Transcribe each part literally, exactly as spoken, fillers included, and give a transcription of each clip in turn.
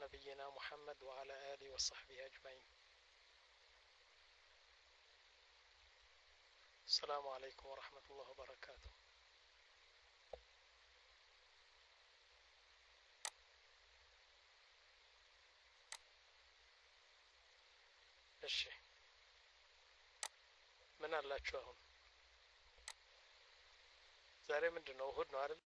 نبينا محمد وعلى آله وصحبه أجمعين. السلام عليكم ورحمة الله وبركاته. እሺ ምን አላችሁ? አሁን ዛሬ ምንድነው? እሁድ ነው አይደል?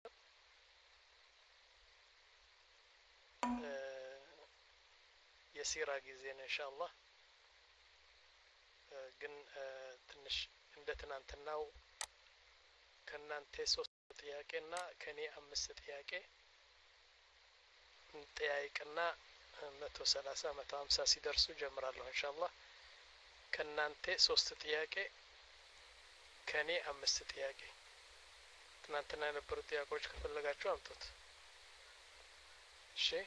የሲራ ጊዜ ነው ኢንሻአላህ። ግን ትንሽ እንደ ትናንትናው ከናንተ ሶስት ጥያቄና ከኔ አምስት ጥያቄ እንጠያይቅና መቶ ሰላሳ መቶ ሃምሳ ሲደርሱ ጀምራለሁ ኢንሻአላህ። ከናንተ ሶስት ጥያቄ ከኔ አምስት ጥያቄ። ትናንትና የነበሩ ጥያቄዎች ከፈለጋችሁ አምጡት። እሺ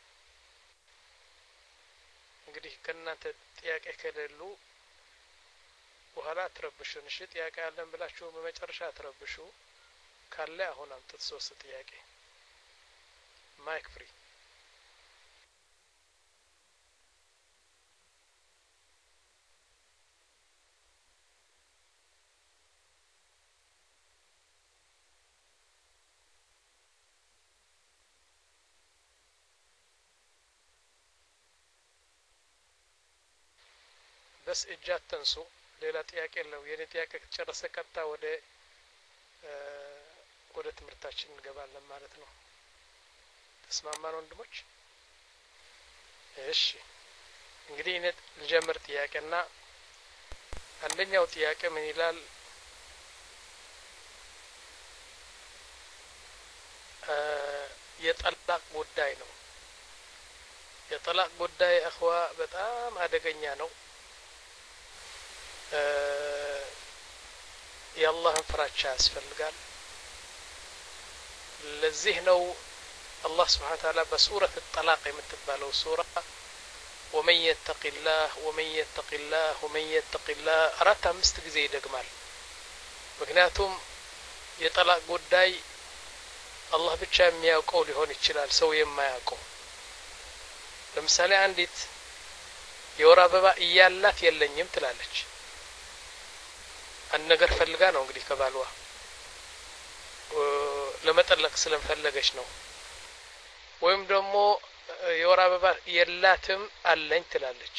እንግዲህ ከናንተ ጥያቄ ከሌሉ በኋላ አትረብሹን። እሺ ጥያቄ አለን ብላችሁ በመጨረሻ አትረብሹ። ካለ አሁን አምጡት ሶስት ጥያቄ። ማይክ ፍሪ። በስ እጃት ተንሱ። ሌላ ጥያቄ የለው። የኔ ጥያቄ ከተጨረሰ ቀጥታ ወደ ወደ ትምህርታችን እንገባለን ማለት ነው። ተስማማን ወንድሞች? እሺ እንግዲህ እኔ ልጀምር ጥያቄና አንደኛው ጥያቄ ምን ይላል? የጠላቅ ጉዳይ ነው። የጠላቅ ጉዳይ አኽዋ በጣም አደገኛ ነው። የአላህን ፍራቻ ያስፈልጋል። ለዚህ ነው አላህ Subhanahu Wa Ta'ala በሱረቱ الطلاق የምትባለው ሱራ ومن يتق الله ومن يتق الله ومن يتق الله አራት አምስት ጊዜ ይደግማል። ምክንያቱም የጠላቅ ጉዳይ አላህ ብቻ የሚያውቀው ሊሆን ይችላል፣ ሰው የማያውቀው። ለምሳሌ አንዲት የወር አበባ እያላት የለኝም ትላለች። አንድ ነገር ፈልጋ ነው እንግዲህ ከባሏ ለመጠለቅ ስለፈለገች ነው። ወይም ደግሞ የወር አበባ የላትም አለኝ ትላለች።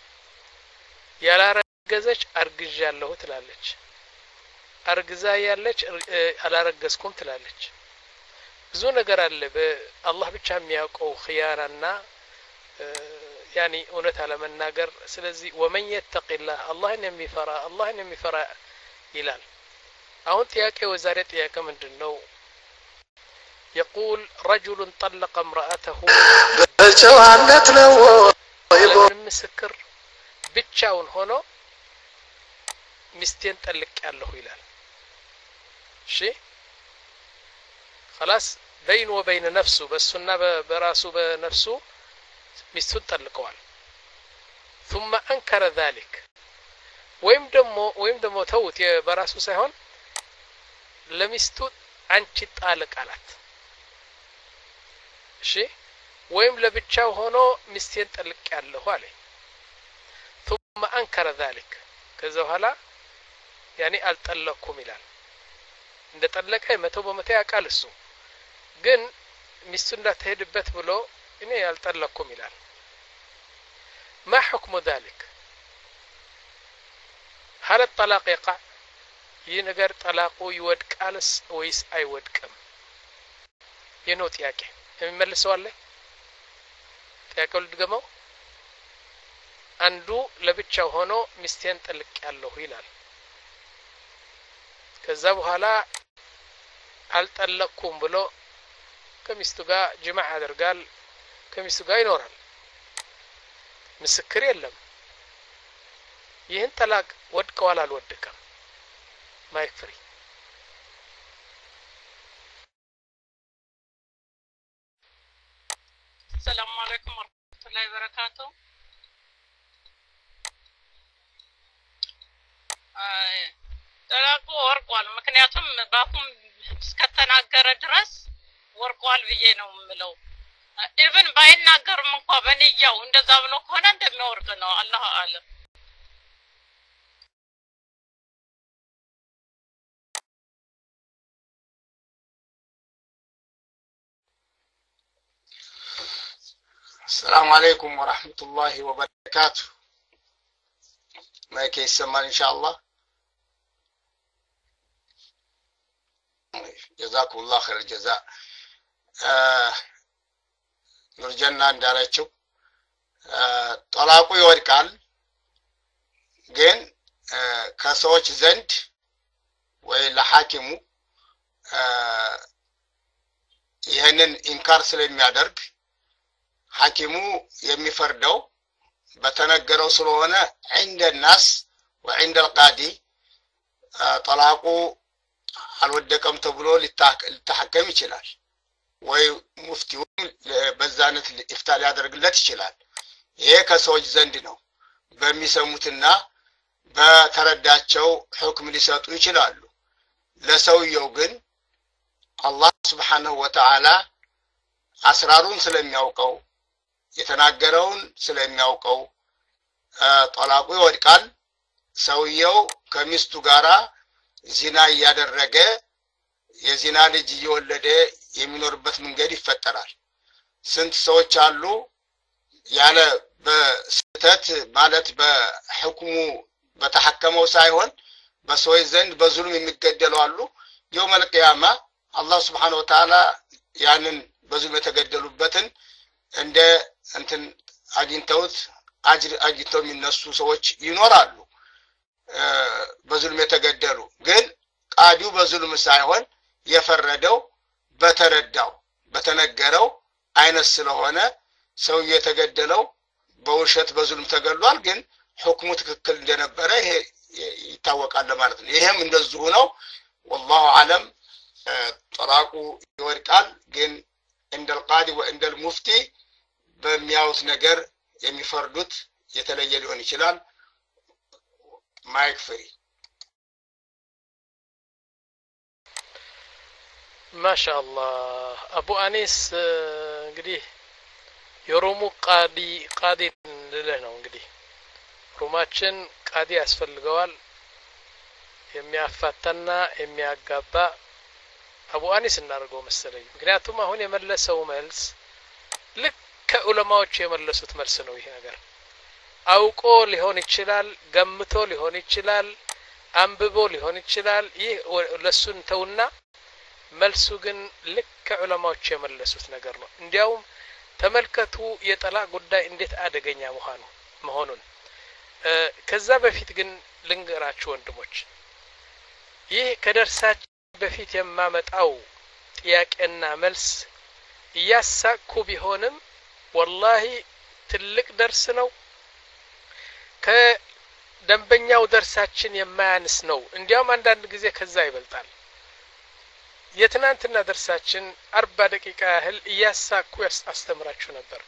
ያላረገዘች አርግዣለሁ ትላለች። አርግዛ ያለች አላረገዝኩም ትላለች። ብዙ ነገር አለ በአላህ ብቻ የሚያውቀው ኺያናና ያኒ እውነት አለመናገር። ስለዚህ ومن يتق الله አላህን የሚፈራ አላህን የሚፈራ ይላል። አሁን ጥያቄው ወዛሬ ጥያቄ ምንድነው? يقول رجل طلق امرأته በጨዋነት ነው ምስክር ብቻውን ሆኖ ሚስቴን ጠልቅ ያለሁ ይላል። እሺ خلاص بين وبين نفسه በሱና በራሱ በነፍሱ ሚስቱን ጠልቀዋል። ثم انكر ذلك ወይም ደግሞ ወይም ደግሞ ተውት በራሱ ሳይሆን ለሚስቱ አንቺ ጣልቅ አላት። እሺ ወይም ለብቻው ሆኖ ሚስቴን ጠልቅ ያለሁ አለ። ثم انكر ذلك ከዛ በኋላ ያኒ አልጠለኩም ይላል። እንደ ጠለቀ መቶ በመቶ ያውቃል እሱ፣ ግን ሚስቱ እንዳትሄድበት ብሎ እኔ አልጠለኩም ይላል። ما حكم ذلك؟ هل الطلاق يقع؟ ينجر طلاقو يودقالس ويس አይወድቅም? የነው ጥያቄ የሚመልሰው አለ? ጥያቄው ልድገመው። አንዱ ለብቻው ሆኖ ሚስቴን ጠልቅ ያለሁ ይላል። ከዛ በኋላ አልጠለኩም ብሎ ከሚስቱ ጋር ጅማዕ ያደርጋል፣ ከሚስቱ ጋር ይኖራል። ምስክር የለም። ይህን ጠላቅ ወድቀዋል አልወደቀም? ማይክ ፍሪ። السلام عليكم ورحمة الله وبركاته. ጠላቁ ወርቋል። ምክንያቱም ባፉም እስከተናገረ ድረስ ወርቋል ብዬ ነው የምለው። ኢቭን ባይናገርም እንኳን እንኳን በንያው እንደዛ ብሎ ከሆነ እንደሚወርቅ ነው አላህ አለም السلام عليكم ورحمة الله وبركاته ما يسمى إن شاء الله جزاكم الله خير الجزاء نرجعنا ندارچو طلاقو ይወድቃል ግን ከሰዎች ዘንድ ወይ ለሐኪሙ ይሄንን ኢንካር ስለሚያደርግ ሐኪሙ የሚፈርደው በተነገረው ስለሆነ عند الناس وعند القاضي طلاقو አልወደቀም ተብሎ ሊተሐከም ይችላል ወይ ሙፍቲው በዛነት ኢፍታ ሊያደርግለት ይችላል ይሄ ከሰዎች ዘንድ ነው በሚሰሙትና በተረዳቸው ሁክም ሊሰጡ ይችላሉ ለሰውየው ግን አላህ Subhanahu Wa Ta'ala አስራሩን ስለሚያውቀው የተናገረውን ስለሚያውቀው ጠላቁ ይወድቃል ሰውየው ከሚስቱ ጋራ ዚና ያደረገ የዚና ልጅ እየወለደ የሚኖርበት መንገድ ይፈጠራል ስንት ሰዎች አሉ ያለ በስተት ማለት በሁክሙ በተሐከመው ሳይሆን በሰዎች ዘንድ በዙልም የሚገደሉ አሉ يوم القيامه الله سبحانه وتعالى ያንን በዙልም የተገደሉበትን እንደ እንትን አግኝተውት አጅር አግኝተው የሚነሱ ሰዎች ይኖራሉ በዙልም የተገደሉ ግን ቃዲው በዙልም ሳይሆን የፈረደው በተረዳው በተነገረው አይነት ስለሆነ ሰው የተገደለው በውሸት በዙልም ተገሏል ግን ሁክሙ ትክክል እንደነበረ ይሄ ይታወቃል ማለት ነው ይሄም እንደዚሁ ነው والله اعلم ጠላቁ ይወድቃል ግን عند القاضي وعند المفتي በሚያውት ነገር የሚፈርዱት የተለየ ሊሆን ይችላል ማይክ ፍሪ ማሻአላህ አቡ አኒስ እንግዲህ የሮሙ ቃዲ ቃዲ ልልህ ነው እንግዲህ ሮማችን ቃዲ ያስፈልገዋል የሚያፋታና የሚያጋባ አቡ አኒስ እናርገው መሰለኝ ምክንያቱም አሁን የመለሰው መልስ ልክ ከዑለማዎች የመለሱት መልስ ነው ይሄ ነገር አውቆ ሊሆን ይችላል ገምቶ ሊሆን ይችላል አንብቦ ሊሆን ይችላል ይህ ለሱን ተውና መልሱ ግን ልክ ከዑለማዎች የመለሱት ነገር ነው እንዲያውም ተመልከቱ የጠላቅ ጉዳይ እንዴት አደገኛ መሆኑ መሆኑን ከዛ በፊት ግን ልንገራችሁ ወንድሞች ይህ ከደርሳችን በፊት የማመጣው ጥያቄና መልስ ያሳኩ ቢሆንም والله ትልቅ ደርስ ነው ከደንበኛው ደርሳችን የማያንስ ነው እንዲያውም አንዳንድ ጊዜ ከዛ ይበልጣል የትናንትና ደርሳችን አርባ ደቂቃ ያህል ያሳኩ ያስተምራችሁ ነበር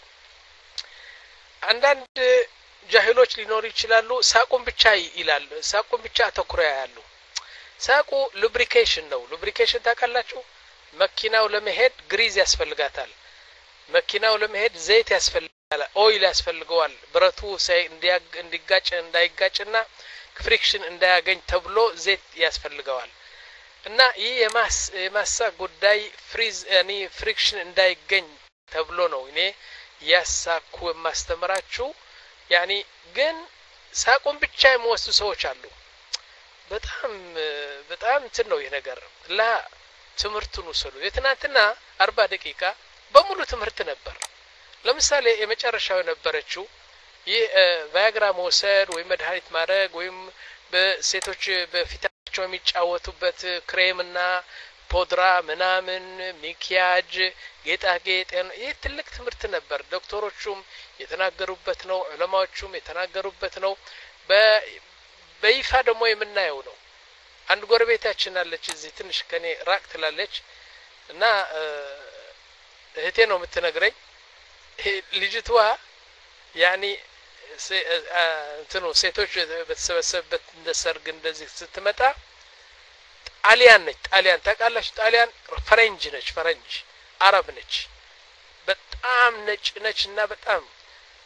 አንዳንድ ጃሂሎች ሊኖር ይችላሉ ሳቁን ብቻ ይላል ሳቁን ብቻ ተኩራ ያያሉ ሳቁ ሉብሪኬሽን ነው ሉብሪኬሽን ታውቃላችሁ መኪናው ለመሄድ ግሪዝ ያስፈልጋታል መኪናው ለመሄድ ዘይት ያስፈልጋል ኦይል ያስፈልገዋል ብረቱ እንዲያግ እንዲጋጭ እንዳይጋጭና ፍሪክሽን እንዳያገኝ ተብሎ ዘይት ያስፈልገዋል እና ይህ የማስ የማሳ ጉዳይ ፍሪዝ ያኒ ፍሪክሽን እንዳይገኝ ተብሎ ነው እኔ ያሳኩ ማስተምራችሁ ያኒ ግን ሳቁን ብቻ የሚወስዱ ሰዎች አሉ በጣም በጣም እንትን ነው ይሄ ነገር ላ ትምርቱን ወሰዱ የትናንትና አርባ ደቂቃ በሙሉ ትምርት ነበር ለምሳሌ የመጨረሻው ነበረችው ይህ ቫያግራ መውሰድ ወይ መድኃኒት ማድረግ ወይም በሴቶች በፊታቸው የሚጫወቱበት ክሬምና ፖድራ ምናምን ሚኪያጅ ጌጣጌጥ ይህ ትልቅ ትምርት ነበር ዶክተሮቹም የተናገሩበት ነው ዑለማዎቹም የተናገሩበት ነው በይፋ ደግሞ የምናየው ነው አንድ ጎረቤታችን አለች እዚህ ትንሽ ከኔ ራቅ ትላለች እና እህቴ ነው የምትነግረኝ ልጅቷ ያኒ እንትኑ ሴቶች በተሰበሰበበት እንደ ሰርግ እንደዚህ ስትመጣ ጣሊያን ነች ጣሊያን ታውቃለች ጣሊያን ፈረንጅ ነች ፈረንጅ አረብ ነች በጣም ነጭ ነችና በጣም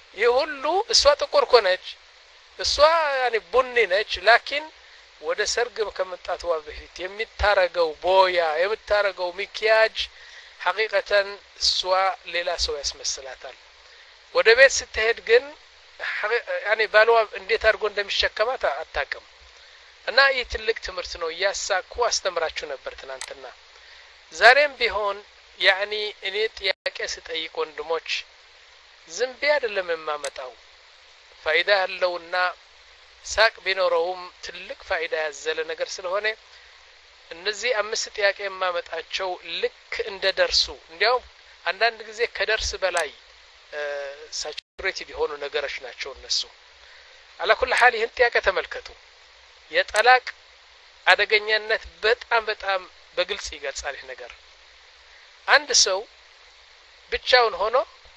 ይሁሉ እሷ ጥቁር ኮነች እሷ ያኒ ቡኒ ነች ላኪን ወደ ሰርግ ከመጣቷ በፊት የሚታረገው ቦያ የሚታረገው ሚኪያጅ ሐቂቀተን እሷ ሌላ ሰው ያስመስላታል ወደ ቤት ስትሄድ ግን ያኒ ባልዋ እንዴት አድርጎ እንደሚሸከማት አታውቅም እና ይህ ትልቅ ትምህርት ነው ያሳኩ አስተምራችሁ ነበር ትናንትና ዛሬም ቢሆን ያኒ እኔ ጥያቄ ስጠይቅ ወንድሞች ዝም ቢያ አይደለም የማመጣው ፋይዳ ያለውና ሳቅ ቢኖረውም ትልቅ ፋይዳ ያዘለ ነገር ስለሆነ እነዚህ አምስት ጥያቄ የማመጣቸው ልክ እንደ ደርሱ እንዲያው አንዳንድ ጊዜ ከደርስ በላይ ሳቹሬትድ የሆኑ ነገሮች ናቸው እነሱ على كل حال ይህን ጥያቄ ተመልከቱ የጠላቅ አደገኛነት በጣም በጣም በግልጽ ይገልጻል ይህ ነገር አንድ ሰው ብቻውን ሆኖ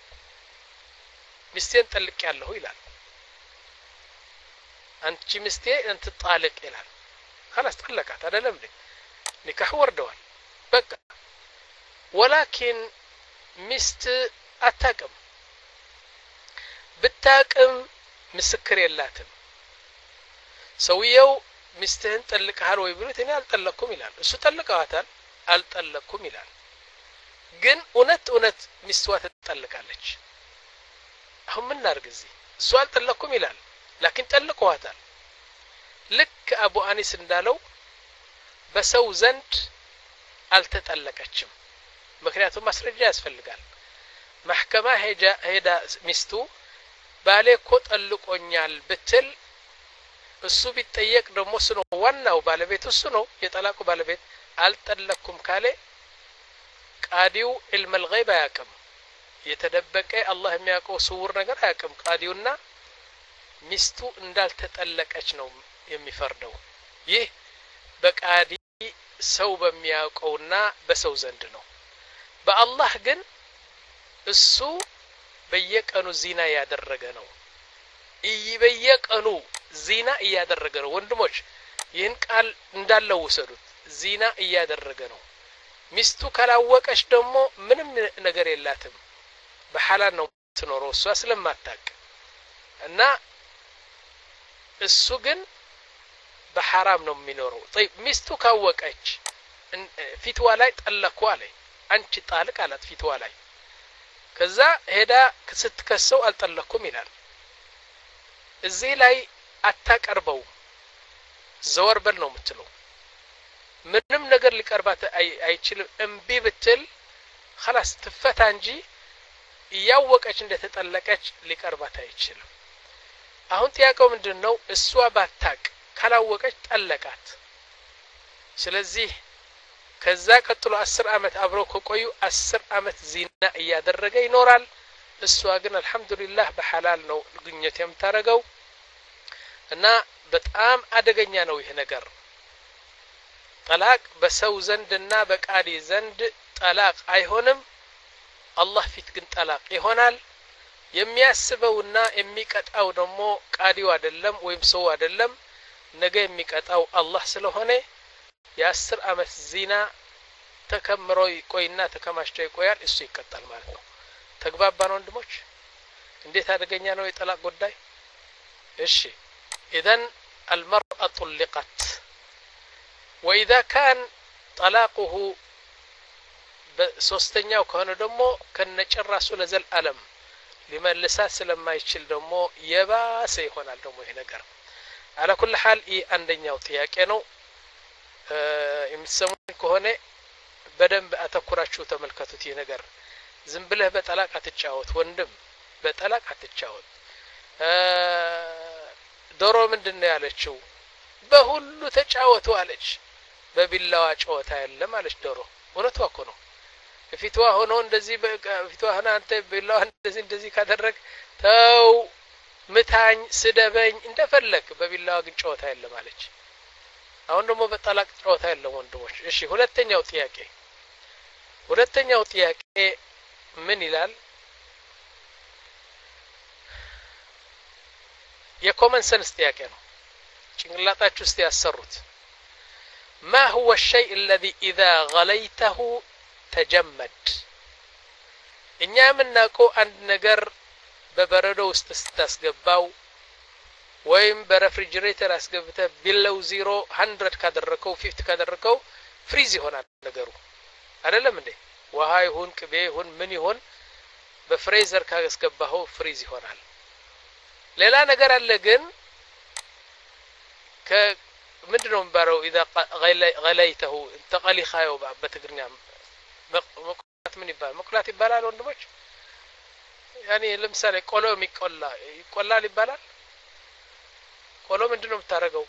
ሚስቴን ጠልቅ ያለው ይላል አንቺ ሚስቴ እንት ጣልቅ ይላል خلاص ጠለቃት አይደለም እንዴ ኒካህ ወርደዋል በቃ ولكن ሚስት አታቅም ብታቅም ምስክር የላትም ሰውየው ሚስትህን ጠልቀሃል ወይ ብሎት እኔ አልጠለቅኩም ይላል እሱ ጠልቀዋታል አልጠለቅኩም ይላል ግን እውነት እውነት ሚስትዋ ትጠልቃለች አሁን ምን እናርግዚ እሱ አልጠለቅኩም ይላል ላኪን ጠልቀዋታል ልክ አቡ አኒስ እንዳለው በሰው ዘንድ አልተጠለቀችም ምክንያቱም ማስረጃ ያስፈልጋል ማህከማ ሄዳ ሄዳ ሚስቱ ባሌ እኮ ጠልቆኛል ብትል እሱ ቢጠየቅ ደግሞ እሱ ነው ዋናው ባለቤት እሱ ነው የጠላቁ ባለቤት አልጠለቅኩም ካለ ቃዲው علم الغيب ያቀም የተደበቀ አላህ የሚያውቀው ስውር ነገር ያቀም ቃዲውና ሚስቱ እንዳልተጠለቀች ነው የሚፈርደው ይህ በቃዲ ሰው በሚያውቀውና በሰው ዘንድ ነው በአላህ ግን እሱ በየቀኑ ዚና ያደረገ ነው በየቀኑ ዚና ያደረገ ነው ወንድሞች ይህን ቃል እንዳለው ወሰዱት ዚና ያደረገ ነው ሚስቱ ካላወቀች ደግሞ ምንም ነገር የላትም በሐላል ነው ትኖረው እሷ ስለማታውቅ እና እሱ ግን በሐራም ነው የሚኖረው طيب ሚስቱ ካወቀች ፊትዋ ላይ ጠለቁ አለ አንቺ ጣልቅ አላት ፊትዋ ላይ ከዛ ሄዳ ስትከሰው አልጠለቅኩም ይላል እዚህ ላይ አታቀርበው ዘወር በል ነው የምትለው ምንም ነገር ሊቀርባት አይችልም እምቢ ብትል خلاص ትፈታ እንጂ ያወቀች እንደተጠለቀች ሊቀርባት አይችልም አሁን ጥያቄው ምንድነው እሷ ባታቅ ካላወቀች ጠለቃት ስለዚህ ከዛ ቀጥሎ አስር አመት አብረው ከቆዩ አስር አመት ዚና ያደረገ ይኖራል እሷ ግን አልহামዱሊላህ በሐላል ነው ግንኙነት የምታረገው እና በጣም አደገኛ ነው ይሄ ነገር ጠላቅ በሰው ዘንድና በቃዲ ዘንድ ጠላቅ አይሆንም አላህ ፊት ግን ጠላቅ ይሆናል የሚያስበውና የሚቀጣው ደግሞ ቃዲው አይደለም ወይም ሰው አይደለም ነገ የሚቀጣው አላህ ስለሆነ የአስር አመት ዚና ተከምሮ ይቆይና ተከማሽቶ ይቆያል እሱ ይቀጣል ማለት ነው ተግባባን ወንድሞች እንዴት አደገኛ ነው የጠላቅ ጉዳይ እሺ اذا المرأة طلقت واذا كان طلاقه በሶስተኛው ከሆነ ደግሞ ከነጨራሱ ለዘል ዓለም ሊመልሳት ስለማይችል ደግሞ የባሰ ይሆናል ደግሞ ይሄ ነገር على كل حال ይህ አንደኛው ጥያቄ ነው የምትሰሙኝ ከሆነ በደንብ አተኩራችሁ ተመልከቱት ይሄ ነገር ዝም ብለህ በጠላቅ አትጫወት ወንድም በጠላቅ አትጫወት ዶሮ ምንድነው ያለችው በሁሉ ተጫወቱ አለች በቢላዋ ጨዋታ የለም አለች ዶሮ ወለቷ እኮ ነው ፊትዋ ሆኖ እንደዚህ ፊትዋ ሆነ አንተ ቢላዋ እንደዚህ እንደዚህ ካደረግ ተው ምታኝ ስደበኝ እንደፈለክ በቢላዋ ግን ጨዋታ የለም አለች አሁን ደግሞ በጠላቅ ጨዋታ የለም ወንድሞች እሺ ሁለተኛው ጥያቄ ሁለተኛው ጥያቄ ምን ይላል የኮመን ሰንስ ጥያቄ ነው ጭንቅላታችሁ እስቲ ያሰሩት ما هو الشيء الذي إذا غليته تجمد እኛ የምናውቀው አንድ ነገር በበረዶ ውስጥ ስታስገባው ወይም በሬፍሪጀሬተር አስገብተህ ቢለው ዜሮ መቶ ካደረከው ፊፍቲ ካደረከው ፍሪዝ ይሆናል ነገሩ አይደለም እንዴ ውሃ ይሁን ቅቤ ይሁን ምን ይሁን በፍሬዘር ካስገባው ፍሪዝ ይሆናል ሌላ ነገር አለ ግን ከ ምንድነው ባረው اذا غليته انتقلي خايو በትግርኛ መቁላት ምን ይባላል መቁላት ይባላል ወንድሞች ያኒ ለምሳሌ ቆሎ የሚቆላ ይቆላል ይባላል ቆሎ ምንድነው የምታረገው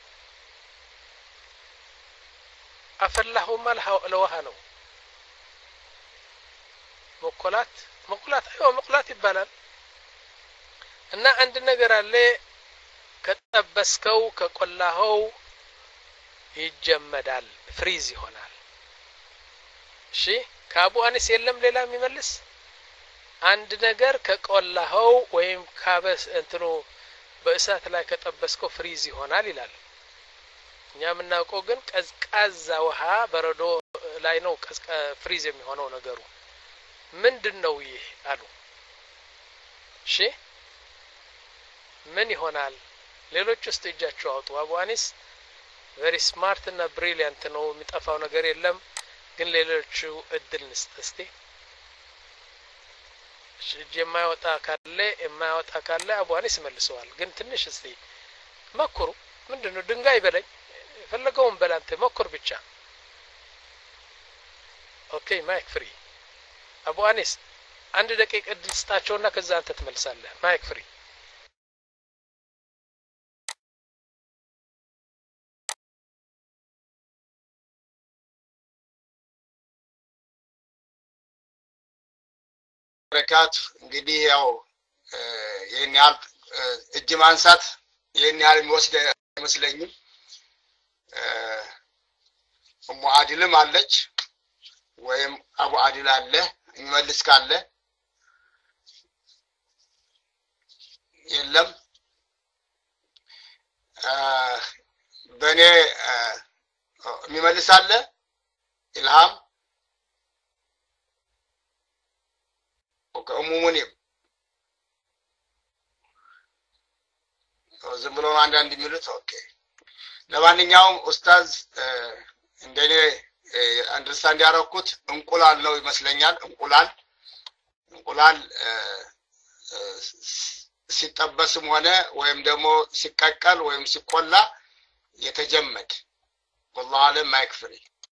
አፈላሁ ማልሃው ለውሃ ነው መቆላት መቆላት አይው መቆላት ይባላል እና አንድ ነገር አለ ከጠበስከው ከቆላኸው ይጀመዳል ፍሪዝ ይሆናል እሺ ከአቡ አኒስ የለም ሌላ የሚመልስ አንድ ነገር ከቆላኸው ወይም ካበስ እንትኑ በእሳት ላይ ከጠበስከው ፍሪዝ ይሆናል ይላል እኛ ምናውቀው ግን ቀዝቃዛ ውሃ በረዶ ላይ ነው ፍሪዝ የሚሆነው ነገሩ ምንድነው ይሄ አሉ እሺ ምን ይሆናል ሌሎች ውስጥ እጃቸው አውጡ አቡ አኒስ very smart እና brilliant ነው የሚጠፋው ነገር የለም ግን ሌሎቹ እድል ንስጥስቲ ጀማውታ ካለ የማይወጣ ካለ አቡ አኒስ መልሰዋል ግን ትንሽ እስቲ መኩሩ ምንድነው ድንጋይ በለኝ ፈለገውን በላንተ መኩር ብቻ ኦኬ ማይክ ፍሪ አቡ አኒስ አንድ ደቂቃ እድል ስጣቸውና ከዛ አንተ ትመልሳለህ ማይክ ፍሪ በረካት እንግዲህ ያው የኔ ያል እጅ ማንሳት የኔ ያል የሚወስድ አይመስለኝም ኡሙ አዲልም አለች ወይም አቡ አዲል አለ የሚመልስ ካለ የለም በኔ የሚመልስ አለ ኢልሃም ኡሙ ሙኒም ዝም ብሎ አንዳንድ የሚሉት ኦኬ ለማንኛውም ኡስታዝ እንደኔ አንደርስታንድ ያደረኩት እንቁላል ነው ይመስለኛል እንቁላል እንቁላል ሲጠበስም ሆነ ወይም ደግሞ ሲቀቀል ወይም ሲቆላ የተጀመደ والله አለም ማይክፍሪ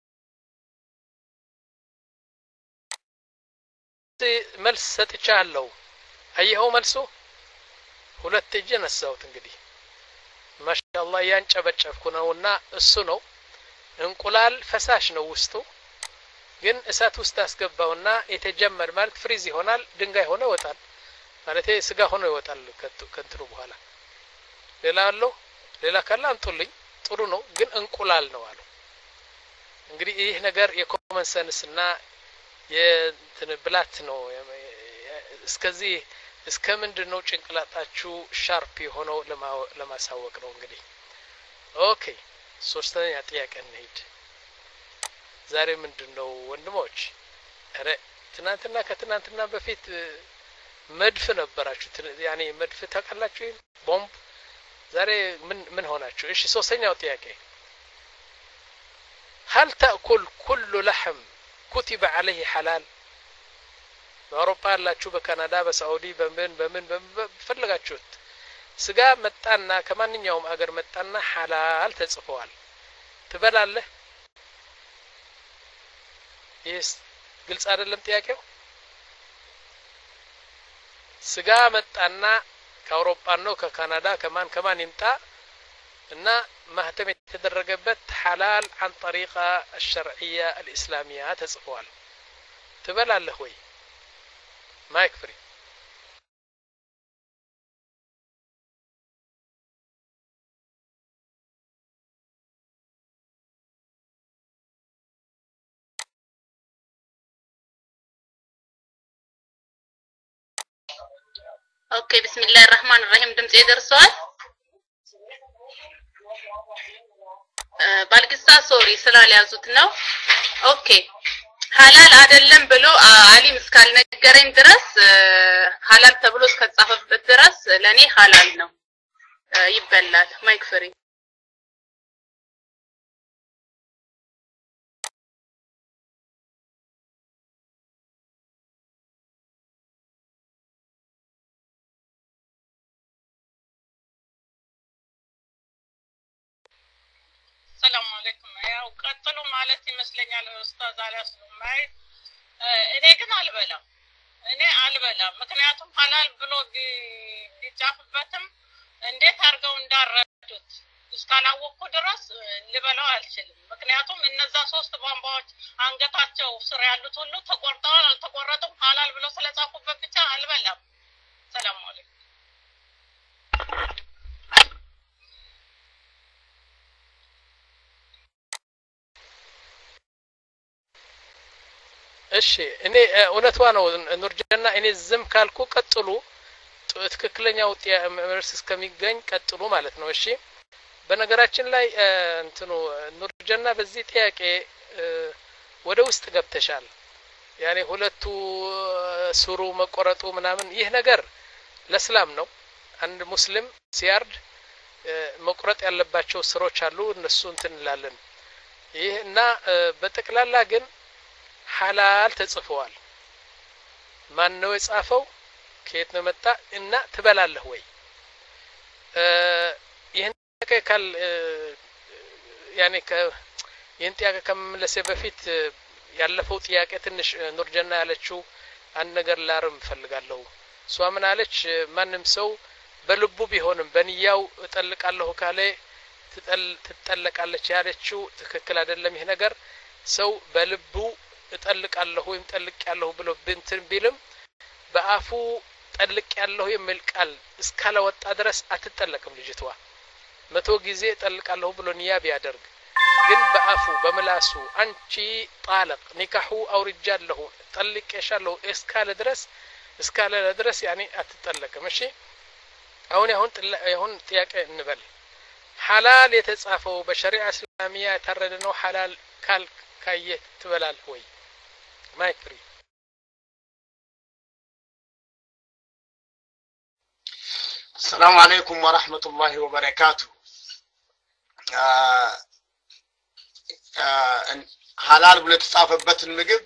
መልስ ሰጥቻለሁ አየኸው መልሱ ሁለት እጅ ነሳውት እንግዲህ ማሻአላህ ያንጨበጨብኩ ነውና እሱ ነው እንቁላል ፈሳሽ ነው ውስጡ ግን እሳት ውስጥ አስገባውና የተጀመረ ማለት ፍሪዝ ይሆናል ድንጋይ ሆነ ይወጣል ማለት ስጋ ሆኖ ይወጣል ከንትሩ በኋላ ሌላ አለው ሌላ ካለ አንጡልኝ ጥሩ ነው ግን እንቁላል ነው አሉ እንግዲህ ይሄ ነገር የኮመን ሰንስና የእንትን ብላት ነው እስከዚህ እስከ ምንድነው ጭንቅላታችሁ ሻርፕ ሆነው ለማሳወቅ ነው እንግዲህ ኦኬ ሶስተኛ ጥያቄ እንሂድ ዛሬ ምንድነው ወንድሞች አረ ትናንትና ከትናንትና በፊት መድፍ ነበራችሁ ያኔ መድፍ ታውቃላችሁ ቦምብ ዛሬ ምን ምን ሆናችሁ እሺ ሶስተኛው ጥያቄ هل تأكل كل لحم كتب عليه حلال በአውሮፓ ያላችሁ በካናዳ በሳውዲ በምን በምን በፈለጋችሁት ስጋ መጣና ከማንኛውም ሀገር መጣና ሐላል ተጽፏል ትበላለህ ይስ ግልጽ አይደለም ጥያቄው ስጋ መጣና ከአውሮፓ ነው ከካናዳ ከማን ከማን ይምጣ እና ማህተም የተደረገበት ሐላል عن طريقه الشرعيه الاسلاميه ተጽፏል ትበላለህ ወይ ማይክ ፍሪ اوكي بسم الله الرحمن الرحيم دمጽ ይደርሳል ባልግሳ ሶሪ ስላልያዙት ነው ኦኬ ሐላል አይደለም ብሎ አሊም እስካልነገረኝ ድረስ ሐላል ተብሎ እስከጻፈበት ድረስ ለኔ ሐላል ነው ይበላል ማይክ ፍሪ ሰላም አለይኩም ያው ቀጥሉ ማለት ይመስለኛል ኡስታዝ አሊያስ ማይ እኔ ግን አልበላም እኔ አልበላም ምክንያቱም ሐላል ብሎ ቢጻፍበትም እንዴት አርገው እንዳረዱት እስካላወቁ ድረስ ልበላው አልችልም ምክንያቱም እነዛ ሶስት ቧንቧዎች አንገታቸው ስር ያሉት ሁሉ ተቆርጠዋል አልተቆረጡም ሐላል ብሎ ስለጻፉበት ብቻ አልበላም ሰላም አለይኩም እሺ እኔ እውነቷ ነው ኑርጀና እኔ ዝም ካልኩ ቀጥሉ ትክክለኛው መልስ እስከሚገኝ ቀጥሉ ማለት ነው እሺ በነገራችን ላይ እንትኑ ኑርጀና በዚህ ጥያቄ ወደ ውስጥ ገብተሻል ያኔ ሁለቱ ሱሩ መቆረጡ ምናምን ይህ ነገር ለእስላም ነው አንድ ሙስሊም ሲያርድ መቆረጥ ያለባቸው ስሮች አሉ እነሱ እንትን እንላለን ይህ እና በጠቅላላ ግን ሐላል ተጽፈዋል ማን ነው የጻፈው ከየት ነው መጣ እና ትበላለህ ወይ ይሄን ከካል ያኔ ከ ይሄን ጥያቄ ከመመለሴ በፊት ያለፈው ጥያቄ ትንሽ ኑርጀና ያለችው አንድ ነገር ላርም ፈልጋለሁ ሷ ምን አለች ማንም ሰው በልቡ ቢሆንም በንያው እጠልቃለሁ ካለ ትጠለቃለች ያለችው ትክክል አይደለም ይሄ ነገር ሰው በልቡ እጠልቃለሁ ወይም ጠልቅያለሁ ብሎ ብንትን ቢልም በአፉ ጠልቅያለሁ የሚል ቃል እስካላወጣ ድረስ አትጠለቅም ልጅቷ መቶ ጊዜ ጠልቃለሁ ብሎ ንያ ቢያደርግ ግን በአፉ በመላሱ አንቺ ጣለቅ ኒካሁ አውርጃለሁ ጠልቄሻለሁ እስካለ ድረስ እስካለ ድረስ ያኔ አትጠለቅም እሺ አሁን አሁን አሁን ጥያቄ እንበል ሐላል የተጻፈው በሸሪዓ እስላሚያ የታረደ ነው ሐላል ካል ካየ ትበላል ወይ ማይክሪ السلام عليكم ورحمة الله وبركاته حلال ብሎ የተጻፈበትን ምግብ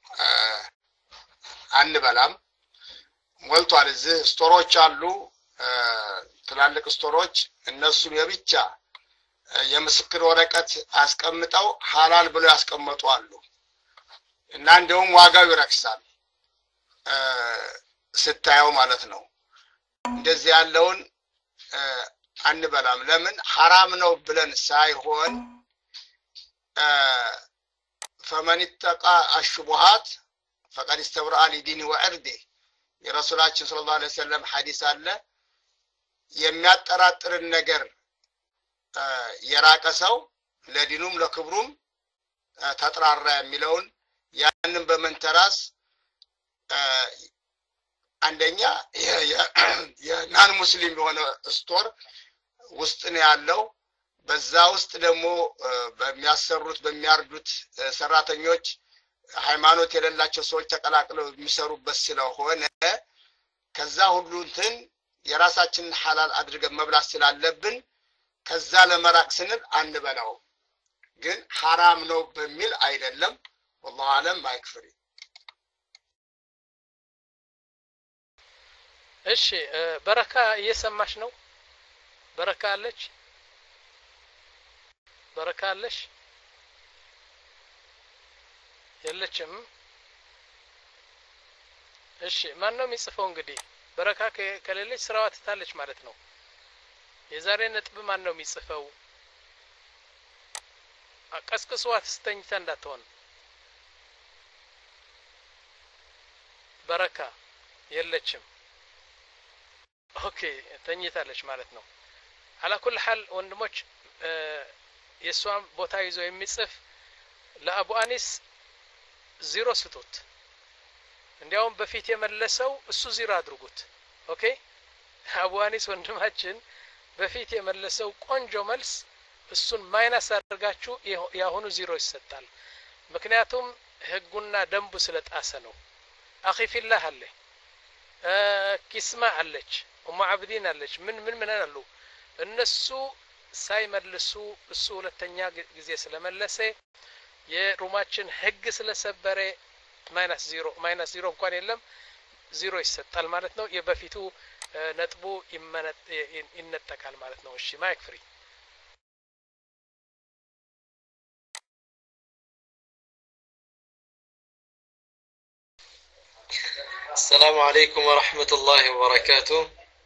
አንበላም ሞልቷል እዚህ ስቶሮች አሉ ትላልቅ ስቶሮች እነሱን የብቻ የምስክር ወረቀት አስቀምጠው ሐላል ብሎ ያስቀምጡ አሉ እና እንደውም ዋጋው ይረክሳል ስታየው ማለት ነው እንደዚህ ያለውን አንበላም ለምን حرام ነው ብለን ሳይሆን فمن اتقى الشبهات فقد استبرأ لدينه وعرضه የረሱላችን ሰለላሁ ዐለይሂ ወሰለም ሐዲስ አለ የሚያጠራጥርን ነገር የራቀ ሰው ለዲኑም ለክብሩም ተጥራራ የሚለውን ያንን በመንተራስ አንደኛ የናን ሙስሊም የሆነ ስቶር ውስጥ ነው ያለው በዛ ውስጥ ደግሞ በሚያሰሩት በሚያርዱት ሰራተኞች ሃይማኖት የሌላቸው ሰዎች ተቀላቅለው የሚሰሩበት ስለሆነ ከዛ ሁሉ እንትን የራሳችን ሐላል አድርገን መብላት ስላለብን ከዛ ለመራቅ ስንል አንበላው ግን حرام ነው በሚል አይደለም والله አለም ማይክፍሪ እሺ በረካ እየሰማሽ ነው በረካ አለች በረካ አለሽ የለችም እሺ ማን ነው የሚጽፈው እንግዲህ በረካ ከሌለች ስራዋ ትታለች ማለት ነው የዛሬ ነጥብ ማን ነው የሚጽፈው አቀስቅሷት ስተኝታ እንዳትሆን በረካ የለችም ኦኬ ተኝታለች ማለት ነው على كل حال ወንድሞች የሷም ቦታ ይዞ የሚጽፍ ለአቡ አኒስ ዜሮ ስጡት እንዲያውም በፊት የመለሰው እሱ ዜሮ አድርጉት ኦኬ አቡ አኒስ ወንድማችን በፊት የመለሰው ቆንጆ መልስ እሱን ማይነስ አድርጋችሁ ያሁኑ ዜሮ ይሰጣል ምክንያቱም ህጉና ደንቡ ስለጣሰ ነው። አኺ ፊላህ አለ ኪስማ አለች ኡሙ አብዲን አለች ምን ምን ምን አሉ እነሱ ሳይመልሱ እሱ ሁለተኛ ጊዜ ስለመለሰ የሩማችን ህግ ስለሰበረ ማይነስ ዜሮ ማይነስ ዜሮ እንኳን የለም ዜሮ ይሰጣል ማለት ነው። የበፊቱ ነጥቡ ይነጠቃል ማለት ነው። እሺ ማይክ ፍሪ السلام عليكم ورحمة الله وبركاته.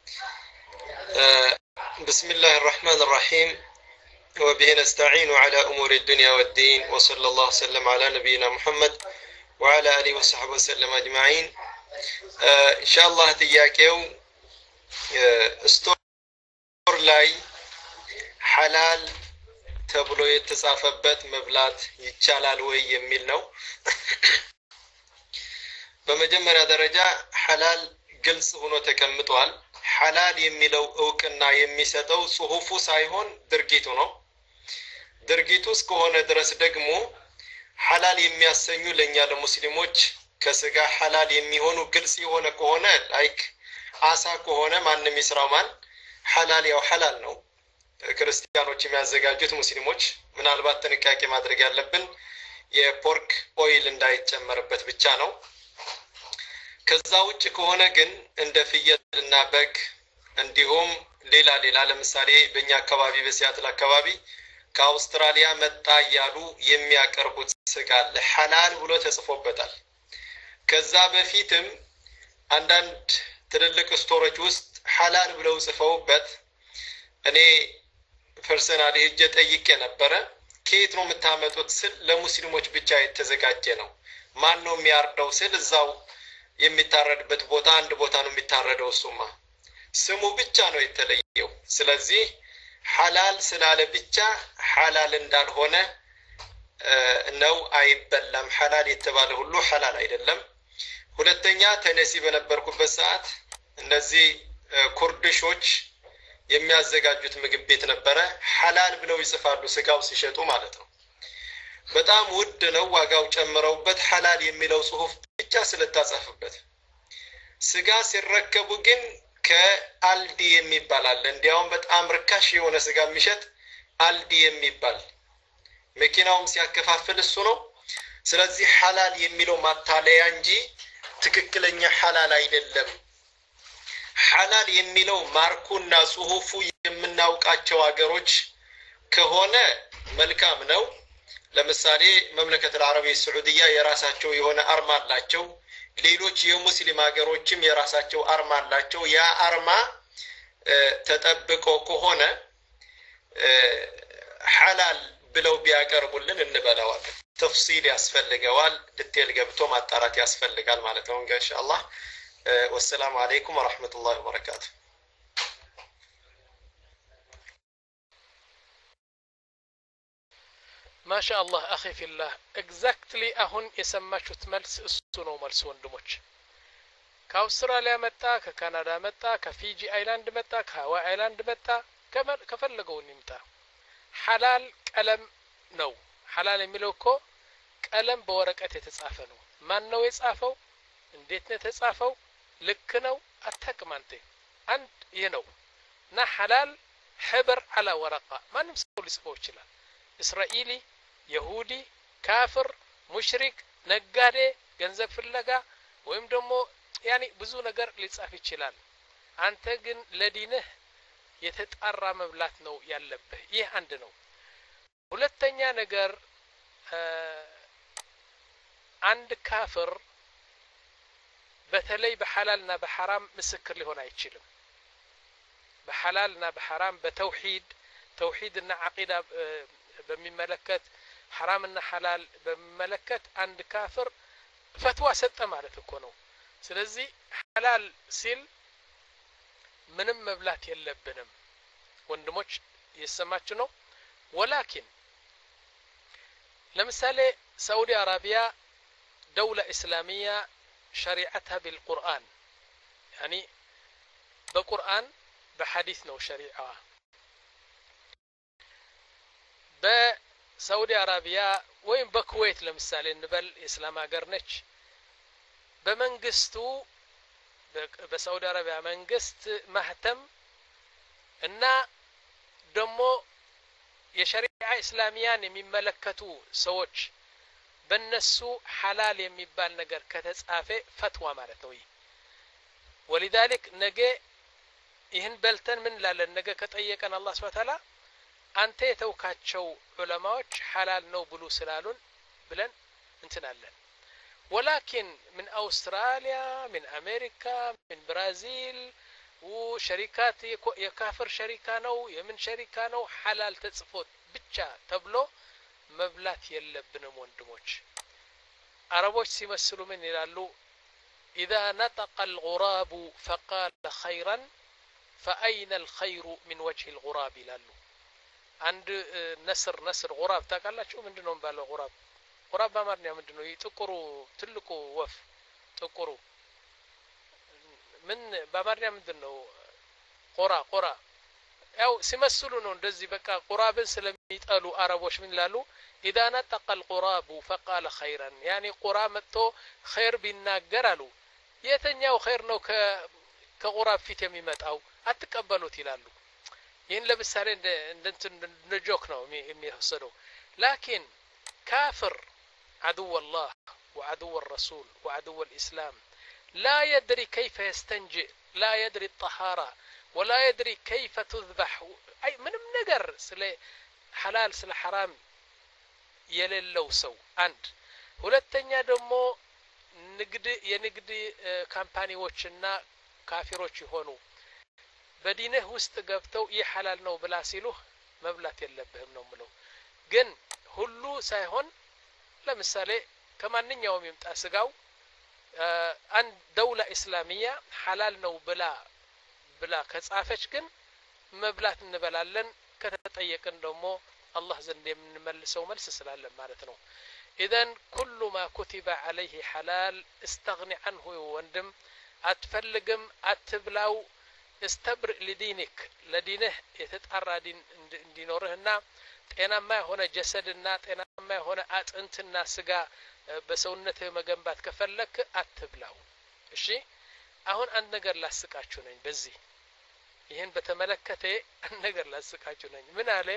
بسم الله الرحمن الرحيم وبه نستعين على أمور الدنيا والدين وصلى الله وسلم على نبينا محمد وعلى آله وصحبه وسلم أجمعين. إن شاء الله تياكيو استور لاي حلال تبلو يتصافبت مبلات يتشالال وي يميل نو በመጀመሪያ ደረጃ ሐላል ግልጽ ሆኖ ተቀምጧል። ሐላል የሚለው እውቅና የሚሰጠው ጽሁፉ ሳይሆን ድርጊቱ ነው። ድርጊቱ እስከሆነ ድረስ ደግሞ ሐላል የሚያሰኙ ለኛ ለሙስሊሞች ከስጋ ሐላል የሚሆኑ ግልጽ የሆነ ከሆነ ላይክ አሳ ከሆነ ማንንም ይስራው ማን ሐላል ያው ሐላል ነው። ክርስቲያኖች የሚያዘጋጁት ሙስሊሞች ምናልባት ጥንቃቄ ማድረግ ያለብን የፖርክ ኦይል እንዳይጨመርበት ብቻ ነው። ከዛ ውጭ ከሆነ ግን እንደ ፍየልና በግ እንዲሁም ሌላ ሌላ ለምሳሌ በእኛ አካባቢ በሲያትል አካባቢ ከአውስትራሊያ መጣ ያሉ የሚያቀርቡት ስጋ ለሐላል ብሎ ተጽፎበታል። ከዛ በፊትም አንዳንድ ትልልቅ ስቶሮች ውስጥ ሐላል ብለው ጽፈውበት እኔ ፐርሰናሊ ሄጄ ጠይቄ ነበረ ከየት ነው የምታመጡት ስል ለሙስሊሞች ብቻ የተዘጋጀ ነው። ማን ነው የሚያርደው ስል እዛው የሚታረድበት ቦታ አንድ ቦታ ነው የሚታረደው ሱማ ስሙ ብቻ ነው የተለየው። ስለዚህ ሐላል ስላለ ብቻ ሐላል እንዳልሆነ ነው አይበላም። ሐላል የተባለ ሁሉ ሐላል አይደለም። ሁለተኛ ተነሲ በነበርኩበት ሰዓት እነዚህ ኩርድሾች የሚያዘጋጁት ምግብ ቤት ነበረ። ሐላል ብለው ይጽፋሉ ስጋው ሲሸጡ ማለት ነው። በጣም ውድ ነው ዋጋው ጨምረውበት ሐላል የሚለው ጽሁፍ ብቻ ስለታጻፈበት ስጋ ሲረከቡ ግን ከአልዲ የሚባል አለ። እንዲያውም በጣም ርካሽ የሆነ ስጋ የሚሸጥ አልዲ የሚባል መኪናውም ሲያከፋፍል እሱ ነው። ስለዚህ ሐላል የሚለው ማታለያ እንጂ ትክክለኛ ሐላል አይደለም። ሐላል የሚለው ማርኩና ጽሁፉ የምናውቃቸው አገሮች ከሆነ መልካም ነው። ለምሳሌ መምለከት العربية السعودية የራሳቸው የሆነ አርማ አላቸው። ሌሎች የሙስሊም ሀገሮችም የራሳቸው አርማ አላቸው። ያ አርማ ተጠብቆ ከሆነ ሐላል ብለው ቢያቀርቡልን እንበላዋለን። ተፍሲል ያስፈልገዋል። ዲቴል ገብቶ ማጣራት ያስፈልጋል ማለት ነው ኢንሻአላህ። والسلام عليكم ورحمة الله وبركاته. ما شاء الله أخي في الله exactly أهون يسمى ملس السنو ملس وندموش كأستراليا متى ككندا متى كفيجي آيلاند متى كهواي آيلاند متى كمل كفلقون نمتا حلال كلام نو حلال ملوكو كلام بورقة تتصافنو ما نو يتصافو انديتنا تتصافو ልክ ነው አታቅማንቴ አንድ ይነው ና ሐላል حبر على ورقة ማንም ሰው ሊጽፈው ይችላል። እስራኤሊ ይሁዲ ካፍር ሙሽሪክ ነጋዴ ገንዘብ ፍለጋ ወይም ደግሞ ያኒ ብዙ ነገር ሊጻፍ ይችላል። አንተ ግን ለዲንህ የተጣራ መብላት ነው ያለብህ። ይህ አንድ ነው። ሁለተኛ ነገር አንድ ካፍር በተለይ በሐላልና በሐራም ምስክር ሊሆን አይችልም። በሐላልና በሐራም በተውሂድ ተውሂድና አቂዳ በሚመለከት ሐራምና ሐላል በሚመለከት አንድ ካፍር ፈትዋ ሰጠ ማለት እኮ ነው። ስለዚህ ሐላል ሲል ምንም መብላት የለብንም። ወንድሞች እየሰማችሁ ነው። ወላኪን ለምሳሌ ሳዑዲ አረቢያ دولة إسلامية شريعتها بالقرآن يعني بقرآن بحديث نو شريعة ሳውዲ አረቢያ ወይም በኩዌት ለምሳሌ እንበል እስላም ሀገር ነች በመንግስቱ በሳውዲ አረቢያ መንግስት ማህተም እና ደሞ የሸሪዓ እስላሚያን የሚመለከቱ ሰዎች በነሱ ሐላል የሚባል ነገር ከተጻፈ ፈትዋ ማለት ነው ولذلك ነገ ይህን በልተን ምን ላለን ነገ ከጠየቀን አላህ Subhanahu Wa Ta'ala አንተ የተውካቸው ዑለማዎች ሐላል ነው ብሉ ስላሉን ብለን እንትናለን ولكن من أستراليا من أمريكا من برازيل وشركات يكافر شركة نو يمن شركة نو حلال تጽፎት ብቻ ተብሎ መብላት የለብንም ወንድሞች አረቦች ሲመስሉ ምን ይላሉ إذا نطق الغراب فقال خيرا فأين الخير من وجه الغراب ይላሉ አንድ ነስር ነስር غراب ታውቃላችሁ ምንድነው ባለው غراب غراب በአማርኛ ምንድነው ጥቁሩ ትልቁ ወፍ ጥቁሩ ምን በአማርኛ ምንድነው ቆራ ቆራ ያው ሲመስሉ ነው እንደዚህ በቃ ቁራብን ስለሚጠሉ አረቦች ምን ይላሉ إذا نطق الغراب فقال خيرا يعني ቁራ መጥቶ خير ቢናገር አሉ የተኛው خير ነው ከ ከቁራብ ፊት የሚመጣው አትቀበሉት ይላሉ ይህን ለምሳሌ እንደ እንደ ጆክ ነው የሚወሰደው لكن كافر عدو الله وعدو الرسول وعدو الإسلام لا يدري كيف يستنجئ لا يدري الطهارة ولا يدري كيف تذبح أي من نجر سلا حلال سلا حرام يللو سو عند ሁለተኛ ደግሞ ንግድ የንግድ ካምፓኒዎችና ካፊሮች ይሆኑ በዲንህ ውስጥ ገብተው ይሐላል ነው ብላ ሲሉህ መብላት የለብህም ነው ምለው ግን ሁሉ ሳይሆን ለምሳሌ ከማንኛውም ይምጣ ስጋው አንድ ደውላ እስላሚያ ሐላል ነው ብላ ብላ ከጻፈች ግን መብላት እንበላለን ከተጠየቀን ደግሞ አላህ ዘንድ የምንመልሰው መልስ ስላለ ማለት ነው اذا كل ما كتب عليه حلال استغني عنه وندم اتفلقم اتبلاو استبرئ لدينك لدينه يتطرى دين እንዲኖርህና ጤናማ የሆነ ጀሰድና ጤናማ የሆነ አጥንትና ስጋ በሰውነት መገንባት ከፈለክ አትብላው እሺ አሁን አንድ ነገር ላስቃችሁ ነኝ በዚህ ይሄን በተመለከተ አንድ ነገር ላስቃችሁ ነኝ ምን አለ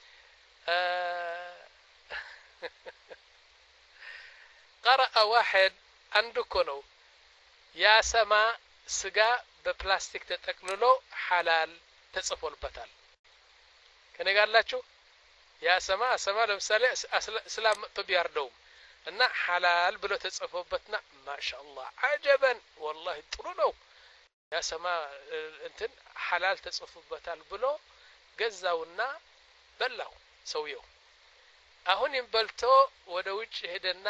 قرأ واحد عندكم ነው ያ ሰማ ስጋ በፕላስቲክ ተጠቅልሎ ሐላል ተጽፎልበታል ከነጋላችሁ ያ ሰማ ሰማ ለምሳሌ እስላም ተቢያርደው እና ሐላል ብሎ ተጽፎበትና ማሻአላህ አጀበን والله ጥሩ ነው ያ ሰማ እንትን ሐላል ተጽፎበታል ብሎ ገዛውና በላው ሰውየው አሁን ይበልቶ ወደ ውጭ ሄደና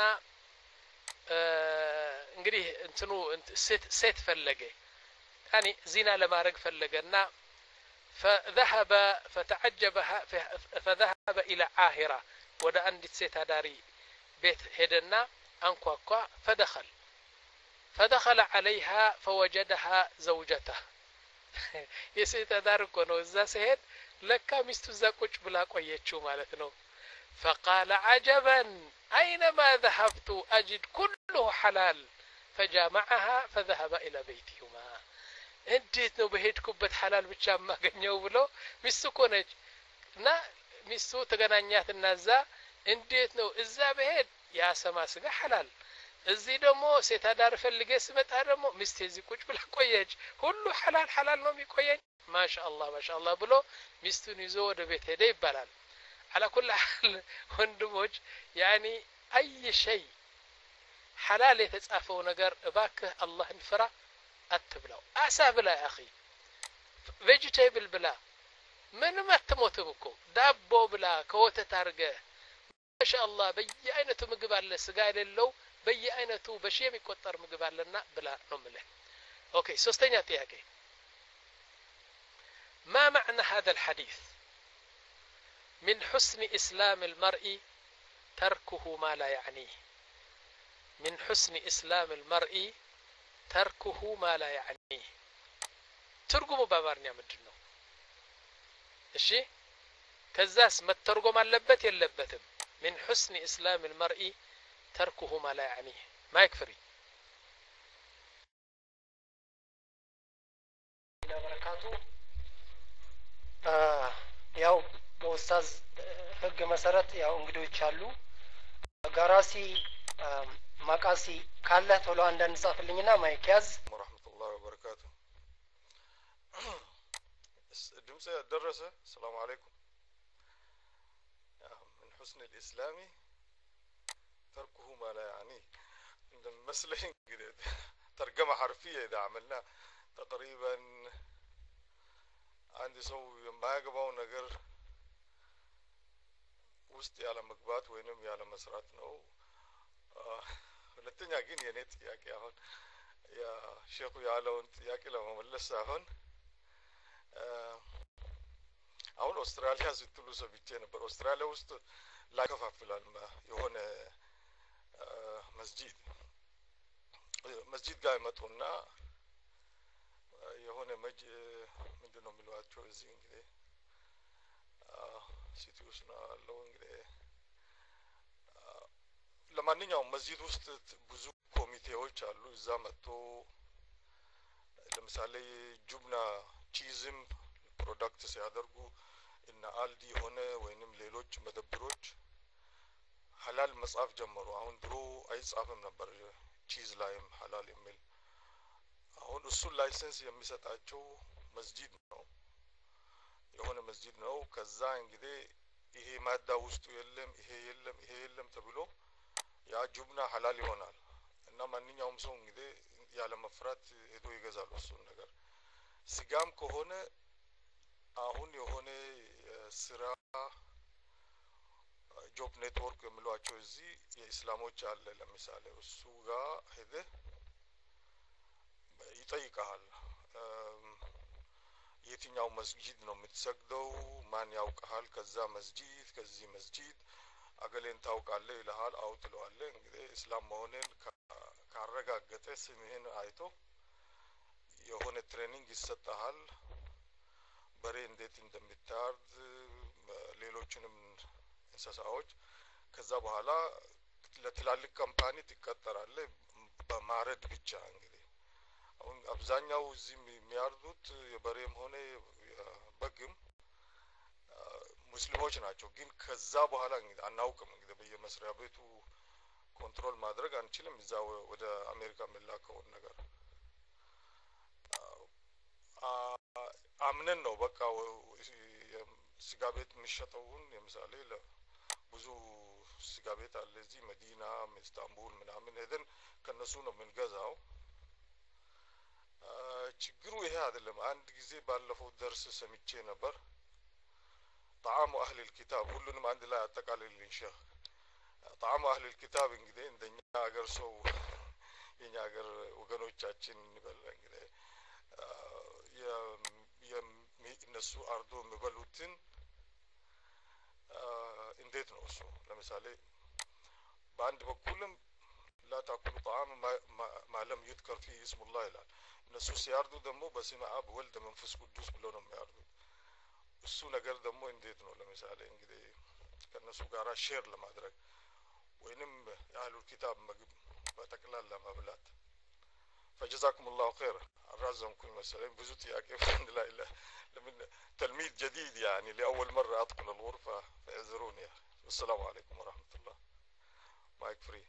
እንግዲህ እንትኑ ሴት ሴት ፈለገ يعني زنا ለማድረግ ፈለገና فذهب فتعجبها فذهب الى عاهرة ወደ አንዲት ሴት አዳሪ ቤት ሄደና አንኳኳ فدخل فدخل عليها فوجدها زوجته የሴት አዳሪ እኮ ነው እዛ ሲሄድ ለካ ሚስቱ እዛ ቁጭ ብላ ቆየችው ማለት ነው فقال عجبا أينما ذهبت أجد كله حلال فجامعها فذهب إلى بيتهما እንዴት ነው በሄድኩበት ሐላል ብቻ ማገኘው ብሎ ሚስቱ ኮነች እና ሚስቱ ተገናኛትና እዛ እንዴት ነው እዛ በሄድ ያ ሰማ ስጋ ሐላል እዚህ ደግሞ ሴት አዳር ፈልጌ ስመጣ ደግሞ ሚስቴ እዚህ ቁጭ ብላ ቆየች ሁሉ ሐላል ሐላል ነው የሚቆየኝ ማሻአላህ ማሻአላህ ብሎ ሚስቱን ይዞ ወደ ቤት ሄደ ይባላል على كل حال ወንድሞች يعني اي شيء حلال የተጻፈው ነገር እባክህ አላህን ፍራ አትብላው አሳ ብላ يا اخي vegetable ብላ ምንም አትሞትም እኮ ዳቦ ብላ ከወተት አርገ ማሻአላህ በየአይነቱ ምግብ አለ ስጋ የሌለው በየአይነቱ በሺ የሚቆጠር ምግብ አለና ብላ ነው ማለት ኦኬ ሶስተኛ ጥያቄ ما معنى هذا الحديث من حسن إسلام المرء تركه ما لا يعنيه من حسن إسلام المرء تركه ما لا يعنيه ترجمه بامرنيا ምንድነው እሺ ከዛስ መተርጎም አለበት የለበትም من حسن إسلام المرء تركه ما لا يعنيه ما يكفري ለበረካቱ ያው በኡስታዝ ህግ መሰረት ያው እንግዶች አሉ ጋራሲ ማቃሲ ካለ ቶሎ አንዳንድ ጻፍልኝና ማይክ ያዝ ወራህመቱላሂ ወበረካቱ ድምጽ ደረሰ ሰላም አለይኩም من حسن الإسلام تركه ما لا يعنيه مسلين ترجمة حرفية إذا عملنا تقريبا عندي سو ما يقبعوا نقر وسطي على مقبات وينم على مسرات نو ሁለተኛ ግን የኔ ጥያቄ አሁን ያ ሼኹ ያለውን ጥያቄ ለመመለስ ሳይሆን አሁን አውስትራሊያ ስትሉ ሰብቼ ነበር አውስትራሊያ ውስጥ ላይ ከፋፍላል የሆነ መስጂድ መስጂድ ጋር መጡና የሆነ መጅ ምንድነው የሚሏቸው እዚህ እንግዲህ ሲቲ ውስጥ ነው ያለው እንግዲህ ለማንኛውም መስጂድ ውስጥ ብዙ ኮሚቴዎች አሉ እዛ መጥቶ ለምሳሌ ጁብና ቺዝም ፕሮዳክት ሲያደርጉ እና አልዲ ሆነ ወይንም ሌሎች መደብሮች ሐላል መጻፍ ጀመሩ አሁን ድሮ አይጻፍም ነበር ቺዝ ላይም ሐላል የሚል አሁን እሱ ላይሰንስ የሚሰጣቸው መስጂድ ነው የሆነ መስጂድ ነው ከዛ እንግዲህ ይሄ ማዳ ውስጡ የለም ይሄ የለም ይሄ የለም ተብሎ ያ ጁብና ሐላል ይሆናል እና ማንኛውም ሰው እንግዲህ ያለ መፍራት ሄዶ ይገዛል እሱ ነገር ስጋም ከሆነ አሁን የሆነ ስራ ጆብ ኔትወርክ የሚሏቸው እዚህ የእስላሞች አለ ለምሳሌ እሱ ጋር ሄደ ይጠይቃል የትኛው መስጂድ ነው የምትሰግደው ማን ያውቃል ከዛ መስጂድ ከዚህ መስጂድ አገሌን ታውቃለህ ይልሃል አውጥለዋለህ እንግዲህ እስላም መሆንን ካረጋገጠ ስምህን አይቶ የሆነ ትሬኒንግ ይሰጣል በሬ እንዴት እንደምታርድ ሌሎችንም እንስሳዎች ከዛ በኋላ ለትላልቅ ካምፓኒ ትቀጠራለህ በማረድ ብቻ እንግዲህ አሁን አብዛኛው እዚህ የሚያርዱት የበሬም ሆነ በግም ሙስሊሞች ናቸው ግን ከዛ በኋላ እንግዲህ አናውቅም እንግዲህ በየመስሪያ ቤቱ ኮንትሮል ማድረግ አንችልም እዛ ወደ አሜሪካ መላከው ነገር አምነን ነው በቃ ስጋ ቤት የሚሸጠውን ለምሳሌ ብዙ ስጋ ቤት አለ እዚህ መዲና ኢስታንቡል ምናምን ሄደን ከነሱ ነው የምንገዛው ችግሩ ይሄ አይደለም አንድ ጊዜ ባለፈው ደርስ ሰምቼ ነበር طعام اهل الكتاب ሁሉንም አንድ ላይ አጠቃልልኝ ሼህ طعام اهل الكتاب እንግዲህ እንደኛ ሀገር ሰው የኛ ሀገር ወገኖቻችን ይበል እንግዲህ የነሱ አርዶ የሚበሉትን እንዴት ነው እሱ ለምሳሌ በአንድ በኩልም لا تاكلوا طعام ما لم يذكر فيه اسم الله ይላል እነሱ ሲያርዱ ደግሞ በስመ አብ ወልድ መንፈስ ቅዱስ ብለው ነው የሚያርዱ እሱ ነገር ደግሞ እንዴት ነው ለምሳሌ እንግዲህ ከነሱ ጋራ ሼር ለማድረግ ወይንም ያህሉ ኪታብ ምግብ በጠቅላላ መብላት فجزاكم الله خير الرازمكم مثلا ብዙ ጥያቄ ፈንድ ላይ ለምን تلميذ جديد يعني لاول مره ادخل الغرفه فاعذروني والسلام عليكم ورحمه الله مايك فري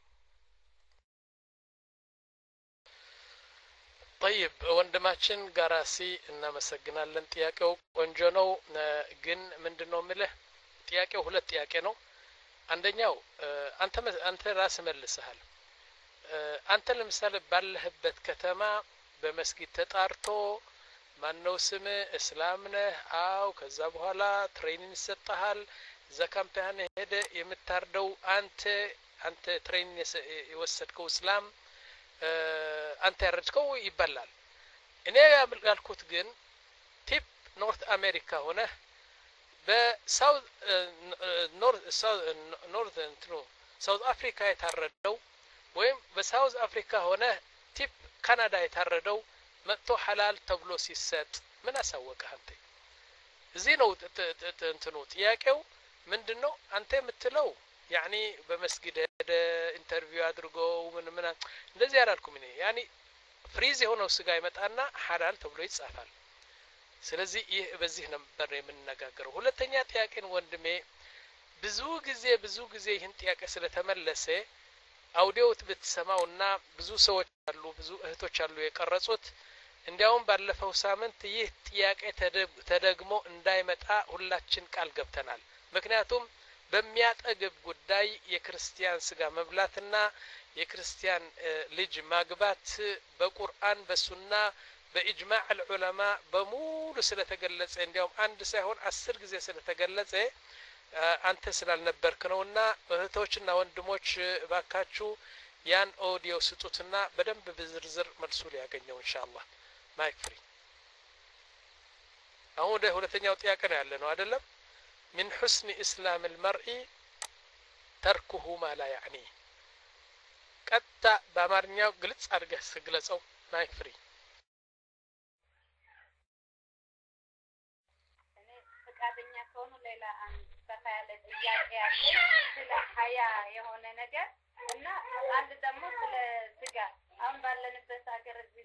طيب ወንድማችን ጋራሲ እናመሰግናለን ጥያቄው ቆንጆ ነው ግን ምንድነው ምልህ ጥያቄው ሁለት ጥያቄ ነው አንደኛው አንተ አንተ ራስ መልሰሃል አንተ ለምሳሌ ባለህበት ከተማ በመስጊድ ተጣርቶ ማነው ስም እስላም ነህ አው ከዛ በኋላ ትሬኒንግ ይሰጣል ዘካምፓኒ ሄደ የምታርደው አንተ አንተ ትሬኒንግ የወሰድከው እስላም አንተ ያረድከው ይበላል እኔ ያልኩት ግን ቲፕ ኖርት አሜሪካ ሆነ በሳውዝ ኖርት ኖርት እንትኑ ሳውዝ አፍሪካ የታረደው ወይም በሳውዝ አፍሪካ ሆነ ቲፕ ካናዳ የታረደው መጥቶ ሐላል ተብሎ ሲሰጥ ምን አሳወቀህ አንተ እዚህ ነው እንትኑ ጥያቄው ምንድነው አንተ የምትለው ያኒ በመስጊድ ሄደ ኢንተርቪው አድርጎ ምን ምን እንደዚህ አላልኩም እኔ ያኒ ፍሪዝ የሆነው ስጋ ይመጣና ሐላል ተብሎ ይጻፋል ስለዚህ ይህ በዚህ ነበር የምንነጋገረው ሁለተኛ ጥያቄን ወንድሜ ብዙ ጊዜ ብዙ ጊዜ ይህን ጥያቄ ስለተመለሰ አውዲዮት ብትሰማውና ብዙ ሰዎች አሉ ብዙ እህቶች አሉ የቀረጹት እንዲያውም ባለፈው ሳምንት ይህ ጥያቄ ተደግሞ እንዳይመጣ ሁላችን ቃል ገብተናል ምክንያቱም በሚያጠግብ ጉዳይ የክርስቲያን ስጋ መብላትና የክርስቲያን ልጅ ማግባት በቁርአን በሱና በኢጅማዕ العلماء በሙሉ ስለተገለጸ እንዲያውም አንድ ሳይሆን አስር ጊዜ ስለተገለጸ አንተ ስላልነበርክ ነውና እህቶችና ወንድሞች ባካችሁ ያን ኦዲዮ ስጡትና በደንብ በዝርዝር መልሱ ሊያገኘው ኢንሻአላህ ማይክ ፍሪ አሁን ወደ ሁለተኛው ጥያቄ ነው ያለ ነው አይደለም من حسن اسلام المرء تركه ما لا يعنيه ቀጣ በአማርኛው ግልጽ አድርገህ ስግለጸው ማይክ ፍሪ እኔ ፈቃደኛ ከሆኑ ሌላ አንድ ሰፋ ያለ ጥያቄ ያለ ስለ ሀያ የሆነ ነገር እና አንድ ደግሞ ስለ ስጋ አሁን ባለንበት ሀገር እዚህ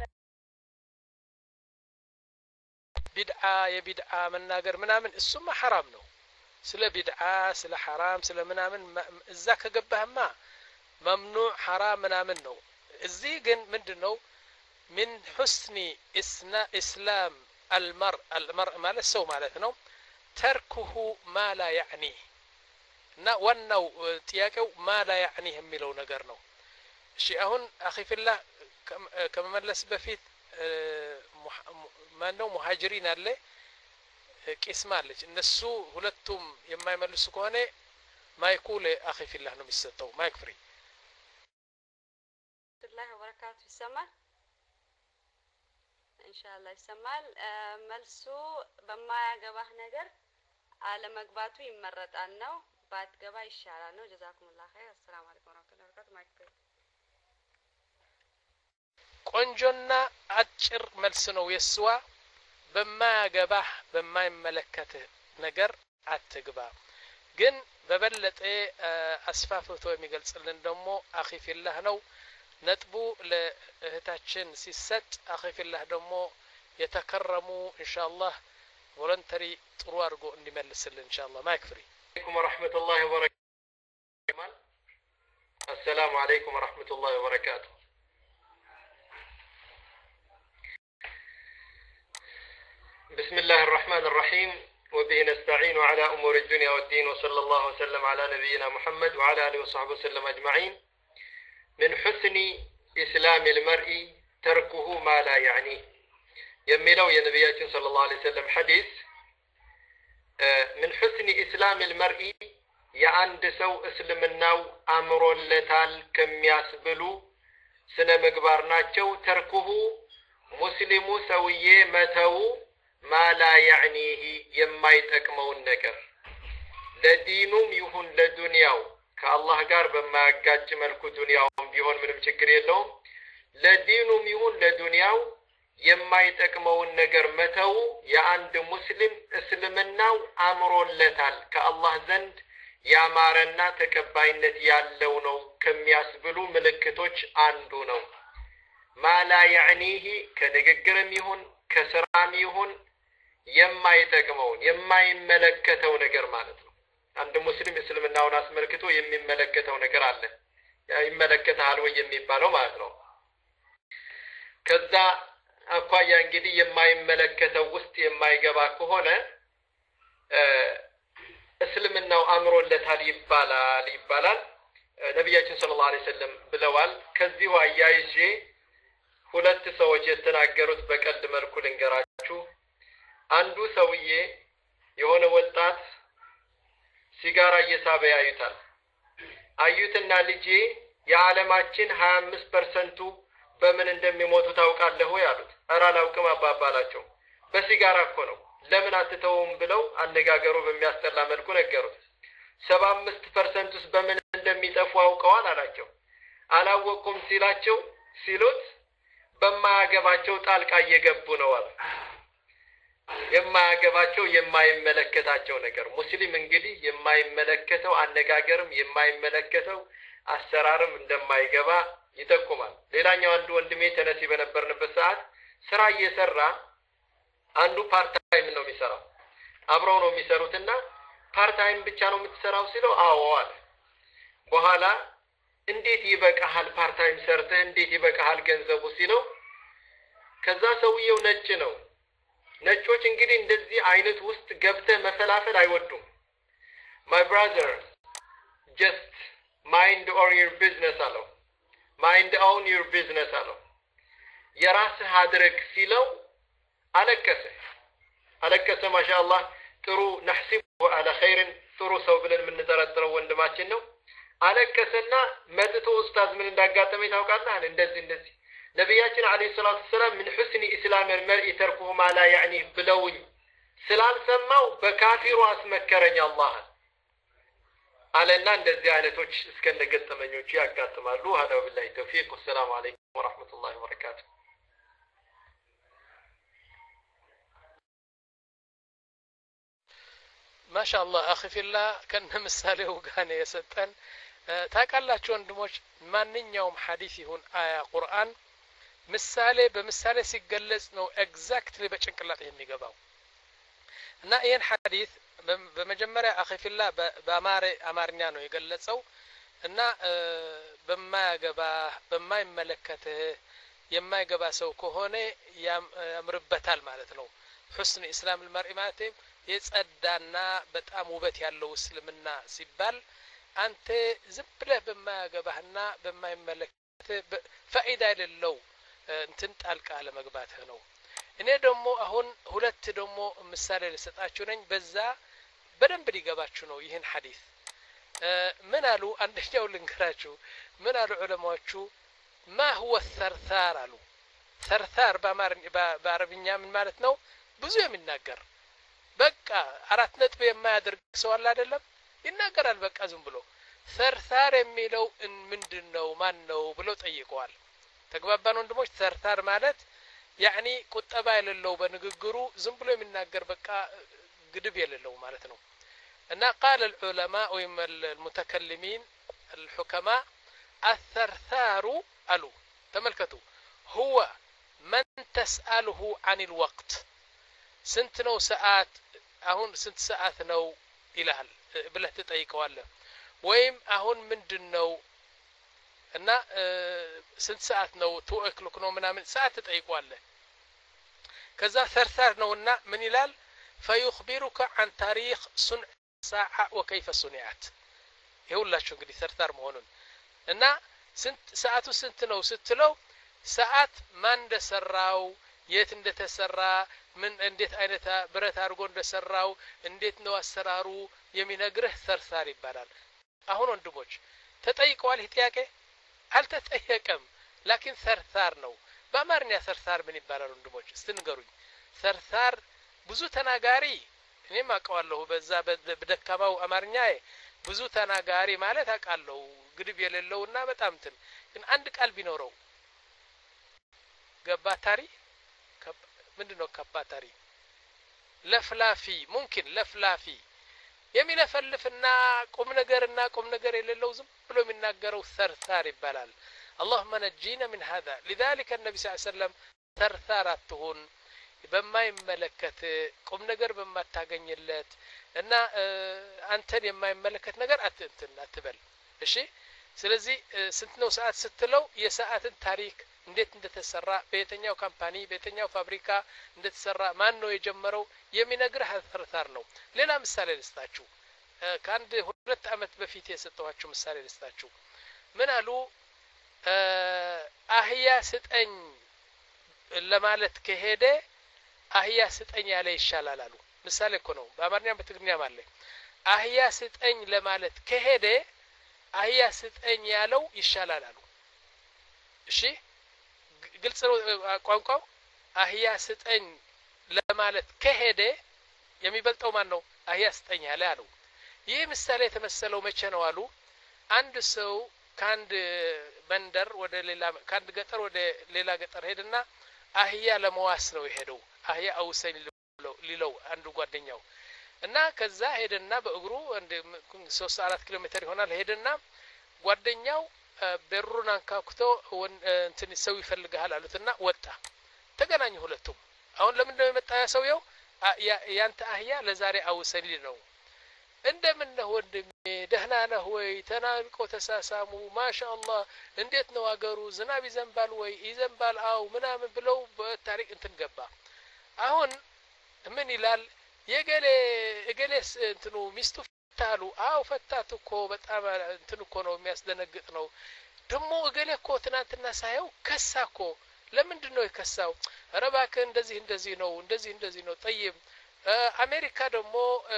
ቢድዓ የቢድዓ መናገር ምናምን እሱማ حرام ነው ስለ ቢድዓ ስለ حرام ስለ ምናምን እዛ ከገባህማ ممنوع حرام ምናምን ነው እዚህ ግን ምንድነው من حسن اسلام المرء المرء ማለት ሰው ማለት ነው تركه ما لا يعنيه እና ዋናው ጥያቄው ما لا يعنيه የሚለው ነገር ነው እሺ አሁን አኺ ፊላህ ከመመለስ በፊት ማነው ሙሃጅሪን አለ ቂስማ አለች እነሱ ሁለቱም የማይመልሱ ከሆነ ማይኩ ለአኺ ፊላህ ነው የሚሰጠው ማይክ ፍሪ الله وبركاته ይሰማል ኢንሻአላህ ይሰማል መልሱ በማያገባህ ነገር አለመግባቱ ይመረጣል ነው ባትገባ ይሻላል ነው ጀዛኩሙላህ ኸይር አሰላሙ አለይኩም ወራህመቱላሂ ወበረካቱ ማይክ ፍሪ ቆንጆና አጭር መልስ ነው የስዋ በማያገባህ በማይመለከትህ ነገር አትግባ ግን በበለጠ አስፋፍቶ የሚገልጽልን ደግሞ አኺ ፊላህ ነው ነጥቡ ለእህታችን ሲሰጥ አኺ ፊላህ ደግሞ የተከረሙ ኢንሻአላህ ቮለንተሪ ጥሩ አድርጎ እንዲመልስልን ኢንሻአላህ ማይክ ፍሪ አለይኩም ወራህመቱላሂ ወበረካቱ السلام عليكم ورحمة الله وبركاته بسم الله الرحمن الرحيم وبه نستعين على أمور الدنيا والدين وصلى الله وسلم على نبينا محمد وعلى آله وصحبه وسلم أجمعين من حسن إسلام المرء تركه ما لا يعنيه يميلو يا نبياتنا صلى الله عليه وسلم حديث من حسن إسلام المرء የአንድ ሰው እስልምናው አምሮለታል ከሚያስብሉ ስነ ምግባር ናቸው ተርኩሁ ሙስሊሙ ሰውዬ መተው ማላ ያዕኒህ የማይጠቅመውን ነገር ለዲኑም ይሁን ለዱንያው ከአላህ ጋር በማያጋጭ መልኩ ዱንያውም ቢሆን ምንም ችግር የለውም ለዲኑም ይሁን ለዱንያው የማይጠቅመውን ነገር መተው የአንድ ሙስሊም እስልምናው አምሮለታል ከአላህ ዘንድ ያማረና ተቀባይነት ያለው ነው ከሚያስብሉ ምልክቶች አንዱ ነው ማላ ያዕኒህ ከንግግርም ይሁን ከስራም ይሁን የማይጠቅመውን የማይመለከተው ነገር ማለት ነው አንድ ሙስሊም እስልምናውን አስመልክቶ የሚመለከተው ነገር አለ ይመለከታል ወይ የሚባለው ማለት ነው ከዛ አኳያ እንግዲህ የማይመለከተው ውስጥ የማይገባ ከሆነ እስልምናው አምሮለታል ይባላል ይባላል ነብያችን ሰለላሁ ዐለይሂ ወሰለም ብለዋል ከዚሁ አያይዤ ሁለት ሰዎች የተናገሩት በቀልድ መልኩ ልንገራችሁ አንዱ ሰውዬ የሆነ ወጣት ሲጋራ እየሳበ ያዩታል አዩትና ልጄ የዓለማችን ሃያ አምስት ፐርሰንት በምን እንደሚሞቱ ታውቃለህ ወይ አሉት ኧረ አላውቅም አባባላቸው በሲጋራ እኮ ነው ለምን አትተውም ብለው አነጋገሩ በሚያስጠላ መልኩ ነገሩት ሰባ አምስት ፐርሰንት ውስጥ በምን እንደሚጠፉ አውቀዋል አላቸው አላወቁም ሲላቸው ሲሉት በማያገባቸው ጣልቃ እየገቡ ነው አሉ የማያገባቸው የማይመለከታቸው ነገር ሙስሊም እንግዲህ የማይመለከተው አነጋገርም የማይመለከተው አሰራርም እንደማይገባ ይጠቁማል። ሌላኛው አንዱ ወንድሜ ተነሲ በነበርንበት ሰዓት ስራ እየሰራ አንዱ ፓርት ታይም ነው የሚሰራው አብረው ነው የሚሰሩትና ፓርት ታይም ብቻ ነው የምትሰራው ሲለው አዎ አለ። በኋላ እንዴት ይበቃሃል ፓርት ታይም ሰርተህ እንዴት ይበቃሃል ገንዘቡ ሲለው ከዛ ሰውየው ነጭ ነው። ነጮች እንግዲህ እንደዚህ አይነት ውስጥ ገብተህ መፈላፈል አይወዱም። my brother just mind or your business አለው mind own your business አለው የራስህ አድርግ ሲለው አለቀሰ አለቀሰ ማሻአላህ ጥሩ نحسبه على خير ጥሩ ሰው ብለን የምንጠረጥረው ወንድማችን ነው። አለቀሰና መጥቶ ኡስታዝ ምን እንዳጋጠመኝ ታውቃለህ እንደዚህ እንደዚህ ነብያችን አለይሂ ሰላቱ ሰላም ምን حسن اسلام المرء تركه ما لا يعنيه ብለውኝ ስላልሰማው በካፊሩ አስመከረኝ አላህ አለና እንደዚህ አይነቶች እስከነገጠመኞቹ ያጋጥማሉ። هذا بالله التوفيق والسلام عليكم ورحمة الله وبركاته. ما شاء الله اخي في الله كان ምሳሌው ጋር የሰጠን ታውቃላችሁ ወንድሞች ማንኛውም ሐዲስ ይሁን አያ ቁርአን ምሳሌ በምሳሌ ሲገለጽ ነው ኤግዛክትሊ በጭንቅላት የሚገባው እና ይሄን ሐዲስ በመጀመሪያ አኺ ፊላ በአማረ አማርኛ ነው የገለጸው እና በማያገባ በማይመለከተ የማይገባ ሰው ከሆነ ያምርበታል ማለት ነው። حسن اسلام المرء ማለት የጸዳና በጣም ውበት ያለው እስልምና ሲባል አንተ ዝም ብለህ በማያገባህና በማይመለከተ ፋይዳ የሌለው እንትን ጣልቃ ለመግባት ነው። እኔ ደግሞ አሁን ሁለት ደግሞ ምሳሌ ልሰጣችሁ ነኝ በዛ በደንብ ሊገባችሁ ነው ይሄን ሐዲስ ምን አሉ አንደኛው ልንገራችሁ ምን አሉ ዑለማዎቹ ما هو الثرثار አሉ ثرثار በአረብኛ ምን ማለት ነው ብዙ የሚናገር በቃ አራት ነጥብ የማያደርግ ሰው አለ አይደለም ይናገራል በቃ ዝም ብሎ ثرثار የሚለው ምንድነው ማን ነው ብሎ ጠይቀዋል። ተግባባን ወንድሞች ثرثار ማለት يعني ቁጠባ የሌለው በንግግሩ ዝም ብሎ የሚናገር በቃ ግድብ የሌለው ማለት ነው እና قال العلماء والمتكلمين الحكماء الثرثار قالوا تملكتوا هو من تسأله عن الوقت ስንት ነው ሰዓት አሁን ስንት ሰዓት ነው ይላል ብለህ ትጠይቀዋለህ ወይም አሁን ምንድነው እና ስንት ሰዓት ነው two o'clock ነው ምናምን ሰዓት ትጠይቀዋለህ ከዛ ثرثار ነውና ምን ይላል فيخبرك عن تاريخ صنع الساعة وكيف صنعت ይሁላችሁ እንግዲህ ثرثار መሆኑን እና ስንት ሰዓቱ ስንት ነው ስትለው ሰዓት ማን እንደሰራው የት እንደተሰራ ምን እንዴት አይነት ብረት አድርጎ እንደሰራው እንዴት ነው አሰራሩ የሚነግርህ ثرثار ይባላል። አሁን ወንድሞች ተጠይቀዋል ጥያቄ አልተጠየቀም ላኪን ثرثار ነው። በአማርኛ ثرثار ምን ይባላል ወንድሞች እስቲ ንገሩኝ። ثرثار ብዙ ተናጋሪ እኔም አውቀዋለሁ በዛ በደካማው አማርኛዬ ብዙ ተናጋሪ ማለት አውቃለሁ ግድብ የሌለውና በጣም እንትን ግን አንድ ቃል ቢኖረው ገባታሪ ምንድነው ከባታሪ ለፍላፊ ሙምኪን ለፍላፊ የሚለፈልፍና ቁም ነገርና ቁም ነገር የሌለው ዝም ብሎ የሚናገረው ثرثار ይባላል። اللهم نجينا من هذا لذلك النبي صلى الله عليه وسلم ثرثار አትሁን በማይመለከት ቁም ነገር በማታገኝለት እና አንተን የማይመለከት ነገር አትንትን አትበል እሺ። ስለዚህ ስንት ነው ሰዓት ስትለው የሰዓትን ታሪክ እንዴት እንደተሰራ በየትኛው ካምፓኒ በየትኛው ፋብሪካ እንደተሰራ ማን ነው የጀመረው የሚነግርህ ثرثار ነው። ሌላ ምሳሌ ልስጣችሁ ከአንድ ሁለት አመት በፊት የሰጠኋችሁ ምሳሌ ልስጣችሁ ምን አሉ አህያ ስጠኝ ለማለት ከሄደ አህያ ስጠኝ ያለ ይሻላል አሉ። ምሳሌ እኮ ነው በአማርኛም በትግርኛም አለ። አህያ ስጠኝ ለማለት ከሄደ አህያ ስጠኝ ያለው ይሻላል አሉ። እሺ ግልጽ ነው ቋንቋው። አህያ ስጠኝ ለማለት ከሄደ የሚበልጠው ማን ነው አህያ ስጠኝ ያለ አሉ። ይህ ምሳሌ የተመሰለው መቼ ነው አሉ አንድ ሰው ካንድ መንደር ወደ ሌላ ካንድ ገጠር ወደ ሌላ ገጠር ሄድና አህያ ለመዋስ ነው የሄደው አህያ አውሰኝ ሊለው አንዱ ጓደኛው እና ከዛ ሄደና በእግሩ እንደ ሶስት አራት ኪሎ ሜትር ይሆናል ሄደና ጓደኛው በሩን አንኳኩቶ እንትን ሰው ይፈልጋል አሉትና ወጣ ተገናኙ ሁለቱም አሁን ለምን ነው የመጣ ሰውየው ያንተ አህያ ለዛሬ አውሰሊ ነው እንደምን ነው ወንድሜ ደህና ነህ ወይ ተናንቆ ተሳሳሙ ማሻአላህ እንዴት ነው አገሩ ዝናብ ይዘንባል ወይ ይዘንባል አው ምናምን ብለው በታሪክ እንትን ገባ አሁን ምን ይላል የገሌ እገሌስ እንትኑ ሚስቱ ፈታሉ አው ፈታት እኮ በጣም እንትን እኮ ነው የሚያስደነግጥ ነው ደሞ እገሌ እኮ ትናንትና ሳይው ከሳኮ ለምንድን ነው የከሳው ረባከ እንደዚህ እንደዚህ ነው እንደዚህ እንደዚህ ነው طيب አሜሪካ ደግሞ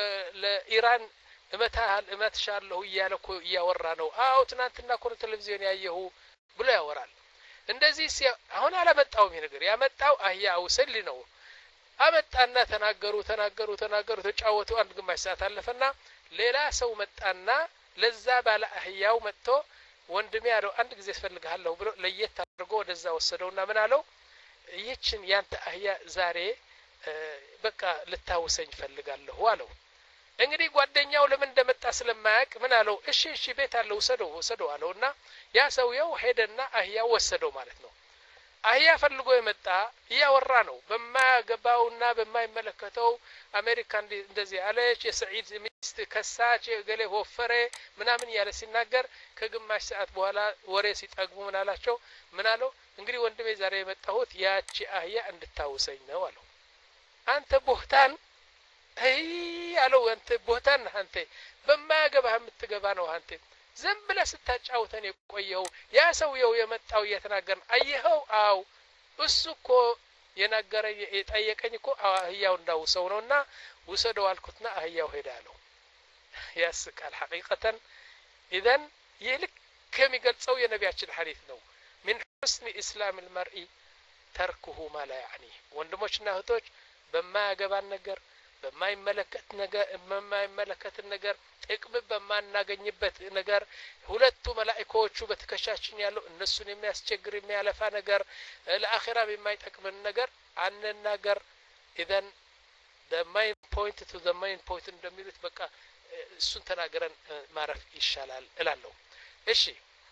ለኢራን እመታል እመትሻለሁ እያለኮ እያወራ ነው አው ትናንትና እኮ ቴሌቪዥን ያየሁ ብሎ ያወራል እንደዚህ አሁን አላመጣውም ይሄ ነገር ያመጣው አህያ አውሰሊ ነው አመጣና ተናገሩ ተናገሩ ተናገሩ ተጫወቱ አንድ ግማሽ ሰዓት አለፈና ሌላ ሰው መጣና ለዛ ባለ አህያው መጥቶ ወንድሜ ያለው አንድ ጊዜ ፈልጋለሁ ብሎ ለየት አድርጎ ወደዛ ወሰደውና ምን አለው ይህችን ያንተ አህያ ዛሬ በቃ ልታውሰኝ ፈልጋለሁ አለው እንግዲህ ጓደኛው ለምን እንደመጣ ስለማያውቅ ምን አለው እሺ እሺ ቤት አለው ወሰደው ወሰደው አለውና ያ ሰውየው ሄደና አህያው ወሰደው ማለት ነው አህያ ፈልጎ የመጣ ያወራ ነው በማያገባውና በማይመለከተው አሜሪካ እንደዚህ አለች የሰዒድ ሚስት ከሳች ገሌ ወፈረ ምናምን ያለ ሲናገር ከግማሽ ሰዓት በኋላ ወሬ ሲጠግቡ ምን አላቸው ምን አለው እንግዲህ ወንድሜ ዛሬ የመጣሁት ያቺ አህያ እንድታውሰኝ ነው አለው አንተ ቦህታን አይ አለው አንተ ቦህታን አንተ በማያገባህ የምትገባ ነው አንተ ዝም ብለህ ስታጫውተን የቆየው ያ ሰውየው የመጣው እየተናገረ አየኸው አው እሱ እኮ የናገረኝ የጠየቀኝ እኮ አህያው እንዳውሰው ነውና ወሰደው አልኩትና አህያው ሄዳለው ያስቃል ሐቂቀተን ኢዘን ይልክ ከሚገልጸው የነቢያችን ሐዲስ ነው من حسن اسلام المرء تركه ما لا يعنيه ወንድሞችና እህቶች በማያገባን ነገር በማይመለከት ነገር በማይመለከት ነገር ጥቅም በማናገኝበት ነገር ሁለቱ መላእክቶቹ በተከሻችን ያለው እነሱን የሚያስቸግር የሚያለፋ ነገር ለአኺራ የማይጠቅም ነገር አንናገር ኢዘን the main point to the main point እንደሚሉት በቃ እሱን ተናገረን ማረፍ ይሻላል እላለሁ እሺ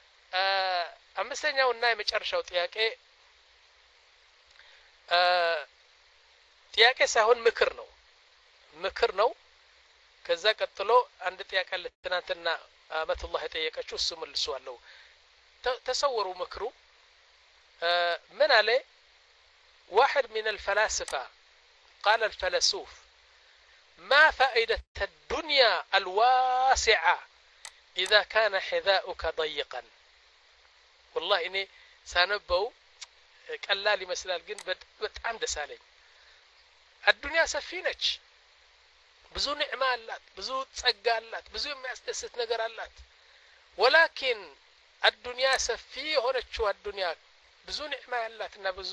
አምስተኛውና የመጨረሻው ጥያቄ ጥያቄ ሳይሆን ምክር ነው ምክር ነው ከዛ ቀጥሎ አንድ ጥያቄ ለትናንትና አመቱላህ የጠየቀችው እሱ መልሷለሁ ተሰወሩ ምክሩ ምን አለ واحد من الفلاسفة قال الفيلسوف ما فائدة الدنيا الواسعة إذا كان حذاؤك ضيقا والله إني سانبو ቀላል ይመስላል ግን በጣም ደስ አለኝ الدنيا ሰፊነች ብዙ ንዕማ አላት ብዙ ጸጋ አላት ብዙ የሚያስደስት ነገር አላት ولكن الدنيا ሰፊ ሆነችው الدنيا ብዙ ንዕማ ያላትና ብዙ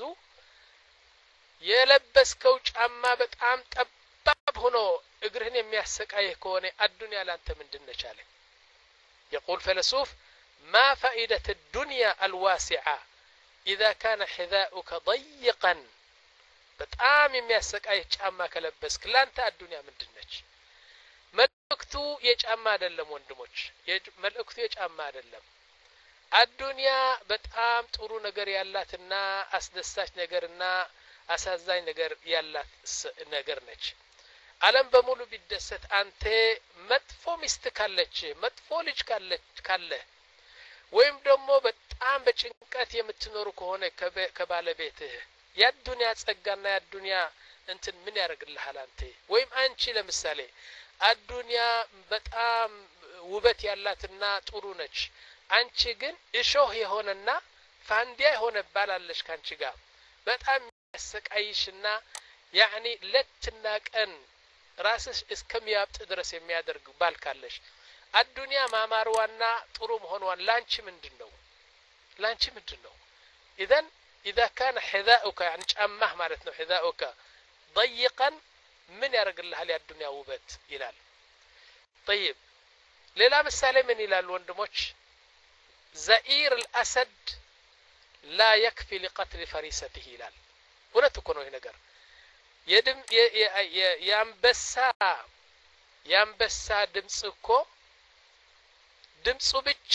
የለበስከው ጫማ በጣም ጠባብ ሆኖ እግርህን የሚያሰቃይ ከሆነ الدنيا ላንተ ምንድነች አለ يقول فيلسوف ما فائدة الدنيا الواسعة إذا كان حذاؤك ضيقا በጣም የሚያሰቃይ ጫማ ከለበስክ ላንተ الدنيا ምንድነች መልእክቱ የጫማ አይደለም ወንድሞች መልእክቱ የጫማ አይደለም الدنيا በጣም ጥሩ ነገር ያላትና አስደሳች ነገርና አሳዛኝ ነገር ያላት ነገር ነች ዓለም በሙሉ ቢደሰት አንተ መጥፎ ሚስት ካለች መጥፎ ልጅ ካለች ካለ ወይም ደግሞ በጣም በጭንቀት የምትኖር ከሆነ ከባለቤትህ የዱንያ ጸጋና የዱንያ እንትን ምን ያደርግልሃል አንተ ወይም አንቺ ለምሳሌ አዱንያ በጣም ውበት ያላትና ጥሩ ነች አንቺ ግን እሾህ የሆነና ፋንዲያ የሆነ ባላለሽ ካንቺ ጋር በጣም ያሰቃይሽና ያኒ ለትና ቀን ራስሽ እስከሚያብጥ ድረስ የሚያደርግ ባልካለሽ አዱንያ ማማርዋና ጥሩ መሆንዋን ላንቺ ምንድነው ላንቺ ምንድነው اذا اذا كان حذاؤك يعني ጫማህ ማለት ነው حذاؤك ضيقا من ያረግልሃል የዱንያ ውበት ይላል طيب ሌላ ምሳሌ ምን ይላል ወንድሞች زئير الاسد لا يكفي لقتل فريسته ይላል ወለት እኮ ነው ይሄ ነገር የድም የአንበሳ የአንበሳ ድምጽ እኮ ድምጹ ብቻ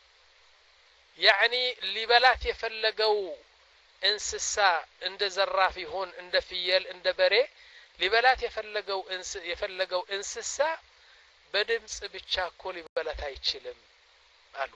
ያኒ ሊበላት የፈለገው እንስሳ እንደ ዘራፍ ይሁን እንደ ፍየል እንደ በሬ ሊበላት የፈለገው እንስ የፈለገው እንስሳ በድምጽ ብቻ እኮ ሊበላት አይችልም አሉ።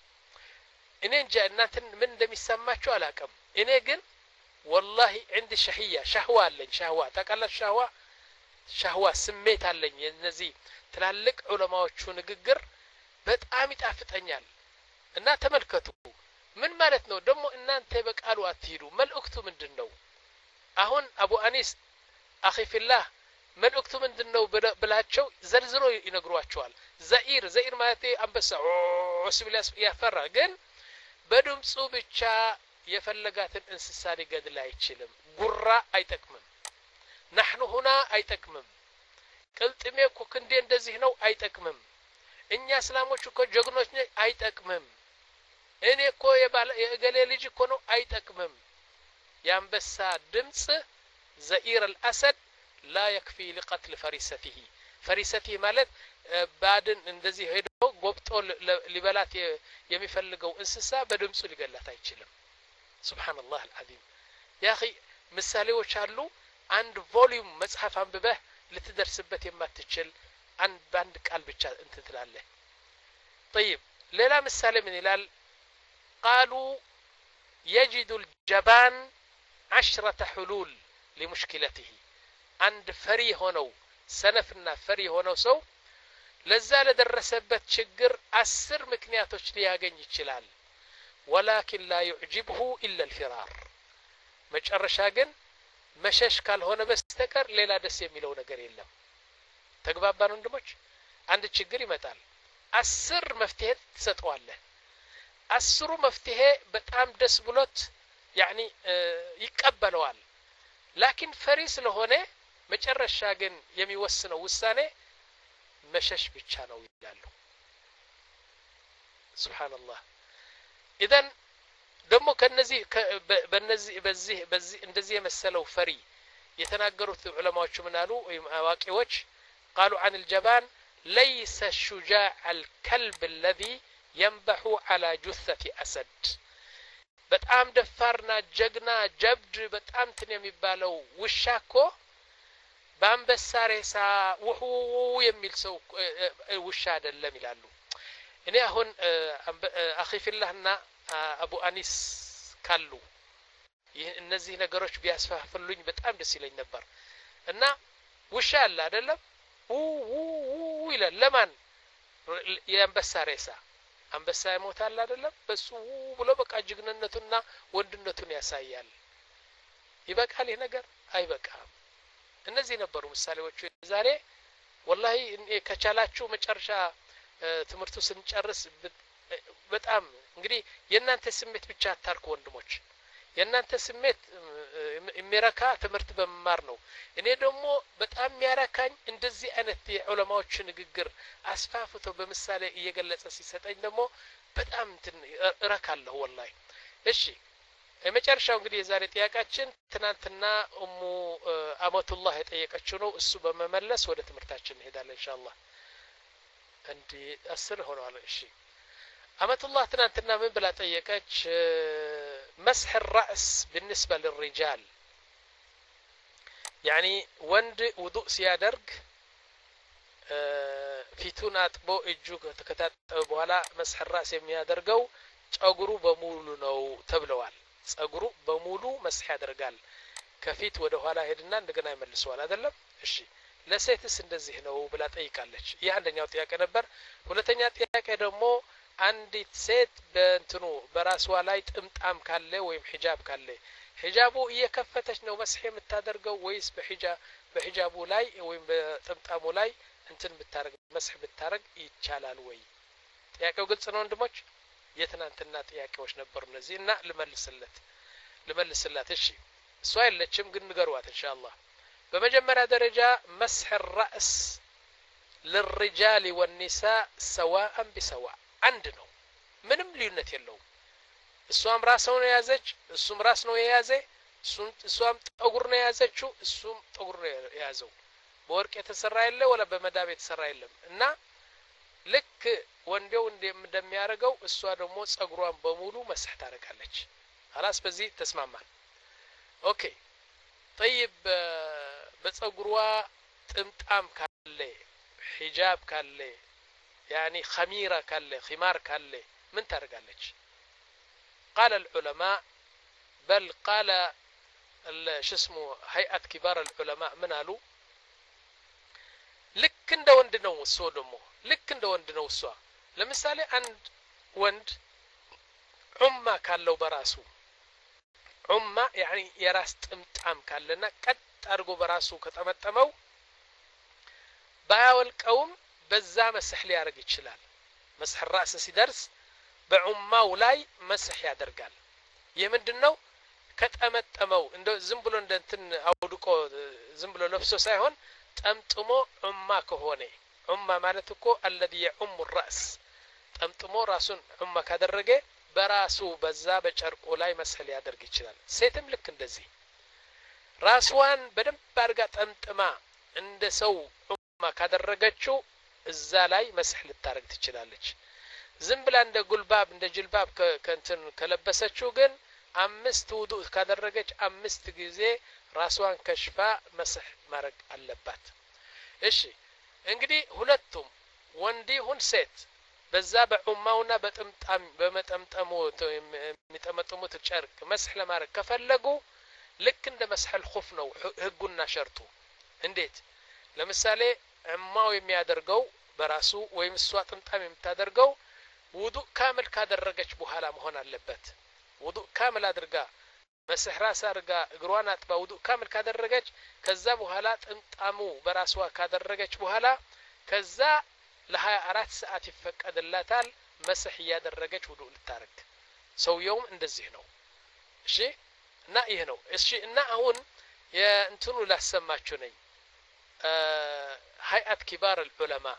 እኔ እንጃ እናንተን ምን እንደሚሰማችሁ አላውቅም። እኔ ግን والله عندي شهية شهوة አለኝ شهوة ታውቃላችሁ شهوة شهوة ስሜት አለኝ የነዚህ ትላልቅ ዑለማዎቹ ንግግር በጣም ይጣፍጠኛል። እና ተመልከቱ ምን ማለት ነው ደግሞ እናንተ በቃሉ አትሂዱ መልእክቱ ምንድነው? አሁን አቡ አኒስ አኺ ፊላህ መልእክቱ ምንድነው ብላቸው ዘርዝሮ ይነግሯቸዋል። ዘኢር ዘኢር ማለት አንበሳ ወስብላስ ያፈራ ግን በድምጹ ብቻ የፈለጋትን እንስሳ ሊገድል አይችልም። ጉራ አይጠቅምም። نحن هنا አይጠቅምም። ቅልጥሜ እኮ ክንዴ እንደዚህ ነው አይጠቅምም። እኛ እስላሞች እኮ ጀግኖች ነን አይጠቅምም። እኔ እኮ የገሌ ልጅ እኮ ነው አይጠቅምም። የአንበሳ ድምጽ ዘኢር الاسد لا يكفي لقتل فريسته فريسته ማለት ባድን እንደዚህ ሄዶ ጎብጦ ሊበላት የሚፈልገው እንስሳ በድምጹ ሊገላት አይችልም። سبحان الله العظيم يا اخي ምሳሌዎች አሉ አንድ ቮሊዩም መጽሐፍ አንብበህ ልትደርስበት የማትችል አንድ ባንድ ቃል ብቻ እንትን ትላለህ። طيب ሌላ ምሳሌ ምን ይላል? قالوا يجد الجبان عشرة حلول لمشكلته አንድ ፈሪ ሆነው ሰነፍና ፈሪ ሆነው ሰው ለዛ ለደረሰበት ችግር አስር ምክንያቶች ሊያገኝ ይችላል። ولكن لا يعجبه إلا الفرار መጨረሻ ግን መሸሽ ካልሆነ በስተቀር ሌላ ደስ የሚለው ነገር የለም። ተግባባን ወንድሞች? አንድ ችግር ይመጣል አስር መፍትሄ ትሰጠዋለህ። አስሩ መፍትሄ በጣም ደስ ብሎት ያኒ ይቀበለዋል። ላኪን ፈሪ ስለሆነ መጨረሻ ግን የሚወስነው ውሳኔ መሸሽ ብቻ ነው ይላሉ። ሱብሃንአላህ ኢዘን ደግሞ ከነዚህ በነዚህ በዚህ በዚህ እንደዚህ የመሰለው ፈሪ የተናገሩት ዑለማዎቹ ምን አሉ? ወይም አዋቂዎች قالوا عن الجبان ليس الشجاع الكلب الذي ينبح على جثة أسد በጣም ደፋርና ጀግና ጀብድ በጣም ትን የሚባለው ውሻ እኮ በአንበሳ ሬሳ ውሁ የሚል ሰው ውሻ አይደለም ይላሉ። እኔ አሁን አኺ ፊላህና አቡ አኒስ ካሉ እነዚህ ነገሮች ቢያስፋፍሉኝ በጣም ደስ ይለኝ ነበር። እና ውሻ አለ አይደለም ው ይላል ለማን የአንበሳ ሬሳ አንበሳ ይሞታል አይደለም በሱ ብሎ በቃ ጅግንነቱና ወንድነቱን ያሳያል። ይበቃል ይሄ ነገር አይበቃም። እነዚህ ነበሩ ምሳሌዎቹ ዛሬ والله ከቻላችሁ መጨረሻ ትምርቱ ስንጨርስ በጣም እንግዲህ የናንተ ስሜት ብቻ አታርኩ ወንድሞች። የናንተ ስሜት የሚረካ ትምርት በመማር ነው። እኔ ደግሞ በጣም የሚያረካኝ እንደዚህ አይነት የዑለማዎች ንግግር አስፋፍቶ በምሳሌ እየገለጸ ሲሰጠኝ ደግሞ በጣም እረካለሁ والله። እሺ የመጨረሻው እንግዲህ የዛሬ ጥያቄያችን ትናንትና ኡሙ አመቱላህ የጠየቀችው ነው። እሱ በመመለስ ወደ ትምርታችን እንሄዳለን ኢንሻአላህ። እንዴ አስር ሆኗል። እሺ አመቱላህ ትናንትና ምን ብላ ጠየቀች? مسح الرأس بالنسبة للرجال يعني ወንድ ውዱእ ሲያደርግ ፊቱን አጥቦ እጁ ከተከታጠበ በኋላ مسح الرأس የሚያደርገው ጸጉሩ በሙሉ ነው ተብለዋል። ጸጉሩ በሙሉ መስህ ያደርጋል። ከፊት ወደ ኋላ ሄድና እንደገና ይመልሰዋል አይደለም? እሺ ለሴትስ እንደዚህ ነው ብላ ጠይቃለች። ይህ አንደኛው ጥያቄ ነበር። ሁለተኛ ጥያቄ ደግሞ አንዲት ሴት በእንትኑ በራስዋ ላይ ጥምጣም ካለ ወይም ሒጃብ ካለ ሒጃቡ እየከፈተች ነው መስህ የምታደርገው ወይስ በሒጃብ በሒጃቡ ላይ ወይም በጥምጣሙ ላይ እንትን ብታረግ መስህ ብታረግ ይቻላል ወይ? ጥያቄው ግልጽ ነው ወንድሞች? የትናንትና ጥያቄዎች ነበሩ እነዚህና ልመልስለት ልመልስላት። እሺ እሷ አይለችም ግን ንገሯት ኢንሻአላህ። በመጀመሪያ ደረጃ مسح الرأس للرجال والنساء سواء بسواء አንድ ነው፣ ምንም ልዩነት የለውም። እሷም ራስ ነው የያዘች እሱም ራስ ነው የያዘ እሱም እሷም ጠጉር ነው የያዘችው እሱም ጠጉር ነው የያዘው በወርቅ የተሰራ የለ ወላ በመዳብ የተሰራ የለም እና ልክ ወንዴው እንደሚያደርገው እሷ ደግሞ ጸጉሯን በሙሉ መስህ ታደርጋለች خلاص በዚህ ተስማማን ኦኬ طيب በጸጉሯ ጥምጣም ካለ ሒጃብ ካለ يعني خميرة كله خمار كله من ترجلش قال العلماء بل قال شو اسمه هيئة كبار العلماء من قالوا لك እንደ ወንድ ነው እሱ ደግሞ ልክ እንደ ወንድ ነው እሷ ለምሳሌ አንድ ወንድ ዑማ ካለው በራሱ ዑማ يعني የራስ ጥምጣም ካለና ቀጥ አድርጎ በራሱ ከተመጠመው ባያወልቀውም በዛ መስህ ሊያደርግ ይችላል መስህ ራስ ሲደርስ በዑማው ላይ መስህ ያደርጋል የምንድነው ከጠመጠመው እንደ ዝም ብሎ እንደንትን አውድቆ ዝም ብሎ ለብሶ ሳይሆን ጠምጥሞ ዑማ ከሆነ ዑማ ማለት እኮ الذي يعم الراس ጠምጥሞ ራሱን ዑማ ካደረገ በራሱ በዛ በጨርቁ ላይ መስህ ሊያደርግ ይችላል ሴትም ልክ እንደዚህ ራስዋን በደንብ አድርጋ ጠምጥማ እንደ ሰው ዑማ ካደረገችው እዛ ላይ መስህ ልታረግ ትችላለች ዝም ብላ እንደ ጉልባብ እንደ ጅልባብ ከንትን ከለበሰችው ግን አምስት ውዱእ ካደረገች አምስት ጊዜ ራስዋን ከሽፋ መስህ ማረግ አለባት እሺ እንግዲህ ሁለቱም ወንድ ይሁን ሴት በዛ በዑማውና በጥምጣም በመጠምጠሙ የሚጠመጥሙት ጨርቅ መስህ ለማረግ ከፈለጉ ልክ እንደ መስህ الخف ነው ህጉና ሸርጡ እንዴት ለምሳሌ ዑማው የሚያደርገው በራሱ ወይም እሷ ጥምጣም የምታደርገው ውዱእ ካምል ካደረገች በኋላ መሆን አለበት ውዱእ ካምል አድርጋ መስህ ራስ አድርጋ እግሯን አጥባ ውዱእ ካምል ካደረገች ከዛ በኋላ ጥምጣሙ በራሷ ካደረገች በኋላ ከዛ ለ24 ሰዓት ይፈቀድላታል መስህ ያደረገች ውዱእ ልታረግ ሰውየውም እንደዚህ ነው እሺ እና ይሄ ነው እሺ እና አሁን የእንትኑ ላሰማችሁ ነኝ هيئة كبار العلماء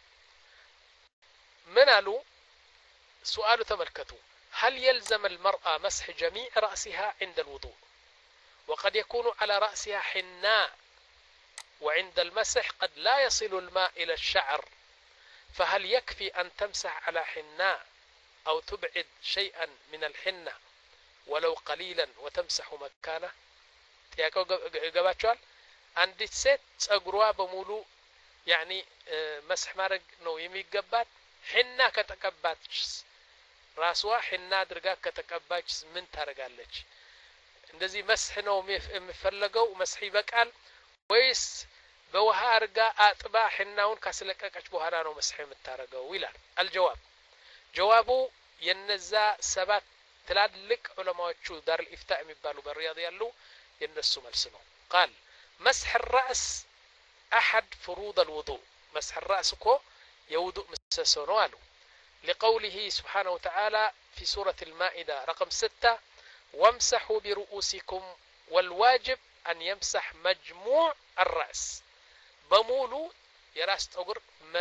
من قالوا سؤال تملكتوا هل يلزم المرأة مسح جميع رأسها عند الوضوء وقد يكون على رأسها حناء وعند المسح قد لا يصل الماء إلى الشعر فهل يكفي أن تمسح على حناء أو تبعد شيئا من الحنة ولو قليلا وتمسح مكانه تياكو قباتشوال አንዲት ሴት ጸጉሯ በሙሉ يعني መስህ ማድረግ ነው የሚገባት ሒና ከተቀባች ራስዋ ሒና አድርጋ ከተቀባች ምን ታረጋለች እንደዚህ መስህ ነው የሚፈልገው መስህ ይበቃል ወይስ በውሃ አርጋ አጥባ ሒናውን ካስለቀቀች በኋላ ነው መስህ የምታረገው ይላል الجواب ጀዋቡ የነዛ ሰባት ትላልቅ ዑለማዎቹ ዳር الإفتاء የሚባሉ በሪያድ ያሉ የነሱ መልስ ነው قال مسح الرأس أحد فروض الوضوء مسح الرأس كو يوضوء مسسونه قالوا لقوله سبحانه وتعالى في سورة المائدة رقم ستة وامسحوا برؤوسكم والواجب أن يمسح مجموع الرأس بمولو يراس تقر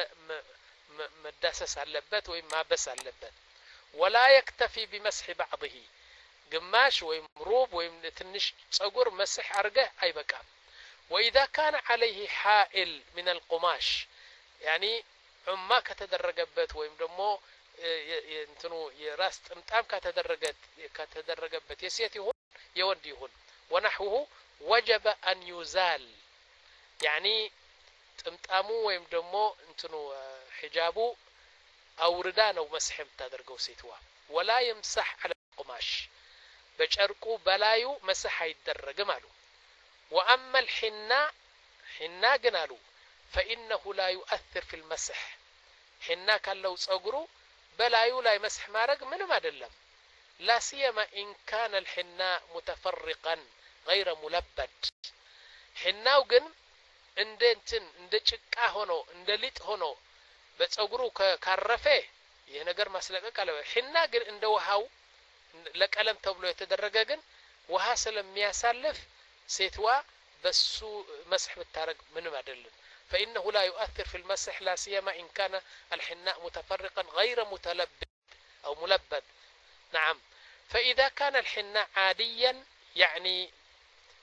مداسس على اللبات وما بس على اللبات ولا يكتفي بمسح بعضه قماش ويمروب ويمتنش تقر مسح أرقه أي بكام وإذا كان عليه حائل من القماش يعني عما كتدرجبت ويم دمو ينتنو يراس طمطام كتدرجت كتدرجبت يسيت يهون يود يهون ونحوه وجب أن يزال يعني طمطامو ويم دمو انتنو حجابو أوردا ነው መስህ የምታደርገው ሴትዋ ولا يمسح على القماش በጨርቁ በላዩ መስህ አይደረግም አሉ وأما الحناء حناء قالوا فإنه لا يؤثر في المسح حناء كان لو ጸጉሩ በላዩ ላይ መስህ ማድረግ ምንም አይደለም لا سيما إن كان الحناء متفرقا غير ملبد حناው ግን እንደ እንትን እንደ ጭቃ ሆኖ እንደ ሊጥ ሆኖ በጸጉሩ ካረፈ ይሄ ነገር ማስለቀቅ አለ ሒና ግን እንደ ውሃው ለቀለም ተብሎ የተደረገ ግን ውሃ ስለሚያሳልፍ ሴትዋ በሱ መስህ ብታረግ ምንም አይደለም فإنه لا يؤثر في المسح لا سيما إن كان الحناء متفرقا غير متلبد أو ملبد نعم فإذا كان الحناء عاديا يعني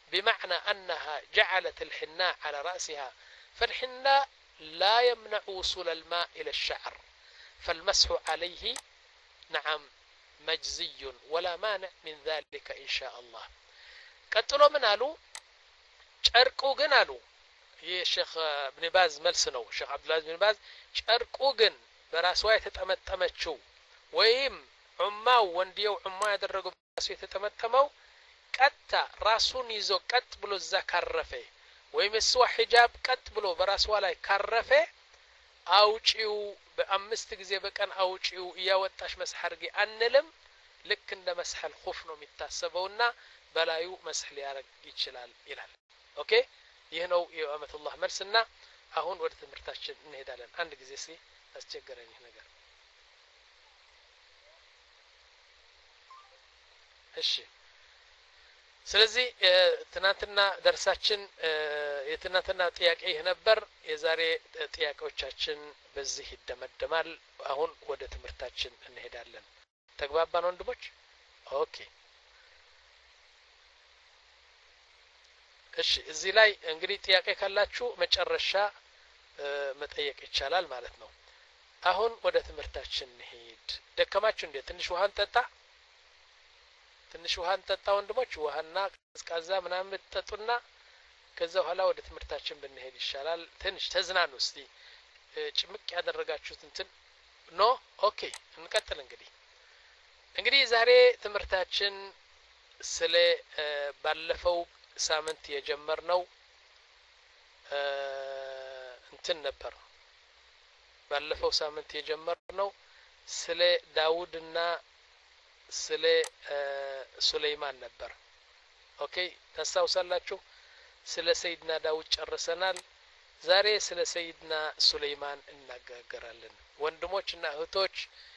بمعنى أنها جعلت الحناء على رأسها، فالحناء لا يمنع وصول الماء إلى الشعر، فالمسح عليه نعم مجزي ولا مانع من ذلك إن شاء الله. قتلوا من قالوا ጨርቁ ግን አሉ የሼኽ ኢብኑ ባዝ መልስ ነው። ሼኽ አብዱልአዚዝ ኢብኑ ባዝ ጨርቁ ግን በራሷ የተጠመጠመችው ወይም ዑማው ወንዲው ዑማ ያደረገው በራሱ የተጠመጠመው ቀጥታ ራሱን ይዞ ቀጥ ብሎ እዛ ካረፈ ወይም እሷ ሒጃብ ቀጥ ብሎ በራሷ ላይ ካረፈ አውጪው በአምስት ጊዜ በቀን አውጪው እያወጣሽ መስህ አድርጊ አንልም። ልክ እንደ መስሐል ኹፍ ነው የሚታሰበውና በላዩ መስህ ሊያረግ ይችላል ይላል። ኦኬ ይህ ነው የአመቱላህ መልስና አሁን ወደ ትምህርታችን እንሄዳለን። አንድ ጊዜ እስኪ አስቸገረኝ ነገር። እሺ ስለዚህ ትናንትና ደርሳችን የትናንትና ጥያቄ ይህ ነበር። የዛሬ ጥያቄዎቻችን በዚህ ይደመደማል። አሁን ወደ ትምህርታችን እንሄዳለን። ተግባባን ወንድሞች? ኦኬ እሺ እዚህ ላይ እንግዲህ ጥያቄ ካላችሁ መጨረሻ መጠየቅ ይቻላል ማለት ነው። አሁን ወደ ትምህርታችን እንሄድ። ደከማችሁ እንዴ? ትንሽ ውሃን ጠጣ ትንሽ ውሃን ጠጣ ወንድሞች። ውሃና ቀዝቃዛ ምናምን ጠጡና ከዛ በኋላ ወደ ትምህርታችን ብንሄድ ይሻላል። ትንሽ ተዝናኑ እስቲ። ጭምቅ ያደረጋችሁት እንትን ኖ ኦኬ እንቀጥል። እንግዲህ እንግዲህ ዛሬ ትምህርታችን ስለ ባለፈው ሳምንት የጀመርነው እንትን ነበር። ባለፈው ሳምንት የጀመርነው ስለ ዳውድና ስለ ሱለይማን ነበር። ኦኬ ታስታውሳላችሁ? ስለ ሰይድና ዳውድ ጨርሰናል። ዛሬ ስለ ሰይድና ሱለይማን እናገራለን። ወንድሞችና እህቶች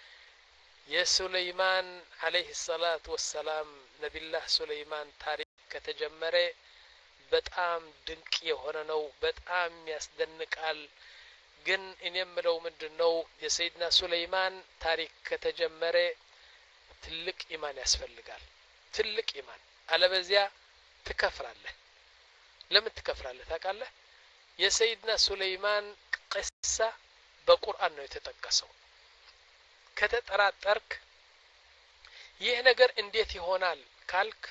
የሱለይማን አለይሂ ሰላቱ ወሰላም ነቢላህ ሱለይማን ታሪክ ከተጀመረ በጣም ድንቅ የሆነ ነው። በጣም ያስደንቃል። ግን እኔ የምለው ምንድነው የሰይድና ሱለይማን ታሪክ ከተጀመረ ትልቅ ኢማን ያስፈልጋል። ትልቅ ኢማን አለበዚያ ትከፍራለህ። ለምን ትከፍራለህ ታውቃለህ? የሰይድና ሱለይማን ቅሳ በቁርአን ነው የተጠቀሰው። ከተጠራጠርክ ይህ ነገር እንዴት ይሆናል ካልክ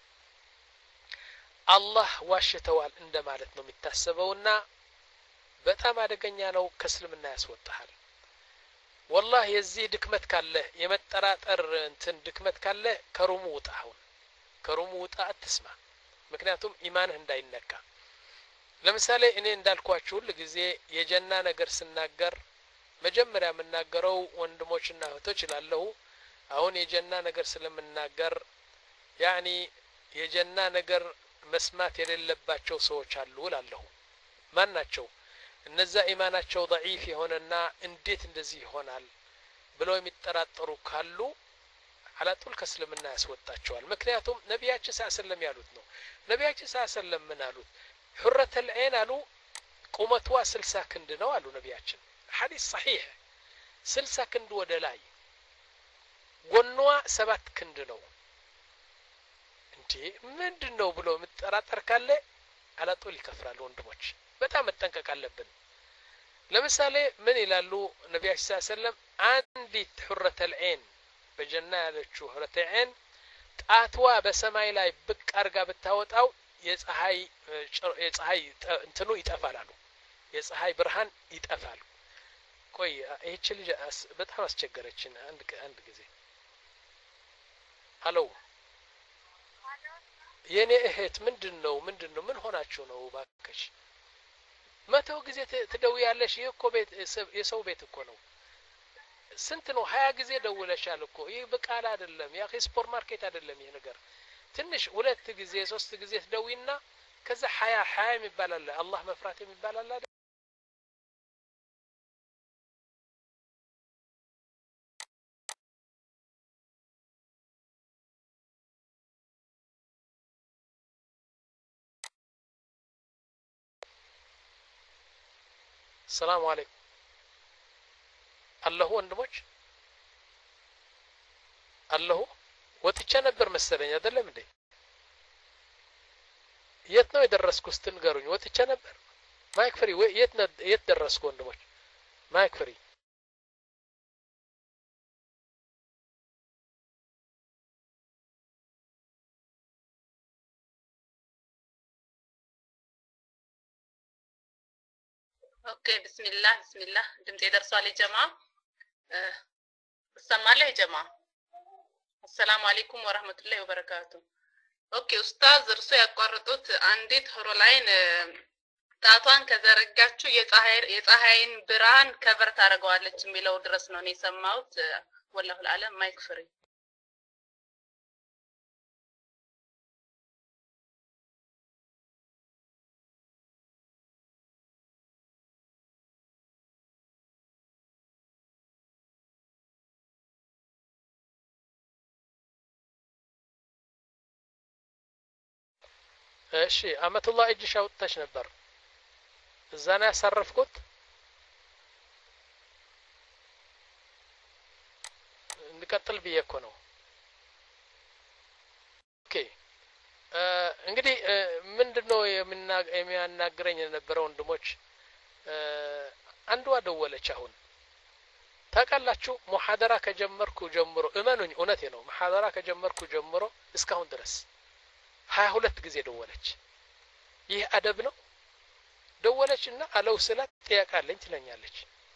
አላህ ዋሽተዋል እንደማለት ነው የሚታሰበውና በጣም አደገኛ ነው። ከእስልምና ያስወጣሃል። والله የዚህ ድክመት ካለ የመጠራጠር እንትን ድክመት ካለ ከሩሙ ውጣ። አሁን ከሩሙ ውጣ አትስማ። ምክንያቱም ኢማንህ እንዳይነካ። ለምሳሌ እኔ እንዳልኳችሁ ሁሉ ጊዜ የጀና ነገር ስናገር መጀመሪያ የምናገረው ወንድሞችና እህቶች ይላለሁ። አሁን የጀና ነገር ስለምናገር ያኒ የጀና ነገር መስማት የሌለባቸው ሰዎች አሉ እላለሁ። ማን ናቸው? እነዛ ኢማናቸው ضعيف የሆነና እንዴት እንደዚህ ይሆናል ብለው የሚጠራጠሩ ካሉ አላጡል ከእስልምና ያስወጣቸዋል። ምክንያቱም ነቢያችን ሰለላሁ ዐለይሂ ወሰለም ያሉት ነው። ነቢያችን ሰለላሁ ዐለይሂ ወሰለም ምን አሉት? حرة العين አሉ ቁመቷ ስልሳ ክንድ ነው አሉ ነቢያችን። ሐዲስ صحيح ስልሳ ክንድ ወደ ላይ ጎኗ ሰባት ክንድ ነው። እንዴ ምንድነው ብሎ ምትጠራጠር ካለ አላጡል ይከፍራል። ወንድሞች በጣም መጠንቀቅ አለብን። ለምሳሌ ምን ይላሉ ነቢያችን ሰለላሁ ዐለይሂ ወሰለም? አንዲት حرة العين በጀና ያለችው حرة العين ጣትዋ በሰማይ ላይ ብቅ አርጋ ብታወጣው የፀሐይ የፀሐይ እንትኑ ይጠፋል አሉ። የፀሐይ ብርሃን ይጠፋል። ቆይ እቺ ልጅ በጣም አስቸገረችን። አንድ አንድ ጊዜ ሃሎ የኔ እህት ምንድነው ምንድነው ምን ሆናችሁ ነው ባከሽ? መተው ጊዜ ትደውያለሽ። ይሄ እኮ ቤት የሰው ቤት እኮ ነው። ስንት ነው ሀያ ጊዜ ደውለሻል እኮ። ይሄ በቃል አይደለም ያ ሱፐር ማርኬት አይደለም። ይሄ ነገር ትንሽ ሁለት ጊዜ ሶስት ጊዜ ትደውይና ከዛ ሀያ ሀያ የሚባል አለ። አላህ መፍራት የሚባል አለ አይደል? السلام عليكم الله ወንድሞች አለሁ ወጥቼ ነበር መሰለኝ አይደለም እንዴ? የት ነው የደረስኩት ስትንገሩኝ ወጥቼ ነበር ማይክ ፍሪ የት ነው የት ደረስኩ ወንድሞች ማይክ ፍሪ ኦኬ ቢስሚላህ ቢስሚላህ ድምጤ ደርሷል ጀማ ሰማለ ጀማ አሰላሙ አለይኩም ወራህመቱላሂ ወበረካቱ ኦኬ ኡስታዝ እርሶ ያቋርጡት አንዲት ሆሮላይን ጣቷን ከዘረጋችሁ የፀሐይ የፀሐይን ብርሃን ከቨር ታረጋዋለች የሚለው ድረስ ነው እኔ ሰማሁት ወላሁ አለም ማይክ ፍሪ እሺ አመቱላህ እጅሽ አውጥተሽ ነበር እዛ ነው ያሳረፍኩት እንቀጥል ብዬ እኮ ነው ኦኬ እንግዲህ ምንድነው የሚያናግረኝ የነበረው ወንድሞች አንዷ ደወለች አሁን ታውቃላችሁ ሙሐደራ ከጀመርኩ ጀምሮ እመኑኝ እውነቴ ነው ሙሐደራ ከጀመርኩ ጀምሮ እስካሁን ድረስ ሀያ ሁለት ጊዜ ደወለች ይህ አደብ ነው ደወለችና አለው ስላት ጥያቃለኝ ትለኛለች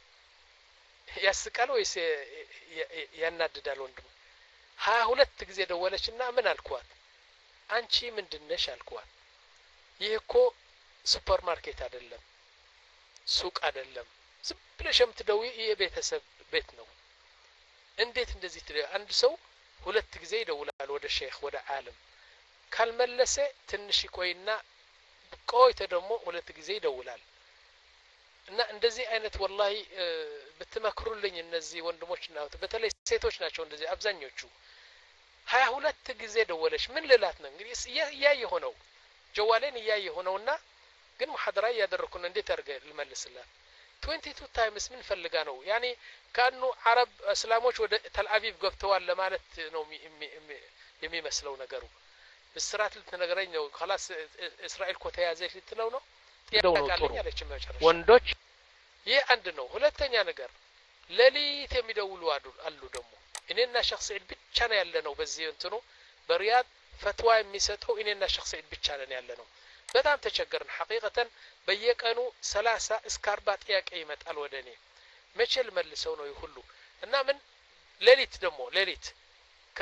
ያስቃል ወይስ ያናድዳል ወንድም ሀያ ሁለት ጊዜ ደወለችና ምን አልኳት አንቺ ምንድነሽ አልኳት ይህ እኮ ሱፐር ማርኬት አይደለም ሱቅ አይደለም ዝም ብለሽ የምትደውይ የቤተሰብ ቤት ነው እንዴት እንደዚህ ትደው አንድ ሰው ሁለት ጊዜ ይደውላል ወደ ሼክ ወደ ዓለም ካልመለሰ ትንሽ ይቆይና ቆይተ ደግሞ ሁለት ጊዜ ይደውላል እና እንደዚህ አይነት ወላሂ ብትመክሩልኝ እነዚህ ወንድሞችና በተለይ ሴቶች ናቸው እንደዚህ አብዛኞቹ ሀያ ሁለት ጊዜ ደወለሽ ምን ልላት ነው እንግዲህ ያየ ሆነው ጀዋሌን ያየ ሆነውና ግን ሙሐደራ ያደረኩን እንዴት አርገ ልመልስላት twenty-two times ምን ፈልጋ ነው ያኒ ካኑ አረብ እስላሞች ወደ ተልአቪቭ ገብተዋል ለማለት ነው የሚመስለው ነገሩ ብስራት ልትነግረኝ ነው خلاص እስራኤል ኮ ተያዘች ልትለው ነው ያቃለኝ አለች መጨረሻ ወንዶች ይሄ አንድ ነው ሁለተኛ ነገር ለሊት የሚደውሉ አሉ ደግሞ እኔና ሸخص ዒድ ብቻ ነው ያለነው በዚህ እንትኑ በሪያድ ፈትዋ የሚሰጠው እኔና ሸخص ዒድ ብቻ ነን ያለነው በጣም ተቸገርን ሐቂቀተን በየቀኑ ሰላሳ እስከ አርባ ጥያቄ ይመጣል ወደኔ መቼ ልመልሰው ነው ይሁሉ እና ምን ሌሊት ደግሞ ሌሊት ከ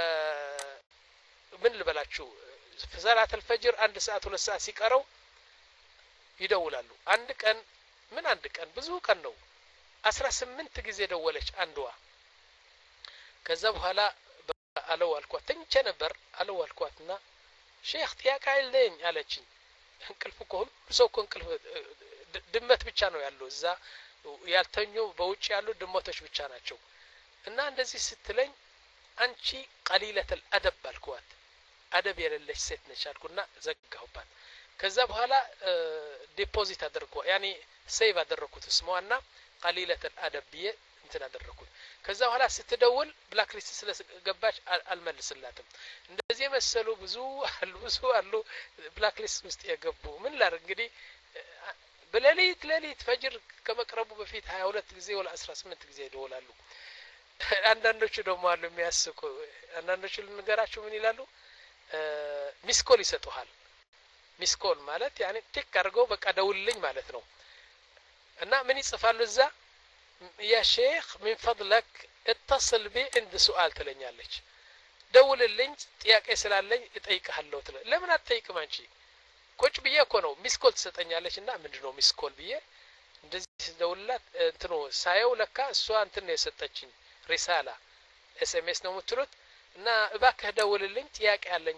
ምን ልበላችሁ ሰላት الفجر አንድ ሰዓት ሁለት ሰዓት ሲቀረው ይደውላሉ አንድ ቀን ምን አንድ ቀን ብዙ ቀን ነው አስራ ስምንት ጊዜ ደወለች አንዷ ከዛ በኋላ አለው አልኳት ተንቸ ነበር አለው አልኳትና ሼክ ጥያቄ አይልኝ አለችኝ እንቅልፍ እኮ ሁሉ ሰው እኮ እንቅልፍ ድመት ብቻ ነው ያለው እዛ ያልተኙ በውጭ ያሉ ድመቶች ብቻ ናቸው እና እንደዚህ ስትለኝ አንቺ قليله الادب አልኳት አደብ የሌለሽ ሴት ነሽ አልኩና ዘጋሁባት ከዛ በኋላ ዲፖዚት አደረኩ ያኒ ሴቭ አደረኩት ስሟና قليله الادب ብዬ እንትን አደረኩት ከዛ በኋላ ስትደውል ብላክ ሊስት ስለገባች አልመልስላትም እንደዚህ መሰሉ ብዙ አሉ ብዙ አሉ ብላክ ሊስት ውስጥ የገቡ ምን ላር እንግዲህ በሌሊት ሌሊት ፈጅር ከመቅረቡ በፊት ሀያ ሁለት ጊዜ ወላ አስራ ስምንት ጊዜ ይደውላሉ አንዳንዶቹ ደግሞ አሉ የሚያስቁ አንዳንዶቹ ልንገራችሁ ምን ይላሉ ሚስኮል ይሰጡሃል ሚስኮል ማለት ያኔ ቲክ አድርገው በቃ ደውልልኝ ማለት ነው እና ምን ይጽፋሉ እዛ يا شيخ من فضلك اتصل بي عند سؤال ትለኛለች ደውልልኝ ጥያቄ ስላለኝ እጠይቅሃለሁ ትለ ለምን አትጠይቅም አንቺ ቁጭ ብዬ እኮ ነው ሚስኮል ትሰጠኛለችና ምንድነው ሚስኮል ብዬ እንደዚህ ደውልላት እንትኑ ሳየው ለካ እሷ እንትን ነው የሰጠችኝ ሪሳላ ኤስኤምኤስ ነው የምትሉት እና እባክህ ደውልልኝ ጥያቄ አለኝ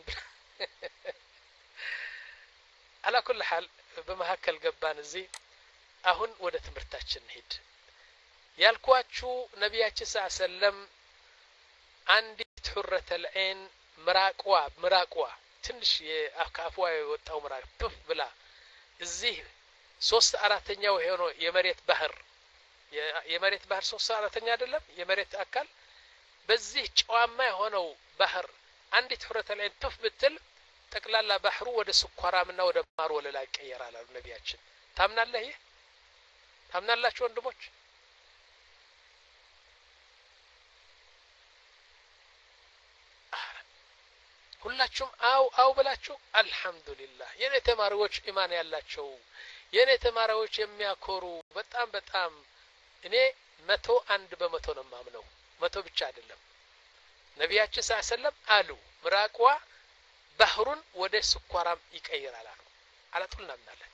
على كل حال በመሐከል ገባን እዚህ አሁን ወደ ትምርታችን ሄድ ያልኳችሁ ነብያችን ሰለላሁ አንዲት ሁረተ العين ምራቋ ምራቋ ትንሽ የአካፏ የወጣው ምራቅ ፕፍ ብላ እዚህ ሶስት አራተኛው ሆኖ የመሬት ባህር የመሬት ባህር ሶስት አራተኛ አይደለም የመሬት አካል በዚህ ጨዋማ የሆነው ባህር አንዲት ሁረተ العين ፕፍ ብትል ጠቅላላ ባህሩ ወደ ስኳራምና ወደ ማር ወለላ ይቀየራል አሉ ነቢያችን። ታምናለህ? ይሄ ታምናላችሁ ወንድሞች? ሁላችሁም አው አው ብላችሁ አልহামዱሊላህ። የኔ ተማሪዎች ኢማን ያላቸው የኔ ተማሪዎች የሚያኮሩ በጣም በጣም እኔ መቶ አንድ በመቶ ነው ማምነው። መቶ ብቻ አይደለም። ነቢያችን ሰለላሁ ዐለይሂ ወሰለም አሉ ምራቅዋ ባህሩን ወደ ስኳራም ይቀይራል አሉ። አላጡልና እናለን።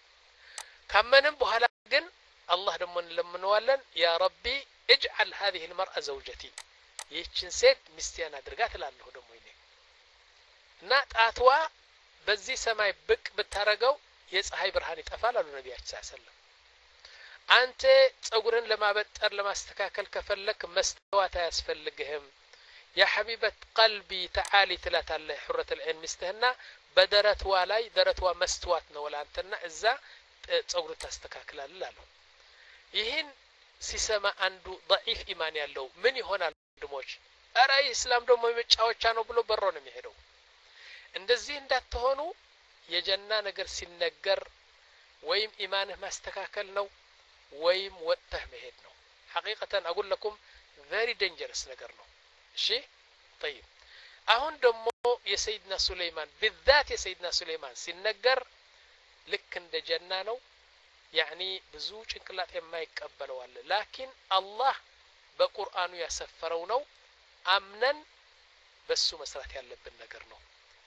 ካመንም በኋላ ግን አላህ ደግሞ እንለምነዋለን ያ ረቢ اجعل هذه المرأة زوجتي ይህችን ሴት ሚስቴን አድርጋት እላለሁ ደግሞ ይኔ እና ጣትዋ በዚህ ሰማይ ብቅ ብታረገው የፀሐይ ብርሃን ይጠፋል አሉ ነቢያችን ሰለላሁ ዐለይሂ ወሰለም። አንተ ጸጉርን ለማበጠር ለማስተካከል ከፈለክ መስተዋት አያስፈልግህም። ያ ሐቢበት ቀልቢ ተዓሊ ትላታለህ ሁረት العين ሚስትህና በደረትዋ ላይ ደረትዋ መስተዋት ነው ለአንተና እዛ ጸጉር ታስተካክላለህ አሉ። ይህን ሲሰማ አንዱ ضعيف ኢማን ያለው ምን ይሆናል ወንድሞች? አረ እስላም ደግሞ የመጫወቻ ነው ብሎ በሮ ነው የሚሄደው። እንደዚህ እንዳትሆኑ የጀና ነገር ሲነገር ወይም ኢማንህ ማስተካከል ነው ወይም ወጥተህ መሄድ ነው። ሐቂቀተን አقول لكم very dangerous ነገር ነው። እሺ طيب አሁን ደግሞ የሰይድና ሱለይማን بالذات የሰይድና ሱለይማን ሲነገር ልክ እንደ ጀና ነው። ያኒ ብዙ ጭንቅላት የማይቀበለው አለ። ላኪን አላህ በቁርአኑ ያሰፈረው ነው። አምነን በሱ መስራት ያለብን ነገር ነው።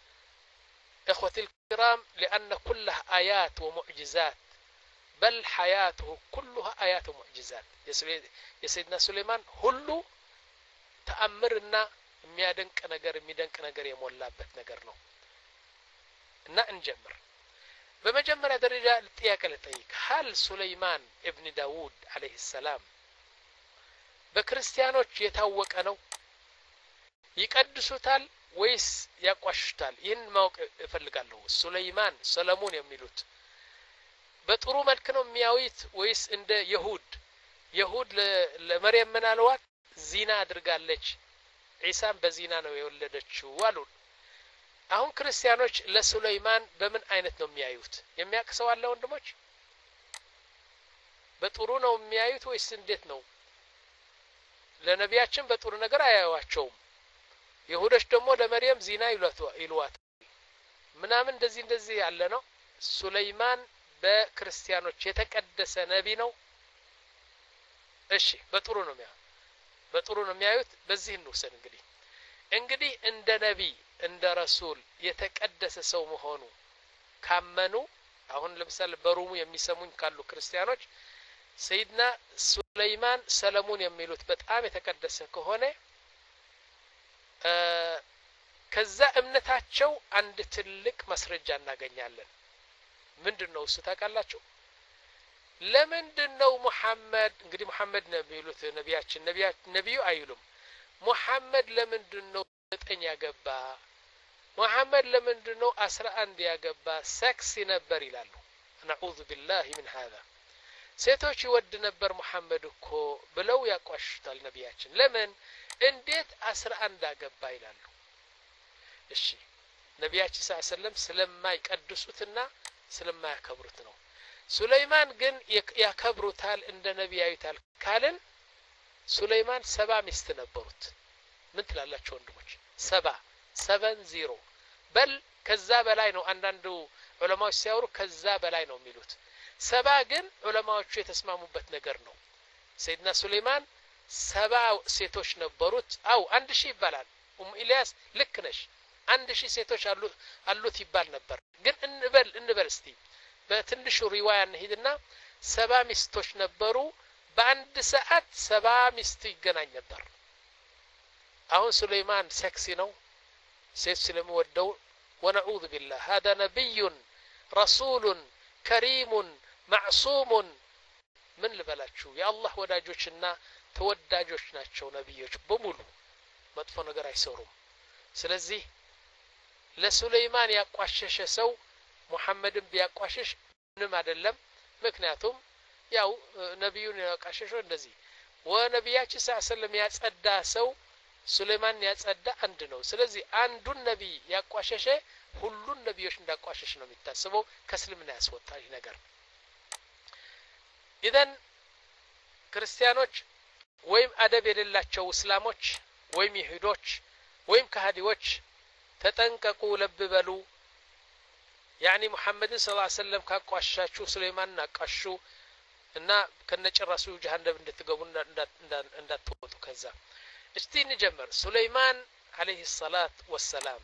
اخوتي الكرام لان كلها ايات ومعجزات بل حياته كلها ايات ومعجزات የሰይድና ሱለይማን ሁሉ ተአምርና የሚያደንቅ ነገር የሚደንቅ ነገር የሞላበት ነገር ነው። እና እንጀምር። በመጀመሪያ ደረጃ ጥያቄ ልጠይቅ። هل سليمان ابن داود عليه السلام በክርስቲያኖች የታወቀ ነው? ይቀድሱታል ወይስ ያቋሽታል? ይህን ማወቅ እፈልጋለሁ። ሱለይማን ሰለሞን የሚሉት በጥሩ መልክ ነው የሚያዩት ወይስ እንደ ይሁድ ይሁድ ለመርየም ምናልዋት ዚና አድርጋለች ዒሳን በዚና ነው የወለደችው አሉ። አሁን ክርስቲያኖች ለሱለይማን በምን አይነት ነው የሚያዩት? የሚያቅሰው አለ ወንድሞች? በጥሩ ነው የሚያዩት ወይስ እንዴት ነው? ለነቢያችን በጥሩ ነገር አያዩዋቸውም። ይሁዶች ደግሞ ለመርየም ዚና ይሏት ምናምን እንደዚህ እንደዚህ ያለ ነው። ሱለይማን በክርስቲያኖች የተቀደሰ ነቢ ነው? እሺ በጥሩ ነው የሚያዩት በጥሩ ነው የሚያዩት። በዚህ እንውሰድ እንግዲህ እንግዲህ እንደ ነቢ እንደ ረሱል የተቀደሰ ሰው መሆኑ ካመኑ አሁን ለምሳሌ በሩሙ የሚሰሙኝ ካሉ ክርስቲያኖች ሰይድና ሱለይማን ሰለሞን የሚሉት በጣም የተቀደሰ ከሆነ ከዛ እምነታቸው አንድ ትልቅ ማስረጃ እናገኛለን። ምንድነው እሱ ታውቃላችሁ? ለምንድነው ሙሐመድ እንግዲህ ሙሐመድ ነው የሚሉት ነቢያችን ነቢዩ አይሉም። ሙሐመድ ለምንድነው ዘጠኝ ያገባ? ሙሐመድ ለምንድነው አስራ አንድ ያገባ? ሰክስ ነበር ይላሉ። ነዑዙ ቢላሂ ሚን ሃዛ። ሴቶች ይወድ ነበር ሙሐመድ እኮ ብለው ያቋሽታል ነቢያችን። ለምን እንዴት አስራ አንድ አገባ ይላሉ? እሺ ነቢያችን ሰለላሁ ዐለይሂ ወሰለም ስለማይቀድሱትና ስለማያከብሩት ነው። ሱለይማን ግን ያከብሩታል እንደ ነቢያዊታል ካልን ሱለይማን ሰባ ሚስት ነበሩት። ምን ትላላችሁ ወንድሞች? ሰባ ሰቨን ዜሮ በል ከዛ በላይ ነው። አንዳንዱ ዑለማዎች ሲያወሩ ከዛ በላይ ነው የሚሉት። ሰባ ግን ዑለማዎቹ የተስማሙበት ነገር ነው። ሰይድና ሱለይማን ሰባ ሴቶች ነበሩት። አው አንድ ሺህ ይባላል። ኡም ኢልያስ ልክ ነሽ። አንድ ሺህ ሴቶች አሉት አሉት ይባል ነበር። ግን እንበል እንበል እስቲ በትንሹ ሪዋያ እንሂድና ሰባ ሚስቶች ነበሩ። በአንድ ሰዓት ሰባ ሚስት ይገናኝ ነበር። አሁን ሱለይማን ሴክሲ ነው ሴት ስለሚወደው ወነዑዙ ቢላህ هذا نبي رسول كريم معصوم ምን ልበላችሁ የአላህ ወዳጆችና ተወዳጆች ናቸው ነብዮች በሙሉ መጥፎ ነገር አይሰሩም። ስለዚህ ለሱለይማን ያቋሸሸ ሰው ሙሐመድን ቢያቋሽሽ ምንም አይደለም። ምክንያቱም ያው ነብዩን ያቋሸሸው እንደዚህ ወነብያችን ሰለላሁ ዐለይሂ ወሰለም ያጸዳ ሰው ሱሌማን ያጸዳ አንድ ነው ስለዚህ አንዱን ነብይ ያቋሸሸ ሁሉን ነብዮች እንዳቋሸሽ ነው የሚታሰበው ከእስልምና ያስወጣል ነገር ኢዘን ክርስቲያኖች ወይም አደብ የሌላቸው እስላሞች ወይም ይሁዶች ወይም ከሃዲዎች ተጠንቀቁ ለብ በሉ ያኒ ሙሐመድ ሰለላሁ ዐለይሂ ወሰለም ካቋሻችሁ ሱሌማን አቋሹ እና ከነጭራሱ ጀሃነም እንድትገቡ እንዳትወጡ ከዛ እስቲ እንጀምር ሱሌማን عليه الصلاة والسلام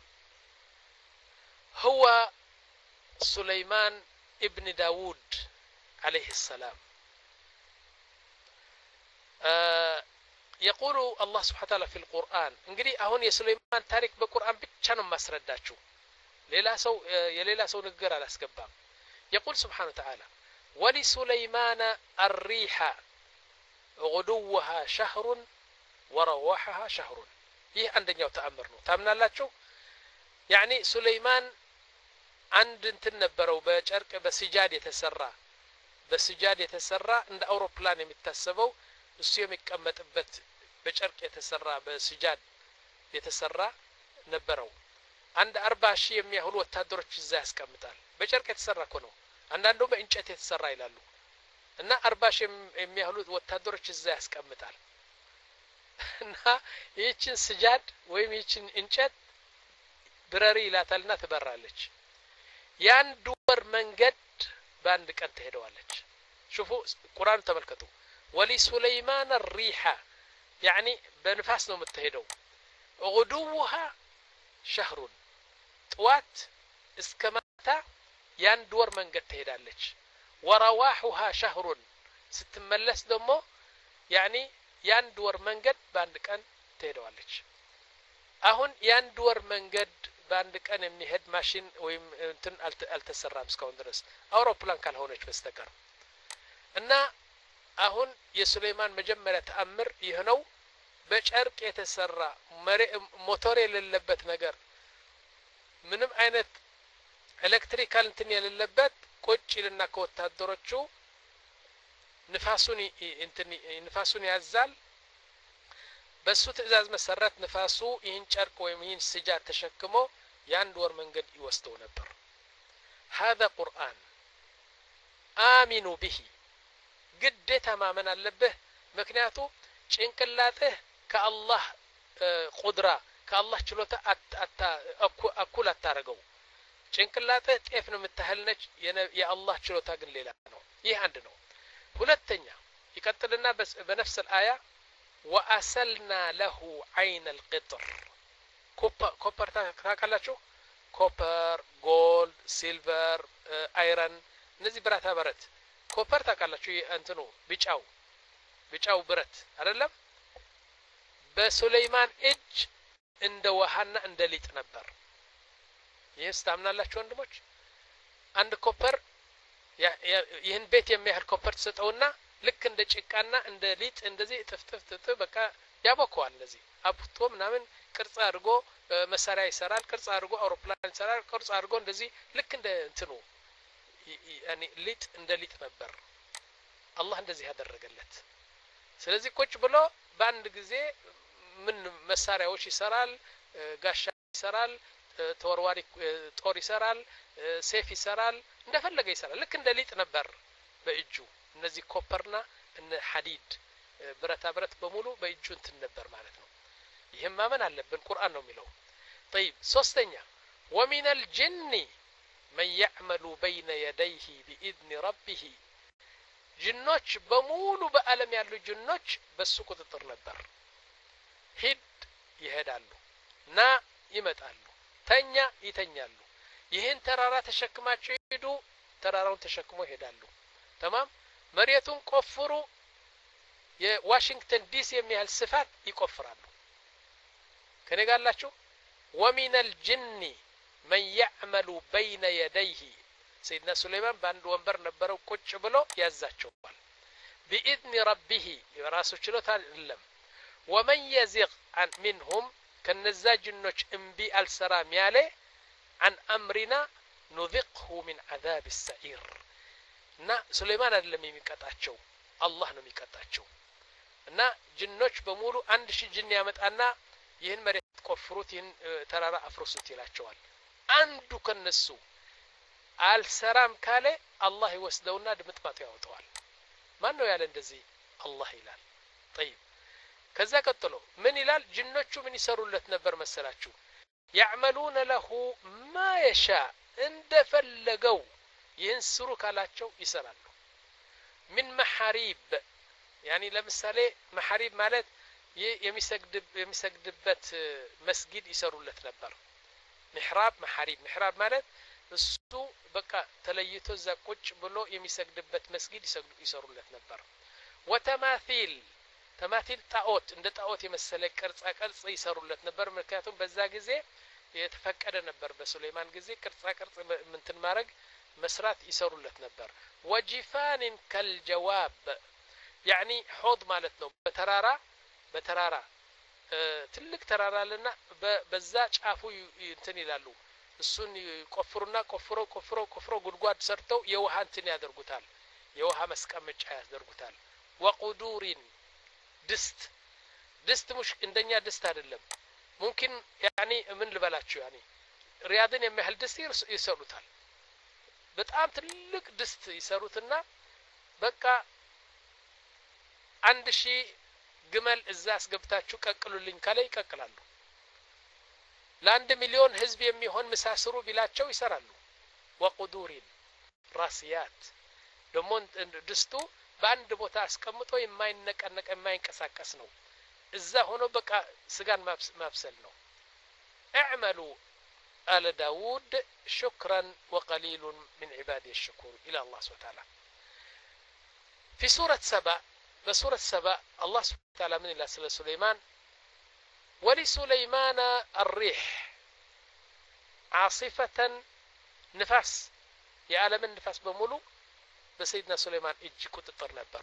هو سليمان ابن داود عليه السلام آه يقول الله سبحانه وتعالى في القرآن እንግዲህ አሁን የሱሌማን ታሪክ በቁርአን ብቻ ነው ማስረዳችሁ ሌላ ሰው የሌላ ሰው ንግግር አላስገባም يقول سبحانه وتعالى ولسليمان الريح غدوها شهر ورواحها شهر ይህ አንደኛው ተአምር ነው ታምናላችሁ يعني سليمان አንድ እንትን ነበረው በጨርቅ በስጃድ የተሰራ በስጃድ የተሰራ እንደ አውሮፕላን የሚታሰበው እሱ የሚቀመጥበት በጨርቅ የተሰራ በስጃድ የተሰራ ነበረው አንድ አርባ ሺህ የሚያህሉ ወታደሮች እዛ ያስቀምጣል በጨርቅ የተሰራ እኮ ነው አንዳንዱ በእንጨት የተሰራ ይላሉ እና አርባ ሺህ የሚያህሉ ወታደሮች እዛ ያስቀምጣል እና ይህችን ስጃድ ወይም ይህችን እንጨት ብረሪ ይላታልና ትበራለች የአንድ ወር መንገድ በአንድ ቀን ትሄደዋለች شوفوا ቁርአን ተመልከቱ ولسليمان الريح يعني በንፋስ ነው የምትሄደው غدوها شهر طوات እስከ ማታ የአንድ ወር መንገድ ትሄዳለች ورواحها شهر ስትመለስ ደግሞ يعني የአንድ ወር መንገድ በአንድ ቀን ትሄደዋለች አሁን የአንድ ወር መንገድ በአንድ ቀን የሚሄድ ማሽን ወይም እንትን አልተሰራም እስካሁን ድረስ አውሮፕላን ካልሆነች በስተቀር እና አሁን የሱሌማን መጀመሪያ ተአምር ይህ ነው በጨርቅ የተሰራ ሞተር የሌለበት ነገር ምንም አይነት ኤሌክትሪካል እንትን የሌለበት ቁጭ ይልና ከወታደሮቹ ንፋሱን እንትን ንፋሱን ያዛል በሱ ትእዛዝ መሰረት ንፋሱ ይህን ጨርቅ ወይም ይህን ስጃድ ተሸክሞ የአንድ ወር መንገድ ይወስደው ነበር هذا قرآن آمنوا به ግዴታ ማመን አለብህ ምክንያቱ ጭንቅላትህ ከአላህ ቁድራ ከአላህ ችሎታ አታ አኩል አታረገው ጭንቅላትህ ጤፍ ነው የምታህል ነች የአላህ ችሎታ ግን ሌላ ነው ይህ አንድ ነው ሁለተኛ ይቀጥልና በነፍስ الآية وأسلنا له عين القطر كوبر كوبر ታውቃላችሁ ኮፐር ጎልድ ሲልቨር አይረን እነዚህ ብረታ ብረት ኮፐር ታውቃላችሁ እንትኑ ቢጫው ቢጫው ብረት አይደለም በሱሌማን እጅ እንደ ውሃና እንደ ሊጥ ነበር ይህስ ታምናላችሁ ወንድሞች አንድ ኮፐር ይህን ቤት የሚያህል ኮፐር ተሰጠውና ልክ እንደ ጭቃና እንደ ሊጥ እንደዚህ ጥፍጥፍ ጥፍጥፍ በቃ ያቦከዋል እንደዚህ አብቶ ምናምን ቅርጽ አድርጎ መሳሪያ ይሰራል ቅርጽ አድርጎ አውሮፕላን ይሰራል ቅርጽ አድርጎ እንደዚህ ልክ እንደ እንትኑ ያኒ ሊጥ እንደ ሊጥ ነበር አላህ እንደዚህ ያደረገለት ስለዚህ ቁጭ ብሎ በአንድ ጊዜ ምን መሳሪያዎች ይሰራል ጋሻ ይሰራል ተወርዋሪ ጦር ይሰራል ሴፍ ይሰራል እንደፈለገ ይሰራል ልክ እንደ ሊጥ ነበር በእጁ እነዚህ ኮፐርና እነ ሐዲድ ብረታ ብረት በሙሉ በእጁ እንትን ነበር ማለት ነው ይሄም ማመን አለብን ቁርአን ነው የሚለው طيب ሶስተኛ ومن الجن من يعمل بين يديه بإذن ربه ጅኖች በሙሉ በአለም ያሉ ጅኖች በሱ ቁጥጥር ነበር ሂድ ይሄዳሉ ና ይመጣሉ ተኛ ይተኛሉ ይሄን ተራራ ተሸክማቸው ይሄዱ ተራራውን ተሸክሞ ይሄዳሉ تمام መሬቱን ቆፍሩ የዋሽንግተን ዲሲ የሚያህል ስፋት ይቆፍራሉ ከነጋላችሁ ومن الجن من يعمل بين يديه سيدنا سليمان باند ወንበር ነበረው ቁጭ ብሎ ያዛቸዋል بإذن ربه የራሱ ችሎታ አይደለም ومن يزغ عن منهم ከነዛ ጅኖች እምቢ አልሰራም ያለ عن أمرنا نذقه من عذاب السعير እና ሱሌማን አይደለም የሚቀጣቸው አላህ ነው የሚቀጣቸው እና ጅኖች በሙሉ አንድ ሺህ ጅን ያመጣና ይህን መሬት ቆፍሩት ይህን ተራራ አፍርሱት ይላቸዋል አንዱ ከነሱ አልሰራም ካለ አላህ ይወስደውና ድምጥማጡ ያወጣዋል ማን ነው ያለ እንደዚህ አላህ ይላል طيب ከዛ ቀጥሎ ምን ይላል ጅኖቹ ምን ይሰሩለት ነበር መሰላችሁ يعملون له ما يشاء እንደፈለገው ይህን ስሩ ካላቸው ይሰራሉ من محاريب يعني ለምሳሌ محاريب ማለት የሚሰግድ የሚሰግድበት መስጊድ ይሰሩለት ነበር محراب محاريب محراب ማለት እሱ በቃ ተለይቶ እዛ ቁጭ ብሎ የሚሰግድበት መስጊድ ይሰሩለት ነበር وتماثيل ተማቲል ጣዖት እንደ ጣዖት የመሰለ ቅርጻ ቅርጽ ይሰሩለት ነበር ምክንያቱም በዛ ጊዜ የተፈቀደ ነበር በሱሌማን ጊዜ ቅርጻ ቅርጽ ምንትን ማድረግ መስራት ይሰሩለት ነበር وجفان كالجواب يعني حوض ማለት ነው በተራራ በተራራ ትልቅ ተራራ ለና በዛ ጫፉ እንትን ይላሉ እሱን ቆፍሩና ቆፍሮ ቆፍሮ ቆፍሮ ጉድጓድ ሰርተው የውሃ እንትን ያደርጉታል የውሃ መስቀመጫ ያደርጉታል وقدور ድስት ድስት ሙሽ እንደኛ ድስት አይደለም ممكن يعني ምን ልበላችሁ يعني ሪያድን የሚያህል ድስት ይሰሩታል በጣም ትልቅ ድስት ይሰሩትና በቃ አንድ ሺህ ግመል እዛ አስገብታችሁ ቀቅሉልኝ ካለ ይቀቅላሉ ለአንድ ሚሊዮን ህዝብ የሚሆን መሳስሩ ቢላቸው ይሰራሉ وقدور راسيات ደሞ ድስቱ በአንድ ቦታ አስቀምጦ የማይነቀነቅ የማይንቀሳቀስ ነው እዛ ሆኖ በቃ ስጋን ማብሰል ነው اعملوا آل داود شكرا وقليل من عبادي الشكور إلى الله سبحانه وتعالى في سورة سبأ بسورة سبأ الله سبحانه وتعالى من الله سل سليمان ولسليمان الريح عاصفة نفاس يا عالم النفاس بمولو بسيدنا سليمان اجي ቁጥጥር ነበር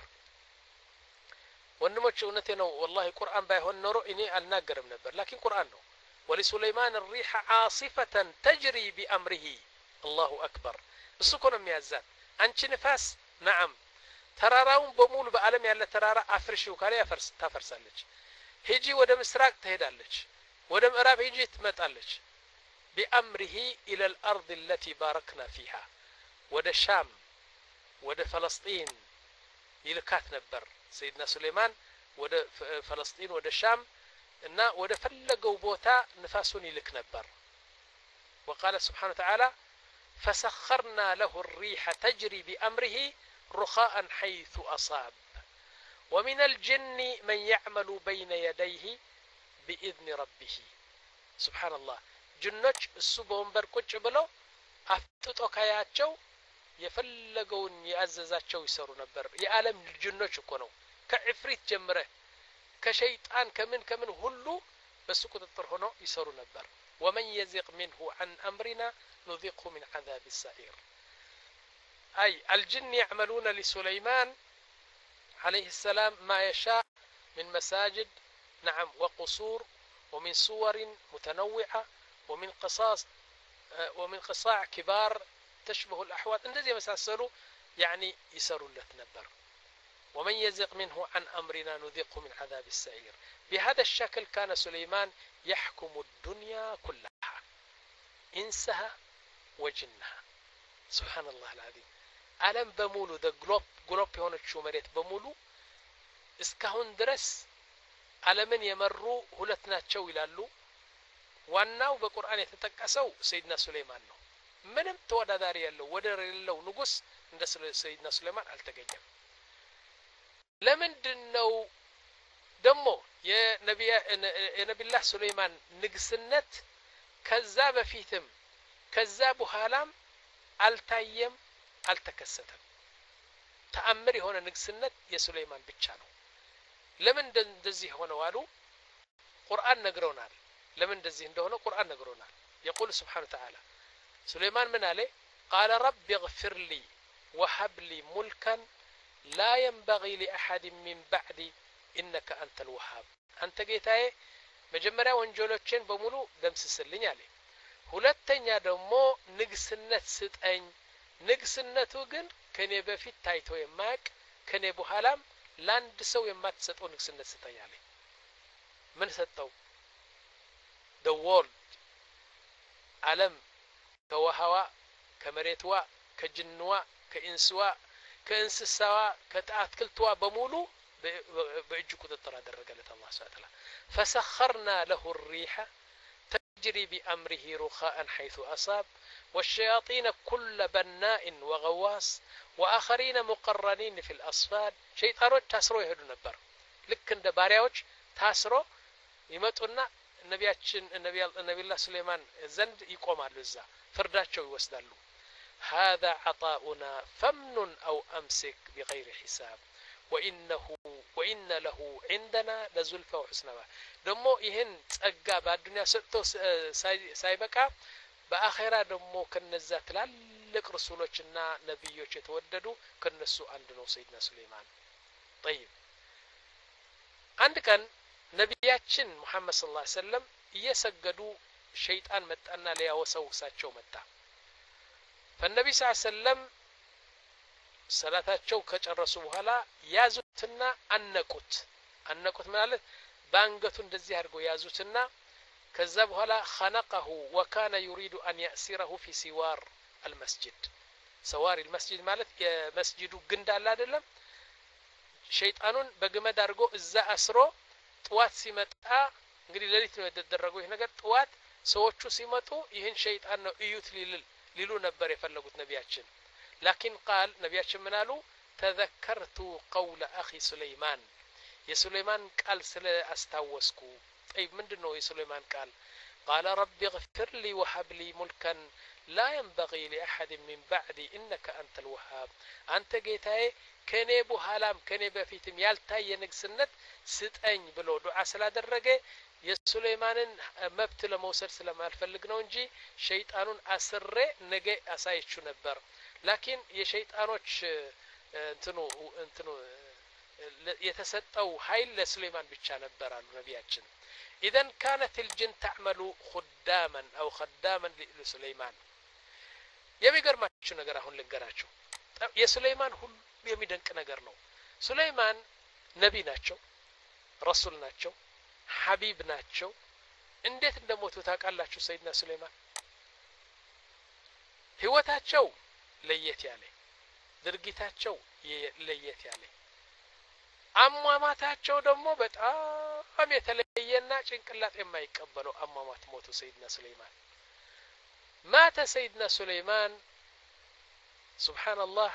ወንድሞች እውነቴ ነው والله ቁርአን ባይሆን ኖሮ እኔ አልናገርም ነበር لكن ቁርአን ነው ولسليمان الريح عاصفة تجري بأمره الله أكبر እሱ እኮ ነው የሚያዛት አንቺ ንፋስ نعم ተራራውን በሙሉ በአለም ያለ ተራራ አፍርሺው ካለ ያፈርስ ታፈርሳለች ሂጂ ወደ ምስራቅ ትሄዳለች ወደ ምዕራብ ሂጂ ትመጣለች بأمره إلى الأرض التي باركنا فيها ወደ ሻም ወደ فلسطين ይልካት ነበር سيدنا سليمان ወደ فلسطين ወደ ሻም እና ወደ ፈለገው ቦታ ንፋሱን ይልክ ነበር وقال سبحانه وتعالى فسخرنا له الريح تجري بأمره رخاء حيث أصاب ومن الجن من يعمل بين يديه بإذن ربه سبحان الله جنوች እሱ በወንበር ቁጭ ብለው አፍጥጦ ካያቸው የፈለገውን ያዘዛቸው ይሰሩ ነበር የዓለም ጅኖች እኮ ነው ከዕፍሪት ጀምረ ከሸይጣን ከምን ከምን ሁሉ በሱ ቁጥጥር ሆኖ ይሰሩ ነበር ومن يزغ منه عن أمرنا نذقه من عذاب السعير أي الجن يعملون لسليمان عليه السلام ما يشاء من مساجد نعم وقصور ومن صور متنوعة ومن قصاص ومن قصاع كبار تشبه الأحوات الذي مساسلوا يعني يسروا لتنبر ومن يزغ منه عن أمرنا نذقه من عذاب السعير بهذا الشكل كان سليمان يحكم الدنيا كلها إنسها وجنها سبحان الله العظيم ألم بمولو ذا جلوب جلوب هون تشومريت بمولو اسكهون درس ألمن يمروا هلتنا تشو يلالو ዋናው በቁርአን የተጠቀሰው ሰይድና ሱሌማን ነው ምንም ተወዳዳሪ ያለው ወደር የለው ንጉስ እንደ ሰይድና ሱሌማን አልተገኘም ለምንድነው ደሞ የነቢያ የነቢላህ ሱሌማን ንግስነት ከዛ በፊትም ከዛ በኋላም አልታየም አልተከሰተም ተአምር የሆነ ንግስነት የሱሌማን ብቻ ነው ለምን እንደዚህ ሆነው አሉ ቁርአን ነግሮናል لمن دزين دهونه قرآن نقرونا يقول سبحانه وتعالى سليمان من عليه قال رب اغفر لي وهب لي ملكا لا ينبغي لأحد من بعدي إنك أنت الوهاب أنت جيتاي مجمرة وانجولوتشين بمولو دمس سلين عليه ሁለተኛ ደግሞ ንግስነት ስጠኝ ንግስነቱ ግን ከኔ በፊት ታይቶ የማቅ ከኔ በኋላም ላንድ ሰው የማትሰጠው ንግስነት ስጠኝ አለ ምን ሰጠው the world ዓለም ከውሃዋ ከመሬትዋ ከጅንዋ ከኢንስዋ ከእንስሳዋ ከአትክልትዋ በሙሉ በእጁ ቁጥጥር አደረገለት አላህ ሱብሓነሁ ወተዓላ فسخرنا له الريح تجري بأمره رخاء حيث أصاب والشياطين كل بناء وغواص وآخرين مقرنين في الأصفاد شيطانوች ታስሮ ይሄዱ ነበር ልክ እንደ ባሪያዎች ታስሮ ይመጡና ነቢያችን ነቢዩላህ ሱለይማን ዘንድ ይቆማሉ እዛ ፍርዳቸው ይወስዳሉ هذا عطاؤنا فمن أو أمسك بغير حساب وإنه وإن له عندنا لزلفى وحسن مآب ደግሞ ይሄን ጸጋ በአዱንያ ሰጥቶ ሳይበቃ በአኺራ ደግሞ ከነዛ ትላልቅ ረሱሎችና ነብዮች የተወደዱ ከነሱ አንድ ነው ሰይድና ሱለይማን طيب አንድ ቀን ነቢያችን ሙሐመድ ሰለላሁ ዐለይሂ ወሰለም እየሰገዱ ሸይጣን መጣና ሊያወሰውሳቸው መጣ فالنبي صلى الله عليه وسلم ሰላታቸው ከጨረሱ በኋላ ያዙትና አነቁት አነቁት ማለት ባንገቱ እንደዚህ አድርገው ያዙትና ከዛ በኋላ خنقه وكان يريد أن يأسره في سوار المسجد سوار المسجد ማለት የመስጂዱ ግንድ አለ አይደለም ሸይጣኑን በገመድ አድርጎ እዛ አስሮ ጥዋት ሲመጣ እንግዲህ ሌሊት ነው የተደረገው ይሄ ነገር ጥዋት ሰዎቹ ሲመጡ ይሄን ሸይጣን ነው እዩት ሊል ሊሉ ነበር የፈለጉት ነቢያችን لكن قال نبياتنا منالو تذكرت قول أخي سليمان يا سليمان قال سلا أستوسكو طيب من دنو يا سليمان قال قال رب اغفر لي وهب لي ملكا لا ينبغي لأحد من بعدي إنك أنت الوهاب أنت جيتاي كني بوهالام كني بفيتم يالتاي ينقسنت ستأني بلو دعاء سلا درجة يا سليمان مبت لموسر سلام الفلق نونجي شيطان أسر نجي أسايشو نبر لكن የሸይጣኖች እንትኑ እንትኑ የተሰጠው ኃይል ለሱለይማን ብቻ ነበር አሉ ነቢያችን اذا كانت الجن تعمل خداما او خداما لسليمان የሚገርማችሁ ነገር አሁን ልንገራችሁ የሱለይማን ሁሉ የሚደንቅ ነገር ነው ሱለይማን ነቢ ናቸው ረሱል ናቸው ሐቢብ ናቸው እንዴት እንደሞቱ ታውቃላችሁ ሰይድና ሱለይማን ህይወታቸው ለየት ያለ ድርጊታቸው ለየት ያለ አሟሟታቸው ደግሞ በጣም የተለየና ጭንቅላት የማይቀበለው አሟሟት ሞቱ ሰይድና ሱለይማን ማተ ሰይድና ሱለይማን ሱብሃንአላህ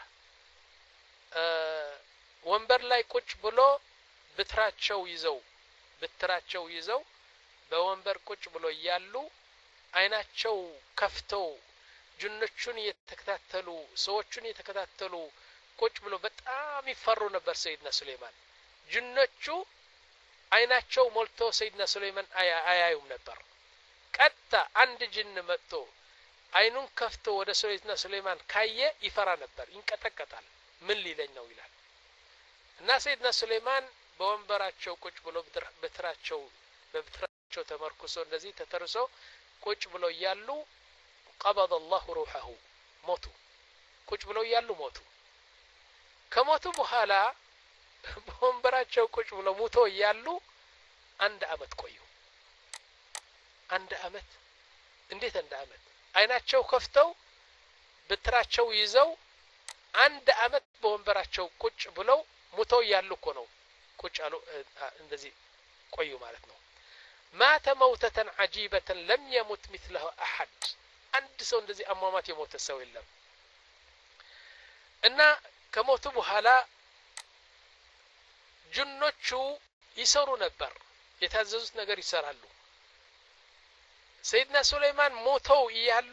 ወንበር ላይ ቁጭ ብሎ ብትራቸው ይዘው ብትራቸው ይዘው በወንበር ቁጭ ብሎ ያሉ አይናቸው ከፍተው ጅኖቹን እየተከታተሉ ሰዎቹን እየተከታተሉ ቁጭ ብሎ በጣም ይፈሩ ነበር ሰይድና ሱለይማን ጅኖቹ አይናቸው ሞልቶ ሰይድና ሱለይማን አያዩም ነበር ቀጥታ አንድ ጅን መጥቶ አይኑን ከፍቶ ወደ ሰይድና ሱለይማን ካየ ይፈራ ነበር ይንቀጠቀጣል ምን ሊለኝ ነው ይላል እና ሰይድና ሱለይማን በወንበራቸው ቁጭ ብሎ በትራቸው በትራቸው ተመርኩሶ እንደዚህ ተተርሶ ቁጭ ብሎ ያሉ قبض الله روحه موتوا ቁጭ ብለው ያሉ ሞቱ ከሞቱ በኋላ በወንበራቸው ቁጭ ብለው ሞቶ ያሉ አንድ አመት ቆዩ አንድ አመት እንዴት አንድ አመት አይናቸው ከፍተው በትራቸው ይዘው አንድ አመት በወንበራቸው ቁጭ ብለው ሞቶ ያሉ እኮ ነው ቁጭ አሉ እንደዚህ ቆዩ ማለት ነው مات موتة عجيبة لم يمت مثلها أحد አንድ ሰው እንደዚህ አሟሟት የሞተ ሰው የለም እና ከሞቱ በኋላ ጅኖቹ ይሰሩ ነበር የታዘዙት ነገር ይሰራሉ ሰይድና ሱለይማን ሞተው ይያሉ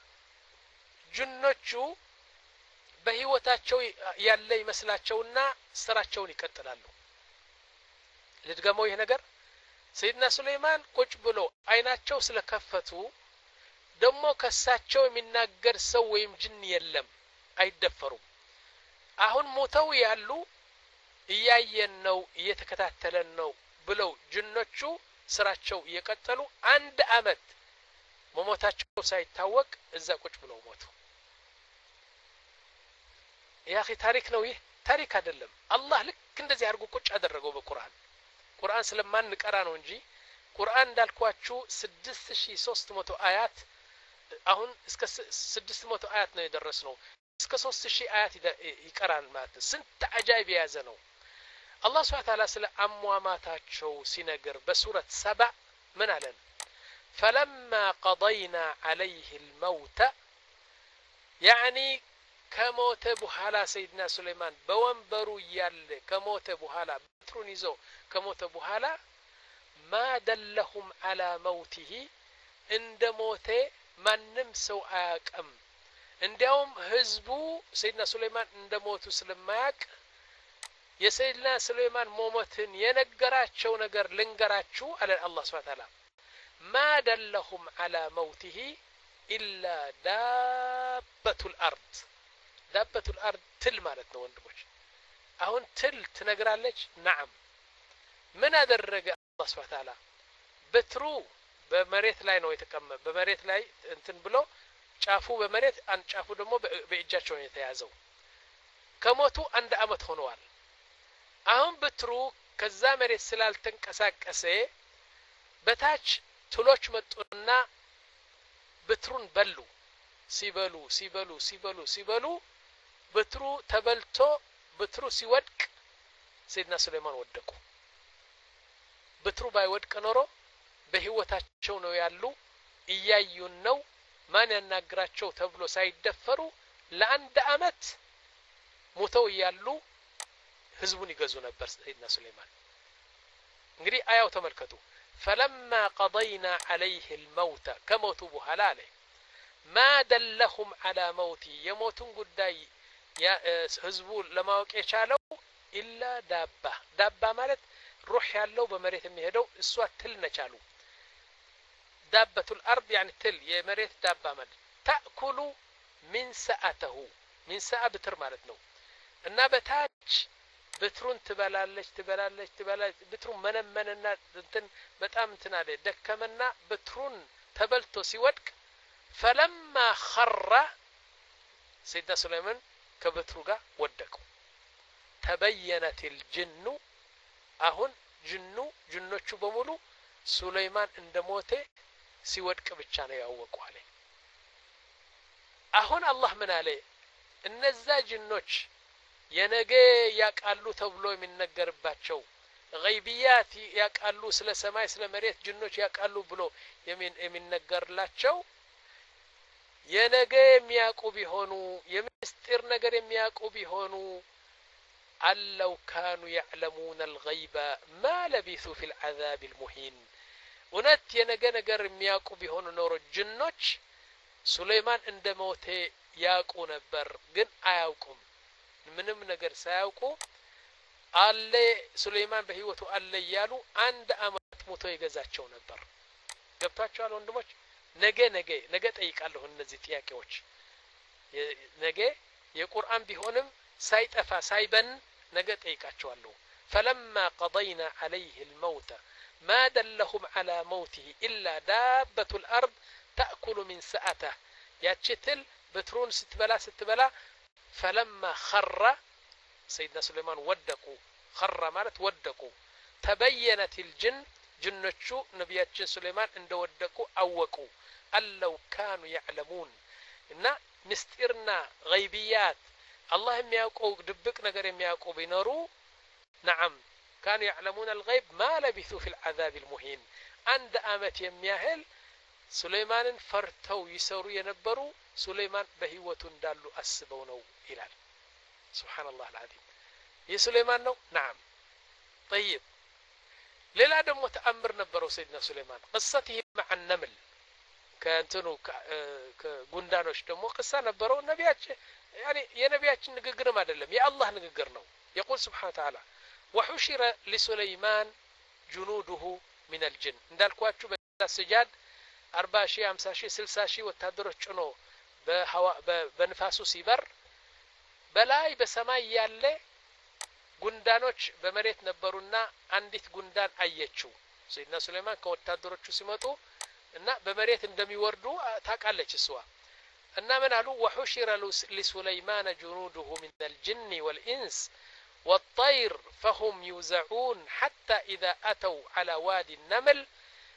ጅኖቹ በህይወታቸው ያለ ይመስላቸውና ስራቸውን ይቀጥላሉ ለድገመው ይሄ ነገር ሰይድና ሱለይማን ቁጭ ብሎ አይናቸው ስለከፈቱ ደሞ ከሳቸው የሚናገር ሰው ወይም ጅን የለም አይደፈሩም አሁን ሞተው ያሉ እያየን ነው እየተከታተለን ነው ብለው ጅኖቹ ስራቸው እየቀጠሉ አንድ አመት መሞታቸው ሳይታወቅ እዛ ቁጭ ብለው ሞቱ ያኺ ታሪክ ነው ይህ ታሪክ አይደለም አላህ ልክ እንደዚህ አድርጎ ቁጭ አደረገው በቁርአን ቁርአን ስለማን ቀራ ነው እንጂ ቁርአን እንዳልኳችሁ ስድስት ሺህ ሦስት መቶ አያት አሁን እስከ ስድስት መቶ አያት ነው የደረስነው እስከ ሦስት ሺህ አያት ይቀራል ማለት ነው ስንት አጃይብ የያዘ ነው አላህ Subhanahu Wa Ta'ala ስለ አሟማታቸው ሲነገር በሱረት ሰባ ምን አለን فلما قضينا عليه الموت يعني ከሞተ በኋላ ሰይድና ሱለይማን በወንበሩ ያለ ከሞተ በኋላ በትሩን ይዞ ከሞተ በኋላ ما دلهم على موته እንደ ሞተ ማንም ሰው አያውቅም እንዲያውም ህዝቡ ሰይድና ሱለይማን እንደ ሞቱ ስለማያውቅ የሰይድና ሱለይማን ሞሞትን የነገራቸው ነገር ልንገራችሁ አለ አላህ Subhanahu Wa Ta'ala ما دلهم على موته إلا دابة الأرض دابة الأرض تل ማለት ነው ወንድሞች አሁን ትል ትነግራለች نعم ምን አደረገ አላህ Subhanahu Wa Ta'ala በትሩ በመሬት ላይ ነው የተቀመጠ በመሬት ላይ እንትን ብሎ ጫፉ በመሬት አንድ ጫፉ ደግሞ በእጃቸው ነው የተያዘው ከሞቱ አንድ አመት ሆነዋል አሁን በትሩ ከዛ መሬት ስላልተንቀሳቀሰ በታች ትሎች መጡና በትሩን በሉ ሲበሉ ሲበሉ ሲበሉ ሲበሉ በትሩ ተበልቶ በትሩ ሲወድቅ ሰይድና ሱለይማን ወደቁ በትሩ ባይወድቅ ኖሮ በህይወታቸው ነው ያሉ እያዩን ነው ማን ያናግራቸው ተብሎ ሳይደፈሩ ለአንድ አመት ሞተው ያሉ ህዝቡን ይገዙ ነበር ሰይድና ሱለይማን እንግዲህ አያው ተመልከቱ فلما قضينا عليه الموت كموتوا بحالا عليه ما دلهم على موته يموتون قداي يا حزبو لما وقيشالو إلا دابة دابة مالت روح يالو بمريت ميهدو اسوا تل نچالو دابة الأرض يعني تل يا مريت دابة مالت تأكل من سأته من سأ بتر مالتنو النبتاج بترون تبلالش تبلالش تبلالش بترون منمننا እንትን በጣም እንትን አለ ደከመና በትሩን ተበልቶ ሲወድቅ فلما خر سيدنا سليمان ከበትሩ ጋር ወደቁ تبينت الجن አሁን ጅኑ ጅኖቹ በሙሉ ሱለይማን እንደሞተ ሲወድቅ ብቻ ነው ያወቁ አለ አሁን አላህ ምን አለ እነዛ ጅኖች የነገ ያቃሉ ተብሎ የሚነገርባቸው غيبيات ያቃሉ ስለ ሰማይ ስለ መሬት ጅኖች ያቃሉ ብሎ የሚነገርላቸው የነገ የሚያውቁ ቢሆኑ የምስጢር ነገር የሚያውቁ ቢሆኑ አለው كانوا يعلمون الغيب ما لبثوا في العذاب المهين እውነት የነገ ነገር የሚያውቁ ቢሆኑ ኖሮ ጅኖች ሱለይማን እንደሞተ ያውቁ ነበር ግን አያውቁም ምንም ነገር ሳያውቁ አለ ሱለይማን በህይወቱ አለ ያሉ አንድ አመት ሞቶ ይገዛቸው ነበር ገብታችኋል ወንድሞች ነገ ነገ ነገ ጠይቃለሁ እነዚህ ጥያቄዎች ነገ የቁርአን ቢሆንም ሳይጠፋ ሳይበን ነገ ጠይቃቸዋለሁ فلما قضينا عليه الموت ما دلهم على موته إلا دابة الأرض تأكل من سأته ياتشتل بترون ستبلا ستبلا فلما خر سيدنا سليمان ودقوا خر مالت ودقوا تبينت الجن جنتشو نبياتشن سليمان عند ودقوا أوقوا ألو كانوا يعلمون إن مستئرنا غيبيات الله يمياقوا دبك نقر يمياقوا بنارو نعم كانوا يعلمون الغيب ما لبثوا في العذاب المهين عند آمت يمياهل سليمان فرتو يسوروا ينبروا سليمان بهيوة دالو أسبونو إلال سبحان الله العظيم يا سليمان نو نعم طيب ليلا دم متأمر نبرو سيدنا سليمان قصته مع النمل كانتنو كغندانوش دمو قصة نبرو نبياتش يعني يا نبياتش نققر ما دلم يا الله نققر نو يقول سبحانه وتعالى وحشر لسليمان جنوده من الجن እንዳልኳችሁ በስጃድ አርባ ሺህ ሃምሳ ሺህ ስልሳ ሺህ ወታደሮች ጭኖ በህዋ በንፋሱ ሲበር በላይ በሰማይ ያለ ጉንዳኖች በመሬት ነበሩና አንዲት ጉንዳን አየችው ሰይድና ሱለይማን ከወታደሮቹ ሲመጡ እና በመሬት እንደሚወርዱ ታቃለች እሷ እና ምን አሉ وحشر لسليمان جنوده من الجن والإنس والطير فهم يوزعون حتى إذا أتوا على وادي النمل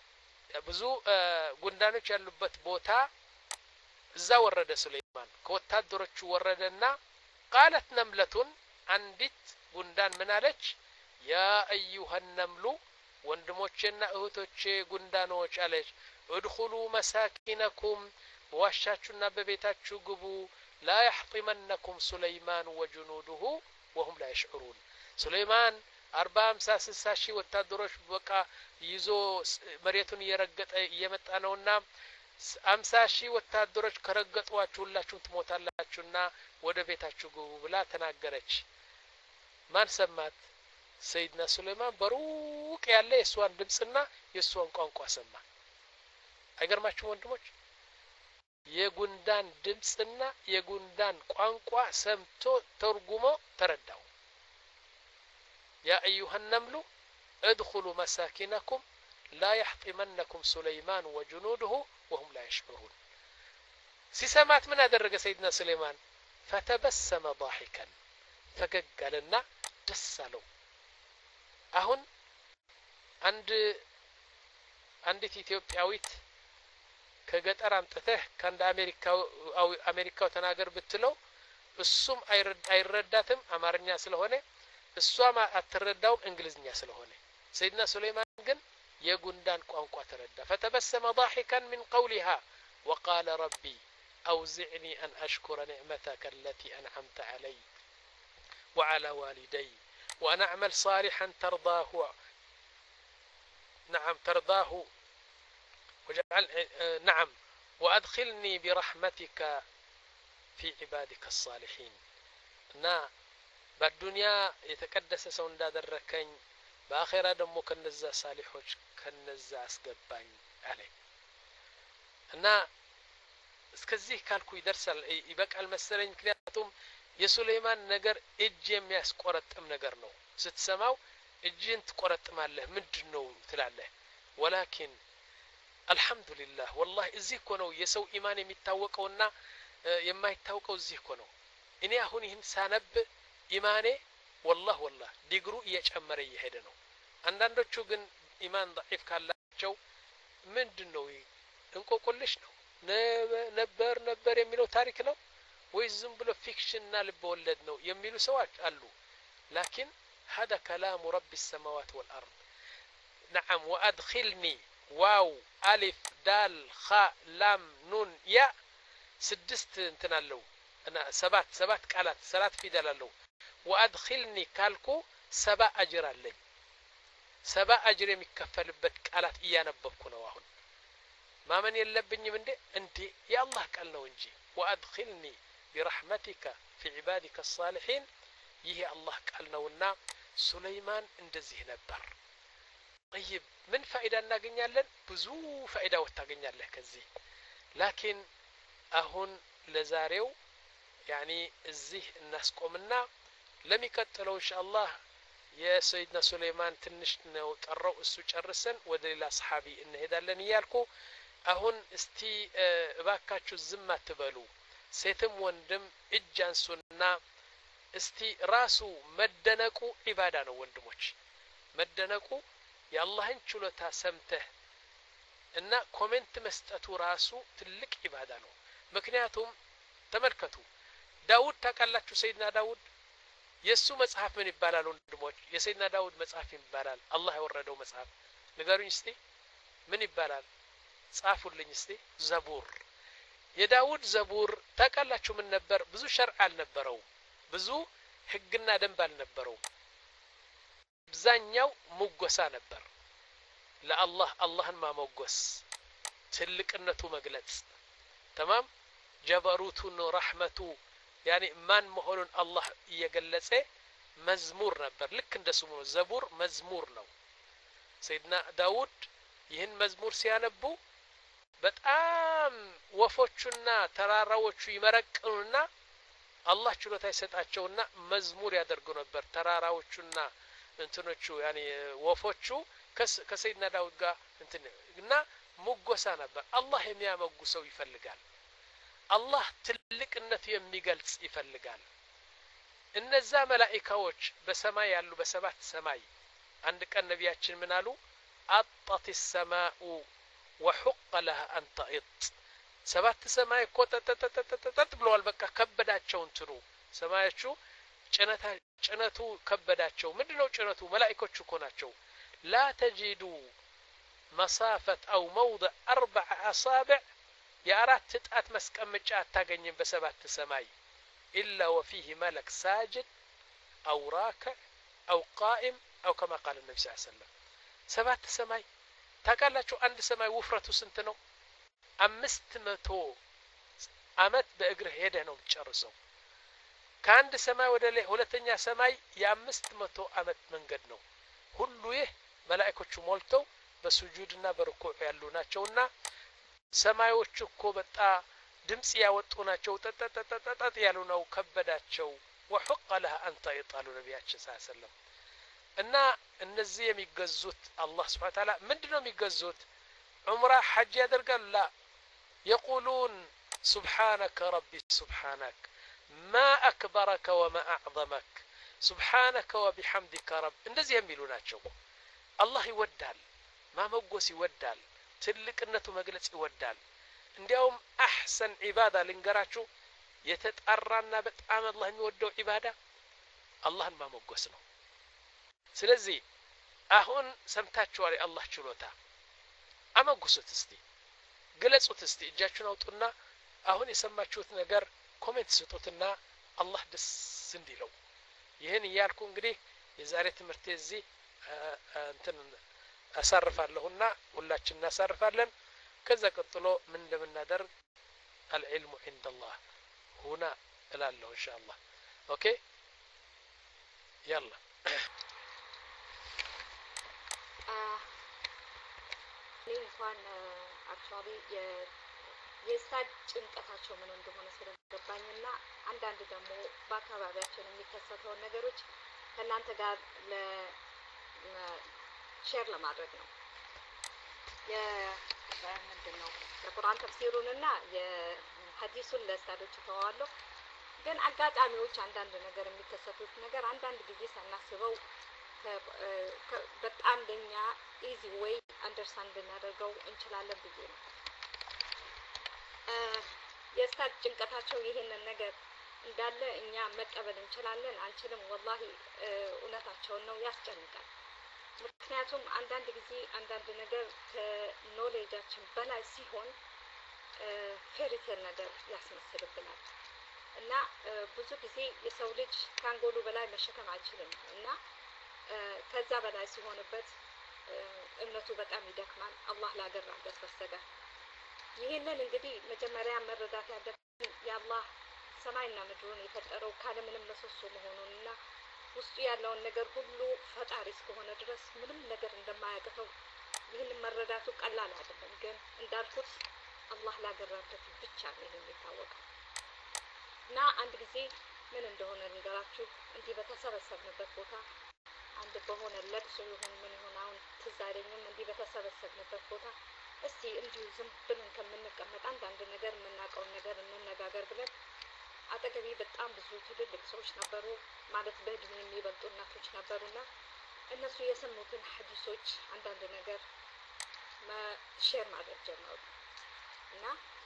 ብዙ ጉንዳኖች ያሉበት ቦታ እዛ ወረደ ሱለይማን ከወታደሮቹ ወረደና قالت نملة አንዲት ጉንዳን ምን አለች ያ ايها النمل ወንድሞቼና እህቶቼ ጉንዳኖች አለች ادخلوا مساكنكم ዋሻችሁና በቤታችሁ ግቡ لا يحطمنكم سليمان وجنوده وهم لا يشعرون سليمان أربعة خمسة ستة ሺህ ወታደሮች በቃ ይዞ መሬቱን እየረገጠ እየመጣ ነውና አምሳ ሺህ ወታደሮች ከረገጧችሁ ሁላችሁም ትሞታላችሁና ወደ ቤታችሁ ግቡ ብላ ተናገረች ማን ሰማት ሰይድና ሱለይማን በሩቅ ያለ የሷን ድምጽና የሷን ቋንቋ ሰማ አይገርማችሁም ወንድሞች የጉንዳን ድምጽና የጉንዳን ቋንቋ ሰምቶ ተርጉሞ ተረዳው يا أيها النمل ادخلوا مساكنكم لا يحطمنكم سليمان وجنوده وهم لا يشعرون سيسمات من أدرج سيدنا سليمان فتبسم ضاحكا فقال لنا دسالو أهون عند عند إثيوبياويت كجت أرامته كان أمريكا أو أمريكا تناجر بتلو السم أيرد أيرداتهم أمرنيا سلهونه السوام أترداهم إنجليزنيا سلهونه سيدنا سليمان جن يجندان قانقوا تردى فتبسم ضاحكا من قولها وقال ربي أوزعني أن أشكر نعمتك التي أنعمت علي وعلى والدي وأن أعمل صالحا ترضاه نعم ترضاه وجعل نعم وأدخلني برحمتك في عبادك الصالحين نا بالدنيا يتقدس سون دادركኝ በአኺራ ደግሞ ከነዛ ሳሊሖች ከነዛ አስገባኝ አለ እና እስከዚህ ካልኩ ይደርሳል ይበቃል መሰለኝ ምክንያቱም የሱለይማን ነገር እጅ የሚያስቆረጥም ነገር ነው ስትሰማው እጅን ትቆረጥማለህ ምንድነው ትላለህ ወላኪን አልহামዱሊላህ والله እዚህ እኮ ነው የሰው ኢማን የሚታወቀውና የማይታወቀው እዚህ እኮ ነው እኔ አሁን ይህን ሳነብ ኢማኔ والله والله ዲግሩ እየጨመረ እየሄደ ነው አንዳንዶቹ ግን ኢማን ضعيف ካላቸው ምንድነው እንቆቆልሽ ነው ነበር ነበር የሚለው ታሪክ ነው ወይ ዝም ብሎ ፊክሽንና ልቦለድ ነው የሚሉ ሰዎች አሉ لكن هذا كلام رب السماوات والارض نعم وادخلني واو الف دال خاء لام نون يا سدست انتنالو انا سبات سبات قالات ثلاث فيدلالو وادخلني كالكو سبع اجر لي سبع اجر የሚከፈልበት ቃላት እያነበብኩ ነው አሁን ማመን የለብኝም እንዴ እንዴ ያላህ ቃል ነው እንጂ وادخلني برحمتك في عبادك الصالحين ይሄ አላህ ቃል ነውና ሱለይማን እንደዚህ ነበር طيب ምን ፋይዳ እናገኛለን ብዙ ፋይዳዎች ታገኛለህ ከዚህ لكن አሁን ለዛሬው يعني እዚህ እናስቆምና ለሚቀጥለው ኢንሻአላህ የሰይድና ሱለይማን ትንሽ ነው ቀረው እሱ ጨርሰን ወደ ሌላ ሰሃቢ እንሄዳለን ይያልኩ አሁን እስቲ እባካችሁ ዝም አትበሉ ሴትም ወንድም እጅ አንሱና እስቲ ራሱ መደነቁ ኢባዳ ነው ወንድሞች መደነቁ የአላህን ችሎታ ሰምተህ እና ኮሜንት መስጠቱ ራሱ ትልቅ ኢባዳ ነው ምክንያቱም ተመልከቱ ዳውድ ታቃላችሁ ሰይድና ዳውድ የሱ መጽሐፍ ምን ይባላል ወንድሞች የሰይድና ዳውድ መጽሐፍ ይባላል አላህ ያወረደው መጽሐፍ ንገሩኝ እስቲ ምን ይባላል ጻፉልኝ እስቲ ዘቡር የዳውድ ዘቡር ታቃላችሁ ምን ነበር ብዙ ሸርዕ አልነበረው ብዙ ህግና ደንብ አልነበረው አብዛኛው ሙጎሳ ነበር ለአላህ አላህን ማሞገስ ትልቅነቱ መግለጽ تمام ጀበሩቱን ረህመቱ يعني ማን መሆኑን አላህ እየገለጸ መዝሙር ነበር ልክ እንደስሙ ዘቡር መዝሙር ነው ሰይድና ዳውድ ይህን መዝሙር ሲያነቡ በጣም ወፎቹና ተራራዎቹ ይመረቅኑና አላህ ችሎታ ይሰጣቸውና መዝሙር ያደርጉ ነበር ተራራዎቹና እንትኖቹ يعني ወፎቹ ከሰይድና ዳውድ ጋር እንትና ሙጎሳ ነበር አላህ የሚያመጉሰው ይፈልጋል አላህ ትልቅነት የሚገልጽ ይፈልጋል እነዛ መላእክቶች በሰማይ ያሉ በሰባት ሰማይ አንድ ቀን ነቢያችን ምን አሉ አጣት السماء وحق لها أن تئط ሰባት ሰማይ እኮ ተተተተተተ ብለዋል በቃ ከበዳቸው እንትኑ ሰማያቹ ጭነታ ጭነቱ ከበዳቸው ምንድነው ጭነቱ መላእክቶቹ እኮ ናቸው لا تجدوا مسافة أو موضع أربع أصابع የአራት ጣት መስቀመጫ አታገኝም በሰባት ሰማይ إلا وفيه ملك ساجد أو راكع أو قائم أو كما قال النبي صلى الله عليه وسلم ሰባት ሰማይ ታውቃላችሁ አንድ ሰማይ ውፍረቱ ስንት ነው አምስት መቶ አመት በእግር ሄደ ነው ጨርሰው ከአንድ ሰማይ ወደ ሁለተኛ ሰማይ የአምስት መቶ አመት መንገድ ነው ሁሉ ይህ መላእክቶቹ ሞልተው በሱጁድና በርኩዕ ያሉ ናቸውና ሰማዮቹ እኮ በጣ ድምጽ ያወጡ ናቸው ተተተተተተ ያሉ ነው ከበዳቸው وحق لها أن تئط ነብያችን ሰለላሁ ዐለይሂ ወሰለም እና እነዚህ የሚገዙት አላህ Subhanahu Wa Ta'ala ምንድነው የሚገዙት ዑምራ ሐጅ ያደርጋል لا يقولون سبحانك ربي سبحانك ما أكبرك وما أعظمك سبحانك وبحمدك رب እንደዚህ የሚሉ ናቸው አላህ ይወዳል ማመጎስ ይወዳል ትልቅነቱ መግለጽ ይወዳል እንዲያውም አህሰን ዒባዳ ልንገራችሁ የተጣራና በጣም አላህ የሚወደው ዒባዳ አላህን ማመጎስ ነው ስለዚህ አሁን ሰምታችኋል አላህ ችሎታ አመጉሱት እስቲ ግለጹት እስቲ እጃችሁን አውጡና አሁን የሰማችሁት ነገር ኮሜንት ስጡትና አላህ ደስ እንዲለው ይሄን ይያልኩ እንግዲህ የዛሬ ትምህርት እዚህ እንትን አሳርፋለሁና ሁላችን እናሳርፋለን ከዛ ቀጥሎ ምን እንደምናደርግ العلم عند الله هنا እላለሁ ان شاء الله ኦኬ يلا እንኳን አክቹአሊ የሳድ ጭንቀታቸው ምን እንደሆነ ስለገባኝና አንዳንድ ደግሞ በአካባቢያችን የሚከሰተውን ነገሮች ከናንተ ጋር ለ ሼር ለማድረግ ነው የምንድነው የቁርአን ተፍሲሩንና የሐዲሱን ለሳዶች ተዋዋለሁ ግን አጋጣሚዎች አንዳንድ ነገር የሚከሰቱት ነገር አንዳንድ ጊዜ ሳናስበው በጣም ለኛ ኢዚ ዌይ አንደርስታንድ እናደርገው እንችላለን ብዬ ነው የስታድ ጭንቀታቸው ይሄንን ነገር እንዳለ እኛ መቀበል እንችላለን አንችልም ወላሂ እውነታቸውን ነው ያስጨንቃል ምክንያቱም አንዳንድ ጊዜ አንዳንድ ነገር ከኖሌጃችን በላይ ሲሆን ፌሪቴል ነገር ያስመስልብናል እና ብዙ ጊዜ የሰው ልጅ ካንጎሉ በላይ መሸከም አይችልም እና ከዛ በላይ ሲሆንበት እምነቱ በጣም ይደክማል አላህ ላገራበት በስተቀር ይሄንን እንግዲህ መጀመሪያ መረዳት ያለብን የአላህ ሰማይና ምድሩን የፈጠረው ካለ ምንም ምሰሶ መሆኑንና ውስጡ ያለውን ነገር ሁሉ ፈጣሪ እስከሆነ ድረስ ምንም ነገር እንደማያቅተው ይህንን መረዳቱ ቀላል አይደለም ግን እንዳልኩት አላህ ላገራበት ብቻ ነው የሚታወቀው እና አንድ ጊዜ ምን እንደሆነ ልንገራችሁ እንዲህ በተሰበሰብንበት ቦታ አንድ በሆነ ለቅሶ ይሁን ምን ይሁን አሁን ትዝ አይለኝም እንዲህ በተሰበሰብንበት ቦታ እስቲ እንዲሁ ዝም ብለን ከምንቀመጥ አንዳንድ ነገር የምናውቀውን ነገር እንነጋገር ብለን አጠገቤ በጣም ብዙ ትልልቅ ሰዎች ነበሩ ማለት በእድሜ የሚበልጡ እናቶች ነበሩና እነሱ የሰሙትን ሐዲሶች አንዳንድ ነገር ሼር ማድረግ ጀመሩ እና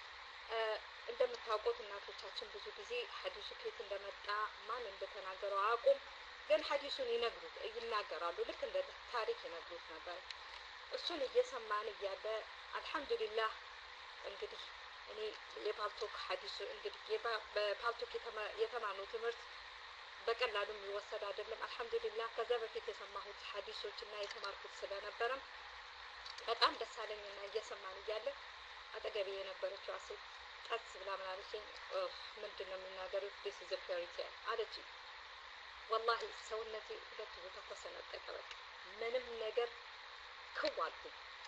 እንደምታውቁት እናቶቻችን ብዙ ጊዜ ሐዲሱ ከየት እንደመጣ ማን እንደተናገረው አያውቁም ግን ሐዲሱን ይነግሩት ይናገራሉ ልክ እንደ ታሪክ ይነግሩት ነበር እሱን እየሰማን እያለ አልহামዱሊላህ እንግዲህ እኔ የፓልቶክ ሐዲሱ እንግዲህ በፓልቶክ የተማነው ትምህርት በቀላሉ የሚወሰድ አይደለም አልহামዱሊላህ ከዛ በፊት የሰማሁት ሐዲሶችና የተማርኩት ስለነበረም በጣም ደስ አለኝና እየሰማን እያለ አጠገቤ የነበረችው አሴት ጠጽ ብላ ምናለችኝ ምንድነው የሚናገሩት this is a fairy tale አለች والله ሰውነቴ ሁለት ቦታ ተሰነጠቀ በቃ ምንም ነገር ክዋልኩ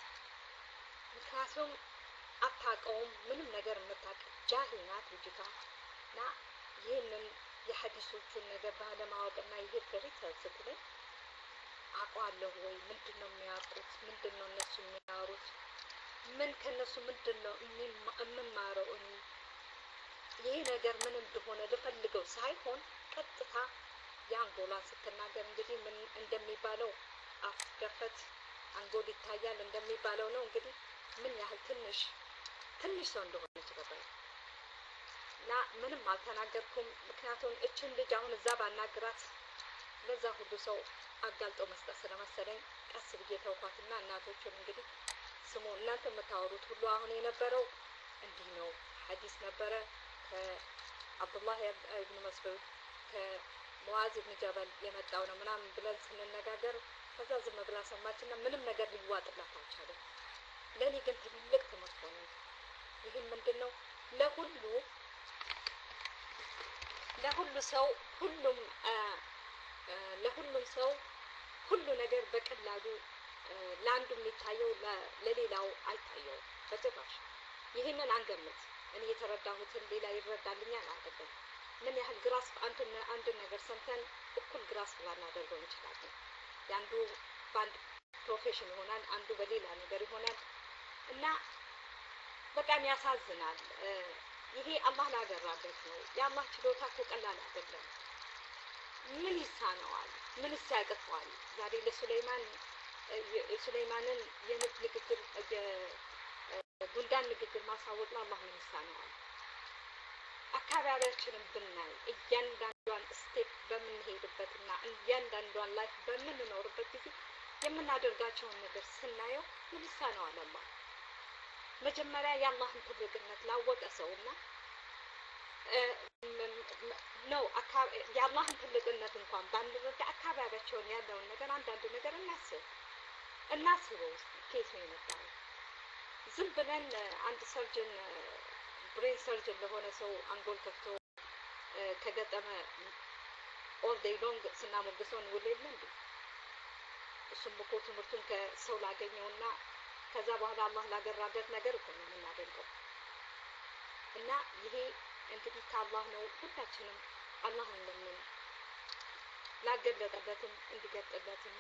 ምክንያቱም አታውቀውም ምንም ነገር የምታውቅ ጃሂል ናት ልጅቷ እና ይህንን የሐዲሶቹን ነገር ባለማወቅና ይሄ ፌሪቴል ስትለኝ አውቀዋለሁ ወይ ምንድነው የሚያውቁት ምንድነው እነሱ የሚያወሩት ምን ከነሱ ምንድነው የምማረው እኔ ይሄ ነገር ምን እንደሆነ ልፈልገው ሳይሆን ቀጥታ ያንጎላን ስትናገር እንግዲህ ምን እንደሚባለው አፍገፈት አንጎል ይታያል እንደሚባለው ነው እንግዲህ ምን ያህል ትንሽ ትንሽ ሰው እንደሆነች ገባኝ እና ምንም አልተናገርኩም። ምክንያቱም እችን ልጅ አሁን እዛ ባናግራት ለዛ ሁሉ ሰው አጋልጦ መስጠት ስለመሰለኝ ቀስ ብዬ ተውኳትና እናቶቹን እንግዲህ ስሙ እናንተ የምታወሩት ሁሉ አሁን የነበረው እንዲህ ነው፣ ሐዲስ ነበረ ከአብዱላህ ኢብኑ መስዑድ ከሙዓዝ ኢብኑ ጀበል የመጣው ነው ምናምን ብለን ስንነጋገር ከዛ ዝም ብላ ሰማችና ምንም ነገር ሊዋጥላት አልቻለም። ለእኔ ግን ትልቅ ትምህርት ሆነ። ይህም ምንድን ነው? ለሁሉ ለሁሉ ሰው ሁሉም ለሁሉም ሰው ሁሉ ነገር በቀላሉ ለአንዱ የሚታየው ለሌላው አይታየውም በጭራሽ። ይህንን አንገምት። እኔ የተረዳሁትን ሌላ ይረዳልኛል አይደለም። ምን ያህል ግራስ አንድ አንድ ነገር ሰምተን እኩል ግራስ ላናደርገው እንችላለን። ያንዱ በአንድ ፕሮፌሽን ይሆናል፣ አንዱ በሌላ ነገር ይሆናል እና በጣም ያሳዝናል። ይሄ አላህ ላገራበት ነው። የአላህ ችሎታ እኮ ቀላል አይደለም። ምን ይሳነዋል? ምን ያቅተዋል? ዛሬ ለሱለይማን የሱለይማንን የንብ ንግግር የጉንዳን ንግግር ማሳወቅ ለአላህ ምን ይሳነዋል? አካባቢያችንን ብናይ እያንዳንዷን ስቴፕ በምንሄድበትና እያንዳንዷን ላይፍ በምንኖርበት ጊዜ የምናደርጋቸውን ነገር ስናየው ምን ይሳነዋል? አላህ መጀመሪያ የአላህን ትልቅነት ላወቀ ሰውና ነው የአላህን ትልቅነት እንኳን ባንረዳ አካባቢያቸውን ያለውን ነገር አንዳንድ ነገር እናስብ እናስበው እስኪ ኬት ነው የመጣው? ዝም ብለን አንድ ሰርጅን ብሬን ሰርጅን ለሆነ ሰው አንጎል ከፍቶ ከገጠመ ኦል ዴይ ሎንግ ስናሞግሰው እንውል የለ እንዴ? እሱም እኮ ትምህርቱን ከሰው ላገኘውና ከዛ በኋላ አላህ ላገራበት ነገር እኮ ነው የምናደንቀው። እና ይሄ እንግዲህ ከአላህ ነው። ሁላችንም አላህን ለምን ላገለጠበትም እንዲገልጥለትና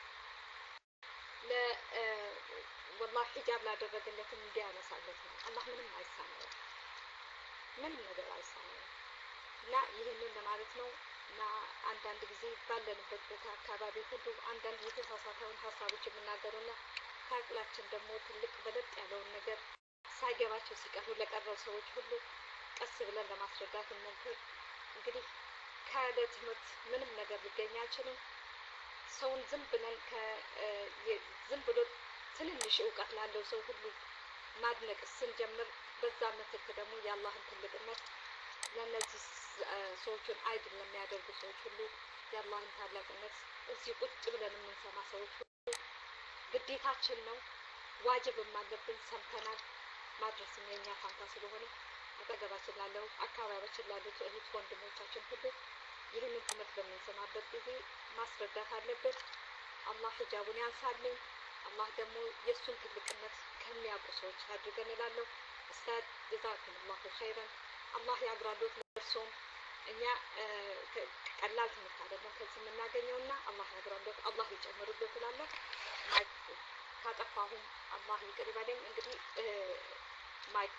ለ ወላሂ ሂጃብ ላደረገለትም እንዲያነሳለት ነው። አላህ ምንም አይሳነውም፣ ምንም ነገር አይሳነውም። እና ይህንን ለማለት ነው። እና አንዳንድ ጊዜ ባለንበት ቦታ አካባቢ ሁሉ አንዳንድ የተሳሳተውን ሀሳቦች የምናገሩና ከአቅላችን ደግሞ ትልቅ በለጥ ያለውን ነገር ሳይገባቸው ሲቀሩ ለቀረው ሰዎች ሁሉ ቀስ ብለን ለማስረዳት እንሞክር። እንግዲህ ካለ ትምህርት ምንም ነገር ሊገኝ አይችልም። ሰውን ዝም ብለን ዝም ብሎ ትንንሽ እውቀት ላለው ሰው ሁሉ ማድነቅ ስንጀምር በዛ ምትክ ደግሞ የአላህን ትልቅነት ለእነዚህ ሰዎችን አይድል ለሚያደርጉ ሰዎች ሁሉ የአላህን ታላቅነት እዚህ ቁጭ ብለን የምንሰማ ሰዎች ሁሉ ግዴታችን ነው፣ ዋጅብም አለብን። ሰምተናል፣ ማድረስም የኛ ፋንታ ስለሆነ አጠገባችን ላለው አካባቢያችን ላሉት እህት ወንድሞቻችን ሁሉ ይህንን ትምህርት በምንሰማበት ጊዜ ማስረዳት አለብን። አላህ ሂጃቡን ያንሳልን። አላህ ደግሞ የእሱን ትልቅነት ከሚያውቁ ሰዎች አድርገን እላለሁ። ኡስታዝ ጀዛኩሙላሁ ኸይረን። አላህ ያግራዶት ለእርሶም። እኛ ቀላል ትምህርት አይደለም ከዚህ የምናገኘውና አላህ ያግራዶት፣ አላህ ይጨምርበት እላለሁ። ካጠፋሁም አላህ ይቅር ይበለኝ። እንግዲህ ማይክ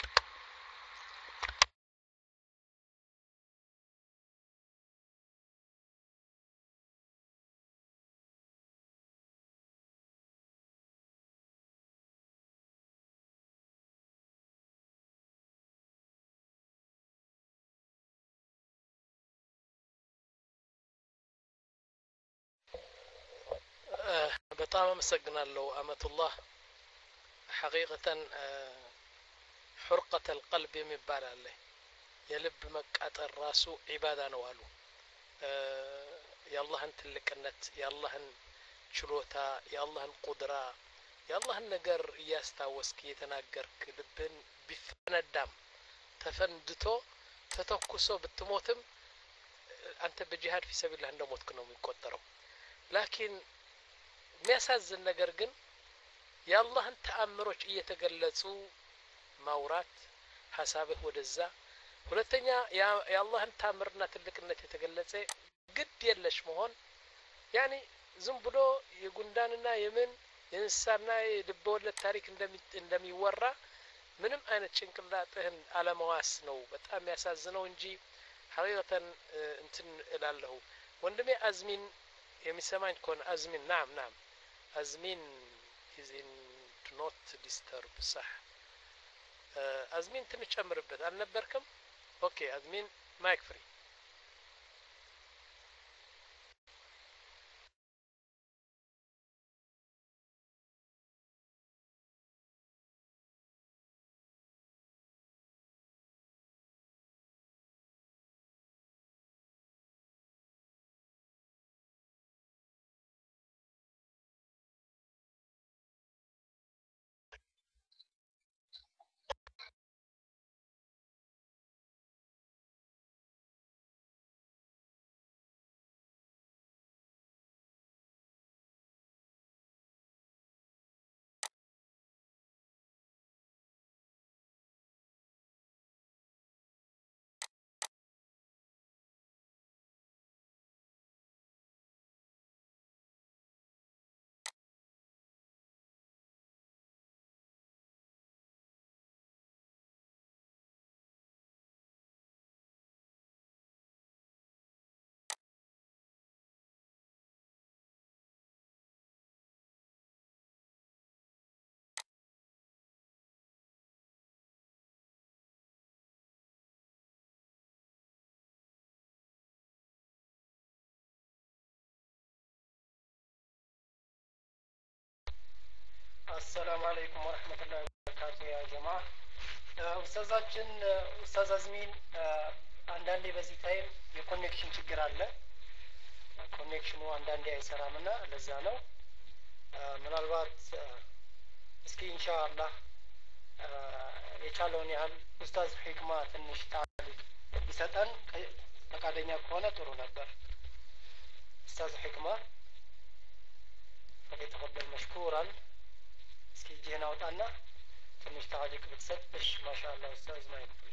በጣም አመሰግናለሁ አመቱላህ። ሐቂቀተን ሑርቀተ ልቀልብ የሚባል አለ። የልብ መቃጠር ራሱ ዒባዳ ነው አሉ። የአላህን ትልቅነት፣ የአላህን ችሎታ፣ የአላህን ቁድራ፣ የአላህን ነገር እያስታወስክ እየተናገርክ ልብን ቢፈነዳም ተፈንድቶ ተተኩሶ ብትሞትም አንተ በጂሃድ ፊ ሰቢላህ እንደሞትክ ነው የሚቆጠረው። ላኪን የሚያሳዝን ነገር ግን የአላህን ተአምሮች እየተገለጹ ማውራት ሐሳብህ ወደዛ። ሁለተኛ የአላህን ተአምርና ትልቅነት የተገለጸ ግድ የለሽ መሆን ያኒ ዝም ብሎ የጉንዳንና የምን የእንስሳና የልበወለድ ታሪክ እንደሚወራ ምንም አይነት ጭንቅላትህን አለመዋስ ነው በጣም ያሳዝነው እንጂ ሐቂቀተን እንትን እላለሁ። ወንድሜ አዝሚን የሚሰማኝ ከሆነ አዝሚን ናም ናም አዝሚን is in not disturb صح አዝሚን ትንሽ ጨምርበት አልነበርክም ኦኬ አዝሚን ማይክ ፍሪ السلام عليكم ورحمة الله وبركاته يا جماعة ኡስታዛችን ኡስታዝ አዝሚን አንዳንዴ በዚህ ታይም የኮኔክሽን ችግር አለ ኮኔክሽኑ አንዳንዴ አይሰራምና ለዛ ነው ምናልባት እስኪ ኢንሻአላህ የቻለውን ያህል ኡስታዝ ሂክማ ትንሽ ታሪክ ቢሰጠን ፈቃደኛ ከሆነ ጥሩ ነበር ኡስታዝ ሂክማ فليتفضل مشكورا እስኪ ጄና ወጣና ትንሽ ታሪክ ብትሰጥ እሺ ማሻአላህ ኡስታዝ ማይክ ፍሪ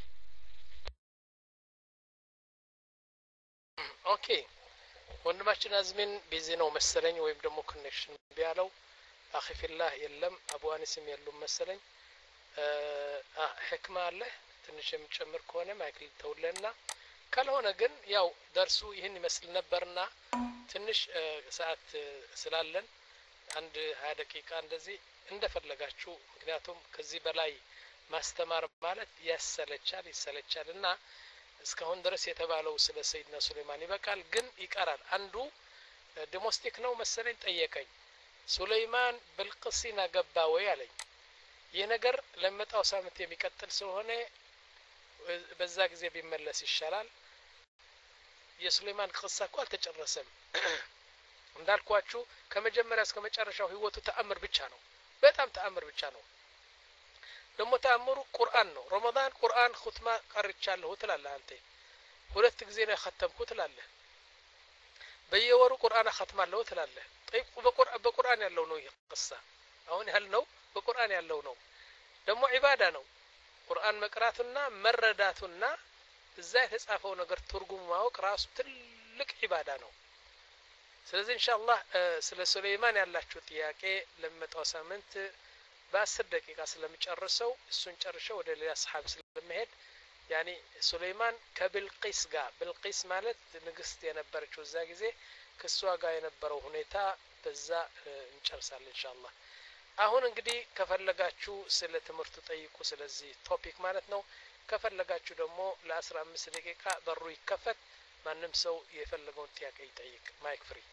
ኦኬ ወንድማችን አዝሚን ቢዚ ነው መሰለኝ ወይም ደግሞ ኮኔክሽን ቢያለው አኺ ፊላህ የለም አቡ አኒስም የሉም መሰለኝ አ ህክማ አለ ትንሽ የምጨምር ከሆነ ማይክል ተውለና ካልሆነ ግን ያው ደርሱ ይህን ይመስል ነበርና ትንሽ ሰዓት ስላለን አንድ ሃያ ደቂቃ እንደዚህ እንደፈለጋችሁ ምክንያቱም ከዚህ በላይ ማስተማር ማለት ያሰለቻል ይሰለቻልና እስካሁን ድረስ የተባለው ስለ ሰይድና ሱሌማን ይበቃል ግን ይቀራል አንዱ ዲሞስቲክ ነው መሰለኝ ጠየቀኝ ሱሌማን ብልቅሲና ገባ ወይ አለኝ ይህ ነገር ለመጣው ሳምንት የሚቀጥል ስለሆነ በዛ ጊዜ ቢመለስ ይሻላል የሱሌማን ቅሳ እኮ አልተጨረሰም እንዳልኳችሁ ከመጀመሪያ እስከ መጨረሻው ህይወቱ ተአምር ብቻ ነው በጣም ተአምር ብቻ ነው ደግሞ ተአምሩ ቁርአን ነው ረመዳን ቁርአን ኹትማ ቀርቻለሁ ትላለህ አንተ ሁለት ጊዜ ነው ختمኩት ትላለህ በየወሩ ቁርአን ختማለሁ ትላለህ طيب በቁርአን በቁርአን ያለው ነው ይህ ቅሳ አሁን ያህል ነው በቁርአን ያለው ነው ደግሞ ዒባዳ ነው ቁርአን መቅራቱና መረዳቱና እዛ የተጻፈው ነገር ትርጉሙ ማወቅ ራሱ ትልቅ ዒባዳ ነው ስለዚህ ኢንሻአላህ ስለ ሱሌማን ያላችሁ ጥያቄ ለመጣው ሳምንት በ10 ደቂቃ ስለሚጨርሰው እሱን ጨርሸው ወደ ሌላ ሰሃብ ስለመሄድ ያኒ ሱሌማን ከብልቂስ ጋር ብልቂስ ማለት ንግስት የነበረችው እዛ ጊዜ ከሷ ጋር የነበረው ሁኔታ በዛ እንጨርሳለን ኢንሻአላህ አሁን እንግዲህ ከፈለጋችሁ ስለ ትምህርቱ ጠይቁ ስለዚህ ቶፒክ ማለት ነው ከፈለጋችሁ ደግሞ ለ15 ደቂቃ በሩ ይከፈት ማንም ሰው የፈለገውን ጥያቄ ይጠይቅ ማይክ ፍሪ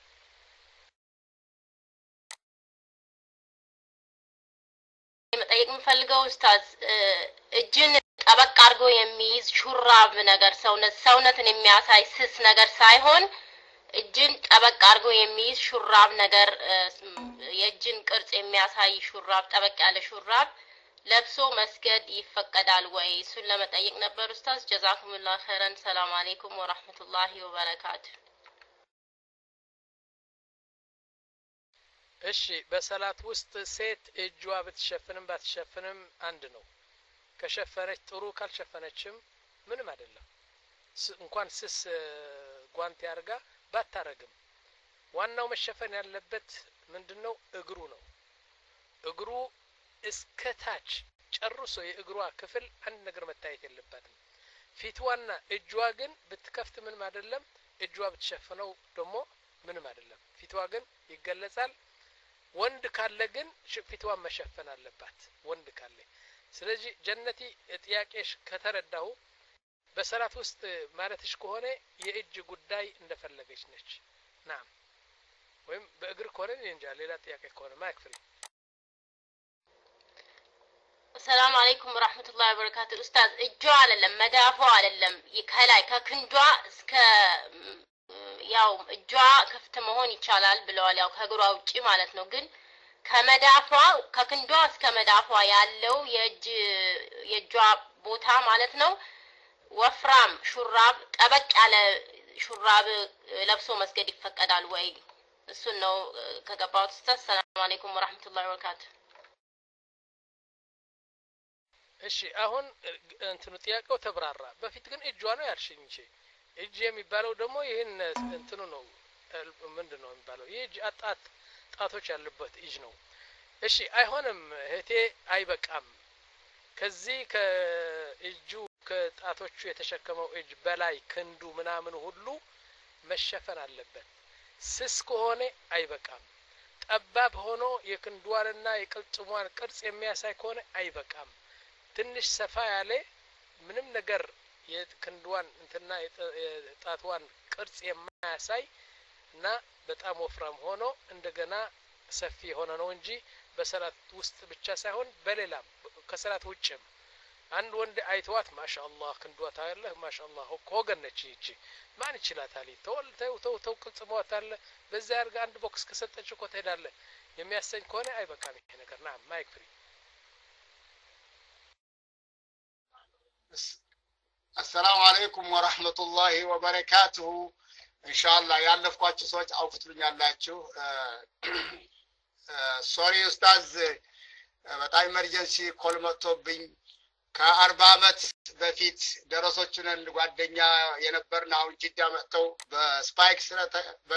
መጠየቅ የምፈልገው ኡስታዝ እጅን ጠበቅ አድርጎ የሚይዝ ሹራብ ነገር ሰውነት ሰውነትን የሚያሳይ ስስ ነገር ሳይሆን እጅን ጠበቅ አድርጎ የሚይዝ ሹራብ ነገር የእጅን ቅርጽ የሚያሳይ ሹራብ ጠበቅ ያለ ሹራብ ለብሶ መስገድ ይፈቀዳል ወይ እሱን ለመጠየቅ ነበር ኡስታዝ ጀዛኩሙላህ ኸይራን ሰላም አለይኩም ወራህመቱላሂ ወበረካቱ እሺ በሰላት ውስጥ ሴት እጇ ብትሸፍንም ባትሸፍንም አንድ ነው ከሸፈነች ጥሩ ካልሸፈነችም ምንም አይደለም እንኳን ስስ ጓንት ያርጋ ባታረግም ዋናው መሸፈን ያለበት ምንድነው እግሩ ነው እግሩ እስከታች ጨርሶ የእግሯ ክፍል አንድ ነገር መታየት የለበትም ፊትዋና እጇ ግን ብትከፍት ምንም አይደለም እጇ ብትሸፍነው ደግሞ ምንም አይደለም ፊትዋ ግን ይገለጻል ወንድ ካለ ግን ፊትዋን መሸፈን አለባት ወንድ ካለ ስለዚህ ጀነቲ ጥያቄሽ ከተረዳው በሰላት ውስጥ ማለትሽ ከሆነ የእጅ ጉዳይ እንደፈለገች ነች ናም ወይም በእግር ከሆነ እንጃ ሌላ ጥያቄ ከሆነ ማክፍሪ ሰላም አለይኩም ወራህመቱላሂ ወበረካቱ ኡስታዝ እጇ አይደለም መዳፏ አይደለም ከላይ ከክንዷ እስከ ያው እጇ ክፍት መሆን ይቻላል ብለዋል ያው ከእግሯ ውጪ ማለት ነው ግን ከመዳፏ ከክንዷ እስከ መዳፏ ያለው የእጅ የእጇ ቦታ ማለት ነው ወፍራም ሹራብ ጠበቅ ያለ ሹራብ ለብሶ መስገድ ይፈቀዳል ወይ እሱን ነው ከገባው ኡስታዝ ሰላም አለይኩም ወራህመቱላሂ ወበረካቱ እሺ አሁን እንትኑ ጥያቄው ተብራራ በፊት ግን እጇ ነው ያልሽኝ እንጂ እጅ የሚባለው ደግሞ ይሄን እንትኑ ነው ምንድነው የሚባለው የእጅ አጣት ጣቶች ያለበት እጅ ነው እሺ አይሆንም እህቴ አይበቃም ከዚህ ከእጁ ከጣቶቹ የተሸከመው እጅ በላይ ክንዱ ምናምን ሁሉ መሸፈን አለበት ስስ ከሆነ አይበቃም ጠባብ ሆኖ የክንዷንና የቅልጥሟን ቅርጽ የሚያሳይ ከሆነ አይበቃም ትንሽ ሰፋ ያለ ምንም ነገር የክንዷን እንትና የጣቷን ቅርጽ የማያሳይ እና በጣም ወፍራም ሆኖ እንደገና ሰፊ ሆነ ነው እንጂ በሰላት ውስጥ ብቻ ሳይሆን በሌላም ከሰላት ውጭም አንድ ወንድ አይተዋት ማሻአላህ ክንዷ ታያለህ ማሻአላህ ኮገነች ይቺ ማን ይችላታል ተው ተው ተው ቅልጽሟታል በዛ ያርጋ አንድ ቦክስ ከሰጠች እኮ ትሄዳለ የሚያሰኝ ከሆነ አይበቃም ይሄ ነገር ና ማይክ ፍሪ السلام عليكم ورحمة الله وبركاته إن شاء الله ያለፍኳችሁ ሰዎች አውፍቱልኛላችሁ ሶሪ ኡስታዝ በጣም ኢመርጀንሲ ኮል መጥቶብኝ ከአርባ ዓመት በፊት ደረሶቹን ጓደኛ የነበርና አሁን ጅዳ መጥተው በስፓይክ ስለተ በ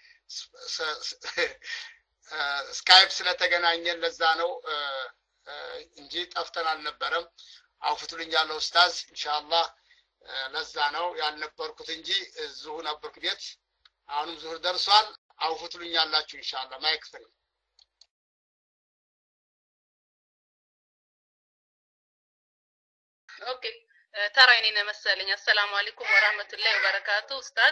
ስካይፕ ስለተገናኘን ለዛ ነው እንጂ ጠፍተን አልነበረም አውፍቱልኛለሁ ኡስታዝ ኢንሻአላህ ለዛ ነው ያልነበርኩት እንጂ እዚሁ ነበርኩ ቤት አሁንም ዙሁር ደርሷል አውፍቱልኛላችሁ ኢንሻአላህ ማይክ ፍሪ ኦኬ ተራይኔ ነው መሰለኝ አሰላሙ አለይኩም ወራህመቱላሂ ወበረካቱ ኡስታዝ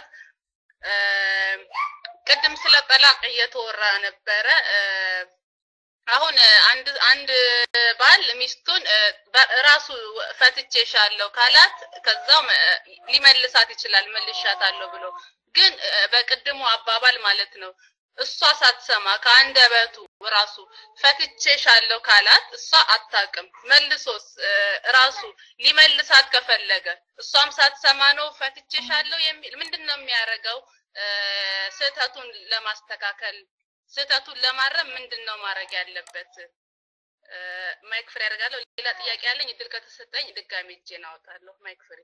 ቅድም ስለ ጠላቅ እየተወራ ነበረ አሁን አንድ አንድ ባል ሚስቱን ራሱ ፈትቼሻለሁ ካላት ከዛው ሊመልሳት ይችላል መልሻታለሁ ብሎ ግን በቅድሙ አባባል ማለት ነው እሷ ሳትሰማ ከአንደበቱ ራሱ ፈትቼሻለሁ ካላት እሷ አታቅም መልሶስ ራሱ ሊመልሳት ከፈለገ እሷም ሳትሰማ ነው ፈትቼሻለሁ የሚል ምንድነው የሚያረጋው ስህተቱን ለማስተካከል ስህተቱን ለማረም ምንድነው ማድረግ ያለበት ማይክ ፍሪ ያደርጋለሁ ሌላ ጥያቄ ያለኝ እድል ከተሰጠኝ ድጋሚ እጄን አወጣለሁ ማይክ ፍሪ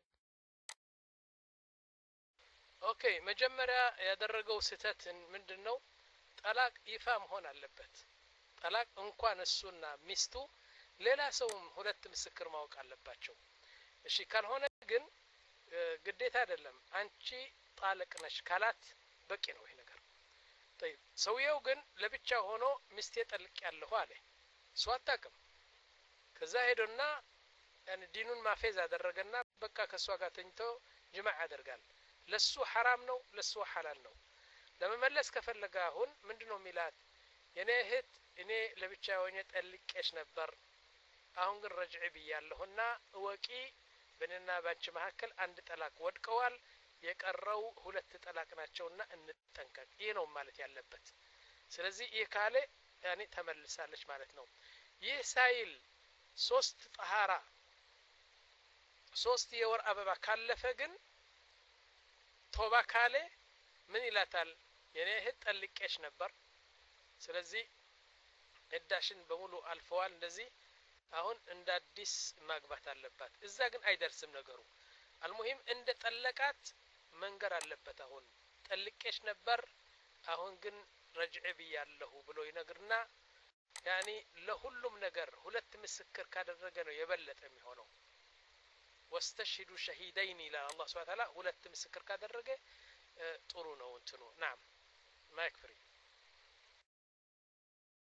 ኦኬ መጀመሪያ ያደረገው ስህተት ምንድነው ጠላቅ ይፋ መሆን አለበት ጠላቅ እንኳን እሱና ሚስቱ ሌላ ሰውም ሁለት ምስክር ማወቅ አለባቸው እሺ ካልሆነ ግን ግዴታ አይደለም አንቺ ጣልቅ ነሽ ካላት በቂ ነው ይሄ ነገር طيب ሰውየው ግን ለብቻ ሆኖ ሚስቴ ጠልቅ ያለሁ አለ እሱ አታውቅም ከዛ ሄዶና يعني ዲኑን ማፌዝ አደረገና በቃ ከሷ ጋር ተኝቶ ጅማዕ ያደርጋል ለሱ حرام ነው ለሱ حلال ነው ለመመለስ ከፈለገ አሁን ምንድነው ሚላት የኔ እህት እኔ ለብቻ ሆኜ ጠልቄሽ ነበር አሁን ግን ረጅዕ ብያለሁና ወቂ በእኔና ባንቺ መካከል አንድ ጠላቅ ወድቀዋል የቀረው ሁለት ጠላቅ ናቸውና እንጠንቀቅ ይሄ ነው ማለት ያለበት ስለዚህ ይሄ ካለ ያኔ ተመልሳለች ማለት ነው ይህ ሳይል ሶስት ጠሃራ ሶስት የወር አበባ ካለፈ ግን ቶባ ካለ ምን ይላታል የኔ እህት ጠልቄሽ ነበር ስለዚህ እዳሽን በሙሉ አልፈዋል እንደዚህ አሁን እንደ አዲስ ማግባት አለባት እዛ ግን አይደርስም ነገሩ አልሙሂም እንደ ጠለቃት መንገር አለበት አሁን ጠልቄሽ ነበር አሁን ግን ረጅዕ ብያለሁ ብሎ ይነግርና ያኒ ለሁሉም ነገር ሁለት ምስክር ካደረገ ነው የበለጠ የሚሆነው واستشهدوا شهيدين الى الله سبحانه وتعالى ሁለት ምስክር ካደረገ ጥሩ ነው እንትኑ نعم ما يكفي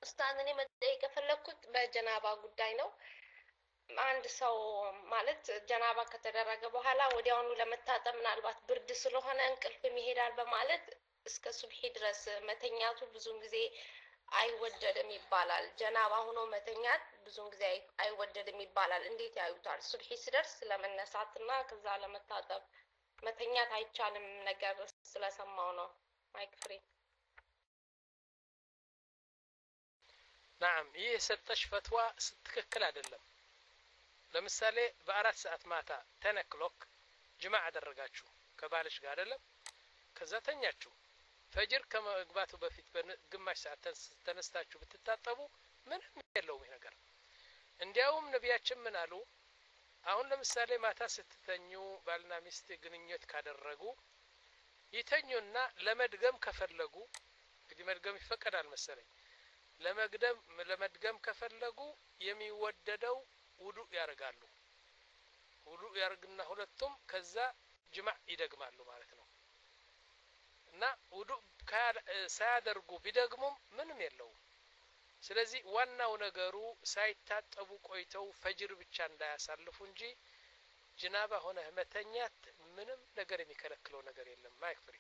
ኡስታዝ እኔ መጠየቅ የፈለኩት በጀናባ ጉዳይ ነው። አንድ ሰው ማለት ጀናባ ከተደረገ በኋላ ወዲያውኑ ለመታጠብ ምናልባት ብርድ ስለሆነ እንቅልፍም ይሄዳል በማለት እስከ ሱብሒ ድረስ መተኛቱ ብዙን ጊዜ አይወደድም ይባላል። ጀናባ ሆኖ መተኛት ብዙን ጊዜ አይወደድም ይባላል። እንዴት ያዩታል? ሱብሒ ሲደርስ ለመነሳትና ከዛ ለመታጠብ መተኛት አይቻልም ነገር ስለሰማው ነው። ማይክ ፍሪ። ናም ይህ የሰጠሽ ፈትዋ ትክክል አይደለም። ለምሳሌ በአራት ሰዓት ማታ ቴን ኦክሎክ ጅማዕ አደረጋችሁ ከባልሽ ጋር አይደለም፣ ከዛ ተኛችሁ። ፈጅር ከመግባቱ በፊት በግማሽ ሰዓት ተነስታችሁ ብትታጠቡ ምንም የለውም ይሄ ነገር። እንዲያውም ነቢያችን ምን አሉ? አሁን ለምሳሌ ማታ ስትተኙ ባልና ሚስት ግንኙነት ካደረጉ ይተኙና ለመድገም ከፈለጉ እንግዲህ መድገም ይፈቀዳል መሰለኝ። ለመግደም ለመድገም ከፈለጉ የሚወደደው ውዱእ ያደርጋሉ። ውዱእ ያደርግና ሁለቱም ከዛ ጅማዕ ይደግማሉ ማለት ነው። እና ውዱእ ሳያደርጉ ቢደግሙም ምንም የለውም። ስለዚህ ዋናው ነገሩ ሳይታጠቡ ቆይተው ፈጅር ብቻ እንዳያሳልፉ እንጂ ጅናባ ሆነ መተኛት ምንም ነገር የሚከለክለው ነገር የለም። ማይክ ፍሪ።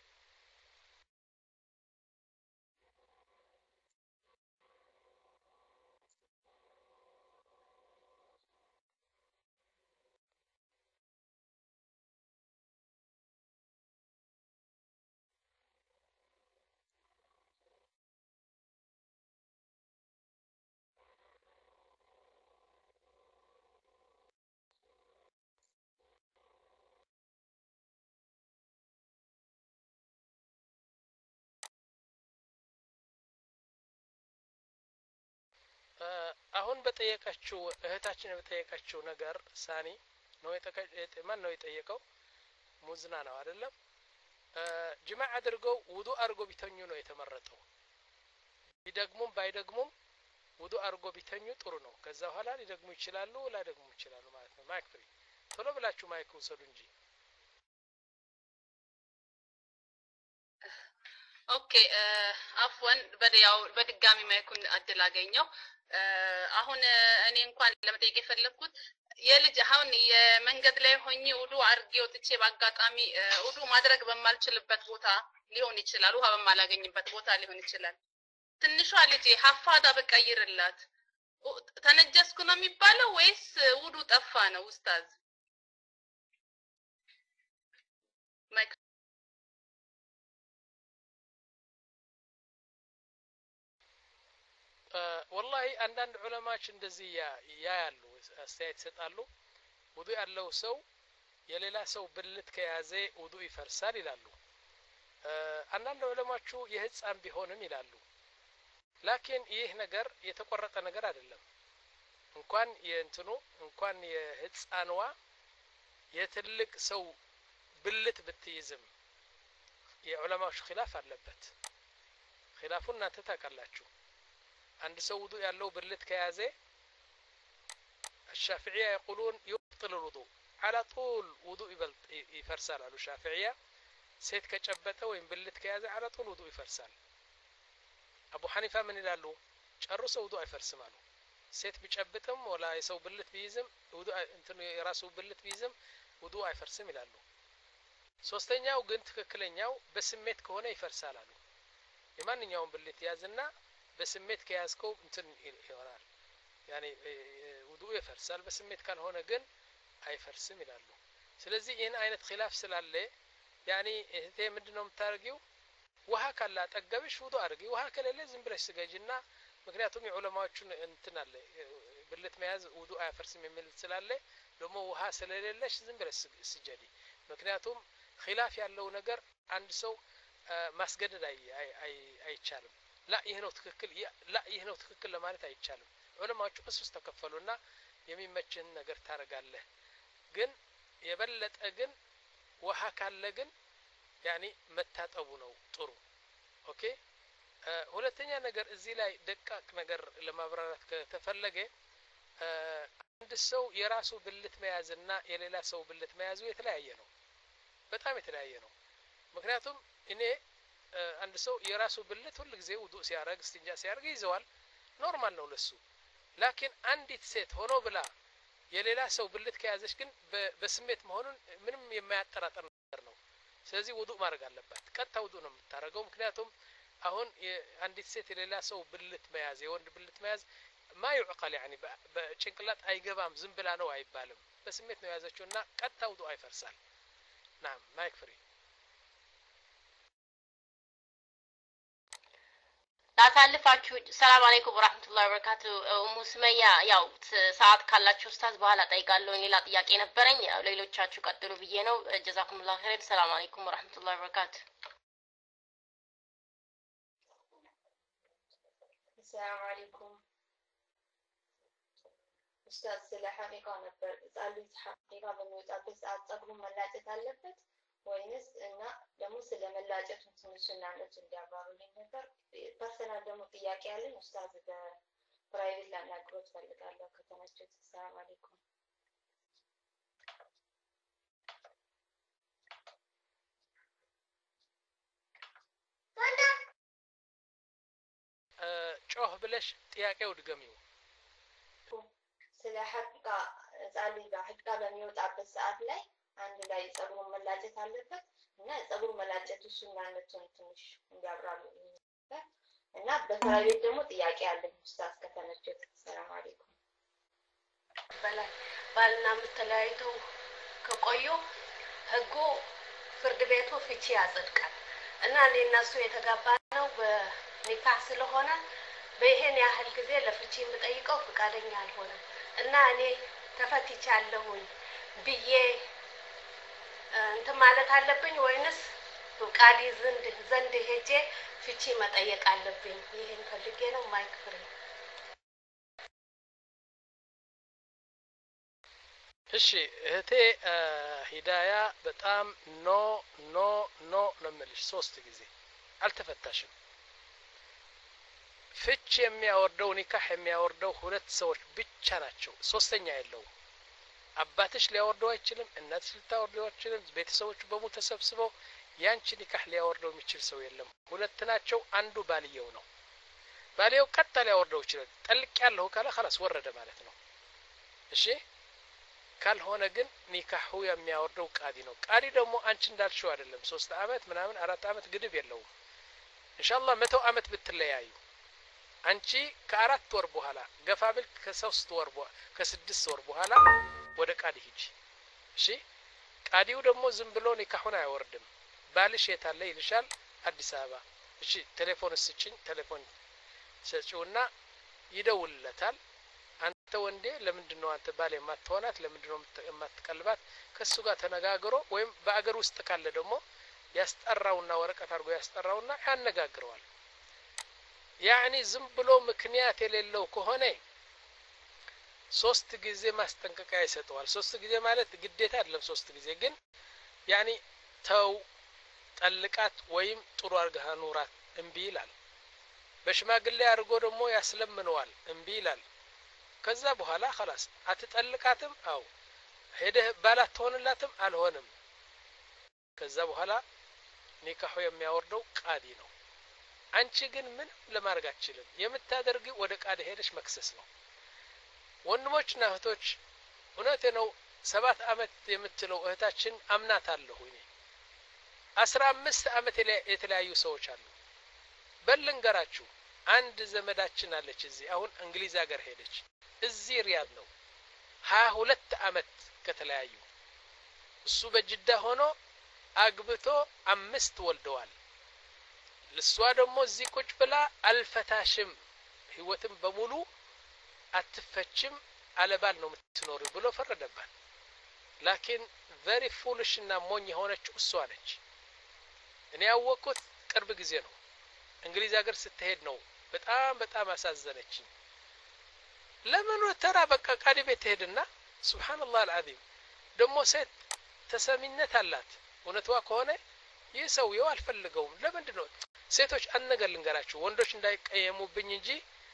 አሁን በጠየቀችው እህታችን በጠየቀችው ነገር ሳኒ ነው ማን ነው የጠየቀው? ሙዝና ነው አይደለም? ጅማዕ አድርገው ውዱእ አድርገው ቢተኙ ነው የተመረጠው። ቢደግሙም ባይደግሙም ውዱእ አድርገው ቢተኙ ጥሩ ነው። ከዛ በኋላ ሊደግሙ ይችላሉ ላይደግሙ ይችላሉ ማለት ነው። ማይክ ፍሪ። ቶሎ ብላችሁ ማይክ ውሰዱ እንጂ። ኦኬ አፍወን በዲያው በድጋሚ ማይኩን አድል አገኘው። አሁን እኔ እንኳን ለመጠየቅ የፈለኩት የልጅ አሁን የመንገድ ላይ ሆኜ ውዱ አርጌ ወጥቼ ባጋጣሚ ውዱ ማድረግ በማልችልበት ቦታ ሊሆን ይችላል፣ ውሃ በማላገኝበት ቦታ ሊሆን ይችላል። ትንሿ ልጄ ሀፋዳ በቀይርላት ተነጀስኩ ነው የሚባለው ወይስ ውዱ ጠፋ ነው ኡስታዝ? ማይክ ወላሂ አንዳንድ ዑለማዎች እንደዚህ ያያሉ አስተያየት ይሰጣሉ። ውዱእ ያለው ሰው የሌላ ሰው ብልት ከያዘ ውዱእ ይፈርሳል ይላሉ። አንዳንድ ዑለማዎቹ የህፃን ቢሆንም ይላሉ። ላኪን ይህ ነገር የተቆረጠ ነገር አይደለም። እንኳን የእንትኑ እንኳን የህፃንዋ የትልቅ ሰው ብልት ብትይዝም የዑለማዎች ኺላፍ አለበት። ኺላፉን እናንተ ታውቃላችሁ። عند سودو يالو بلت كيازي الشافعية يقولون يبطل الوضوء على طول وضوء يفرسال على الشافعية سيد كجبته وين بلت كيازي على طول وضوء يفرسال. أبو حنيفة من يلالو شرس وضوء يفرس ماله سيد بجبتهم ولا يسو بلت بيزم وضوء انتنو يراسو بلت بيزم وضوء يفرسم يلالو ሶስተኛው ግን ትክክለኛው በስሜት ከሆነ ይፈርሳል አሉ። የማንኛውም ብልት ያዝና በስሜት ከያዝከው እንትን ይሆናል ያኔ ውዱእ ይፈርሳል። በስሜት ካልሆነ ግን አይፈርስም ይላሉ። ስለዚህ ይህን አይነት ኺላፍ ስላለ ያኔ እህቴ ምንድነው የምታደርጊው? ውሃ ካለ አጠገብሽ ውዱእ አድርጊ። ውሃ ከሌለ ዝም ብለሽ ስገጂና ምክንያቱም የዑለማዎቹን እንትን አለ ብልት መያዝ ውዱእ አያፈርስም የሚል ስላለ ደግሞ ውሃ ስለሌለሽ ዝም ብለሽ ስገጂ። ምክንያቱም ኺላፍ ያለው ነገር አንድ ሰው ማስገደድ አይቻልም። لا ይሄ ነው ትክክል لا ይሄ ነው ትክክል ለማለት አይቻልም። ዑለማዎቹ በሶስት ተከፈሉና የሚመችን ነገር ታረጋለህ። ግን የበለጠ ግን ውሃ ካለ ግን ያኒ መታጠቡ ነው ጥሩ። ኦኬ ሁለተኛ ነገር እዚህ ላይ ደቃቅ ነገር ለማብራራት ከተፈለገ አንድ ሰው የራሱ ብልት መያዝና የሌላ ሰው ብልት መያዙ የተለያየ ነው፣ በጣም የተለያየ ነው። ምክንያቱም እኔ አንድ ሰው የራሱ ብልት ሁሉ ጊዜ ውዱእ ሲያረግ እስቲንጃ ሲያረግ ይዘዋል። ኖርማል ነው ለሱ ላኪን አንዲት ሴት ሆኖ ብላ የሌላ ሰው ብልት ከያዘች ግን በስሜት መሆኑን ምንም የማያጠራጥር ነገር ነው ስለዚህ ውዱእ ማድረግ አለባት ቀጥታ ውዱእ ነው የምታረገው ምክንያቱም አሁን አንዲት ሴት የሌላ ሰው ብልት መያዝ የወንድ ብልት መያዝ ما يعقل يعني በጭንቅላት አይገባም ዝም ብላ ነው አይባልም በስሜት ነው ያዘችውና ቀጥታ ውዱእ አይፈርሳል نعم ما يكفري ላሳልፋችሁ ሰላም አለይኩም ወራህመቱላሂ ወበረካቱ ኡሙ ሱመያ ያው ሰዓት ካላችሁ ኡስታዝ በኋላ ጠይቃለሁ ሌላ ጥያቄ ነበረኝ ያው ሌሎቻችሁ ቀጥሉ ብዬ ነው ጀዛኩሙላሁ ኸይር ሰላም አለይኩም ወራህመቱላሂ ወበረካቱ ሰላም አለይኩም ኡስታዝ ስለ ሐቂቃ ነበር ጻልይ ሐቂቃ በሚወጣበት ሰዓት ጸጉሩን መላጨት አለበት ወይንስ እና ደግሞ ስለ መላጨቱ ትንሽ እናንተ እንዲያባሩልኝ ነበር ፐርሰናል ደግሞ ጥያቄ ያለኝ ኡስታዝ በፕራይቬት ላናግሮት ፈልጋለሁ ከተመቸት ሰላም አለይኩም ጮህ ብለሽ ጥያቄው ድገሚው ስለ ሐቂቃ ጻልይ ሐቂቃ በሚወጣበት ሰዓት ላይ አንድ ላይ ጸጉሩን መላጨት አለበት እና ጸጉሩ መላጨቱ ሱናነቱን ትንሽ እንዲያብራሩልኝ ነበር እና በፕራይቬት ደግሞ ጥያቄ ያለኝ ኡስታዝ ከተመቸት ሰላም አለይኩም በላይ ባልና ምትለያይተው ከቆዩ ህጉ ፍርድ ቤቱ ፍቺ ያጸድቃል እና እኔ እነሱ የተጋባ ነው በኒካህ ስለሆነ በይሄን ያህል ጊዜ ለፍቺ የምጠይቀው ፍቃደኛ አልሆነም እና እኔ ተፈትቻለሁኝ ብዬ እንትን ማለት አለብኝ ወይንስ ቃዲ ዘንድ ዘንድ ሄጄ ፍቺ መጠየቅ አለብኝ ይሄን ፈልጌ ነው ማይክ ፍሬ እሺ እህቴ ሂዳያ በጣም ኖ ኖ ኖ ለምልሽ ሶስት ጊዜ አልተፈታሽም ፍቺ የሚያወርደው ኒካህ የሚያወርደው ሁለት ሰዎች ብቻ ናቸው ሶስተኛ የለውም አባትሽ ሊያወርደው አይችልም እናትሽ ልታወርደው አይችልም ቤተሰቦቹ በሙሉ ተሰብስበው ያንቺ ኒካህ ሊያወርደው የሚችል ሰው የለም ሁለት ናቸው አንዱ ባልየው ነው ባልየው ቀጥታ ሊያወርደው ይችላል ጠልቅ ያለው ካለ خلاص ወረደ ማለት ነው እሺ ካልሆነ ግን ኒካሁ የሚያወርደው ቃዲ ነው ቃዲ ደግሞ አንቺ እንዳልሽው አይደለም ሶስት አመት ምናምን አራት አመት ግድብ የለውም ኢንሻአላህ መቶ አመት ብትለያዩ አንቺ ከአራት ወር በኋላ ገፋብል ከሶስት ወር በኋላ ከስድስት ወር በኋላ ወደ ቃዲ ሂጂ እሺ ቃዲው ደግሞ ዝም ብሎ ኒካሁን አይወርድም ባልሽ የታለ ይልሻል አዲስ አበባ እሺ ቴሌፎን ስጭኝ ቴሌፎን ሰጪውና ይደውልለታል አንተ ወንዴ ለምንድነው አንተ ባል የማትሆናት ለምንድነው የማትቀልባት ከሱ ጋር ተነጋግሮ ወይም በአገር ውስጥ ካለ ደግሞ ያስጠራውና ወረቀት አድርጎ ያስጠራውና ያነጋግረዋል ያኒ ዝም ብሎ ምክንያት የሌለው ከሆነ ሶስት ጊዜ ማስጠንቀቂያ ይሰጠዋል ሶስት ጊዜ ማለት ግዴታ አይደለም ሶስት ጊዜ ግን ያኒ ተው ጠልቃት ወይም ጥሩ አርጋህ ኑራት እንቢ ይላል በሽማግሌ አድርጎ ደግሞ ያስለምነዋል እንቢ ይላል ከዛ በኋላ خلاص አትጠልቃትም አው ሄደህ ባላት ሆነላትም አልሆነም ከዛ በኋላ ኒካሁ የሚያወርደው ቃዲ ነው አንቺ ግን ምን ለማድረግ አትችልም የምታደርጊ ወደ ቃዲ ሄደሽ መክሰስ ነው ወንድሞችና እህቶች እውነቴ ነው ሰባት አመት የምትለው እህታችን አምናታለሁ እኔ አስራ አምስት አመት የተለያዩ ሰዎች አሉ በልንገራችሁ አንድ ዘመዳችን አለች እዚህ አሁን እንግሊዝ ሀገር ሄደች እዚህ ሪያድ ነው ሀያ ሁለት አመት ከተለያዩ እሱ በጅዳ ሆኖ አግብቶ አምስት ወልደዋል ለሷ ደግሞ እዚህ ቁጭ ብላ አልፈታሽም ህይወትም በሙሉ አትፈችም አለባል ነው የምትኖር ብሎ ፈረደባት ላኪን very foolish እና ሞኝ ሆነች እሷ ነች እኔ ያወቅኩት ቅርብ ጊዜ ነው እንግሊዝ ሀገር ስትሄድ ነው በጣም በጣም አሳዘነችኝ ለምን ተራ በቃ ቃዲ ቤት ሄድና ሱብሃንአላህ አልዓዚም ደግሞ ሴት ተሰሚነት አላት እውነቷ ከሆነ ይህ ሰውየው አልፈልገውም ለምንድነው ሴቶች አንነገር ልንገራችሁ ወንዶች እንዳይቀየሙብኝ እንጂ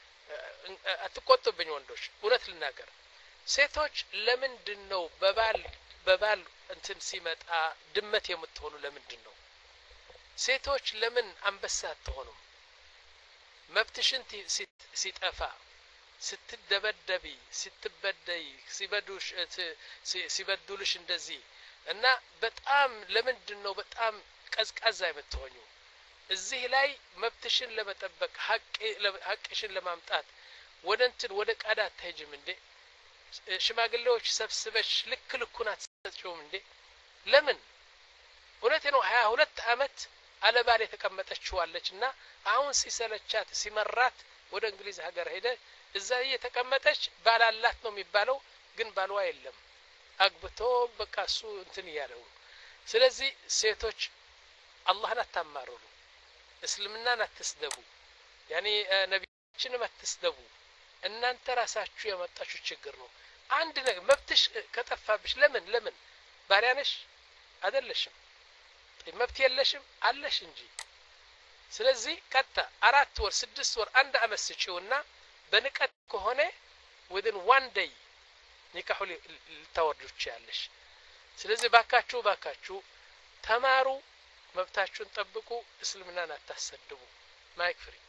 አትቆጡብኝ ወንዶች እውነት ልናገር ሴቶች ለምንድነው በባል በባል እንትን ሲመጣ ድመት የምትሆኑ ለምንድነው ሴቶች ለምን አንበሳ አትሆኑም መብትሽን ሲጠፋ ስትደበደቢ ስትበደይ ሲበዱሽ ሲበዱልሽ እንደዚህ እና በጣም ለምንድን ነው በጣም ቀዝቃዛ የምትሆኙ? እዚህ ላይ መብትሽን ለመጠበቅ ሐቅሽን ለማምጣት ወደ እንትን ወደ ቃዳ አትሄጂም እንዴ? ሽማግሌዎች ሰብስበሽ ልክ ልኩን አትሰጪውም እንዴ? ለምን? እውነቴ ነው ሀያ ሁለት አመት አለባል የተቀመጠችዋለችና አሁን ሲሰለቻት ሲመራት ወደ እንግሊዝ ሀገር ሄደ እዛ እየተቀመጠች ባላላት ነው የሚባለው፣ ግን ባልዋ የለም አግብቶ በቃ እሱ እንትን እያለው። ስለዚህ ሴቶች አላህን አታማርሩ፣ እስልምናን አትስደቡ፣ ያኔ ነቢያችንን አትስደቡ። እናንተ ራሳችሁ ያመጣችሁ ችግር ነው። አንድ ነገር መብትሽ ከጠፋብሽ ለምን ለምን ባሪያ ነሽ አይደለሽም? መብት የለሽም አለሽ እንጂ። ስለዚህ ቀጣ አራት ወር ስድስት ወር አንድ አመት ስጪውና በንቀት ከሆነ within one day ኒካሁ ልታወርዱ ትችያለሽ። ስለዚህ ባካችሁ ባካችሁ ተማሩ፣ መብታችሁን ጠብቁ፣ እስልምናን አታሰድቡ። ማይክ ፍሪ።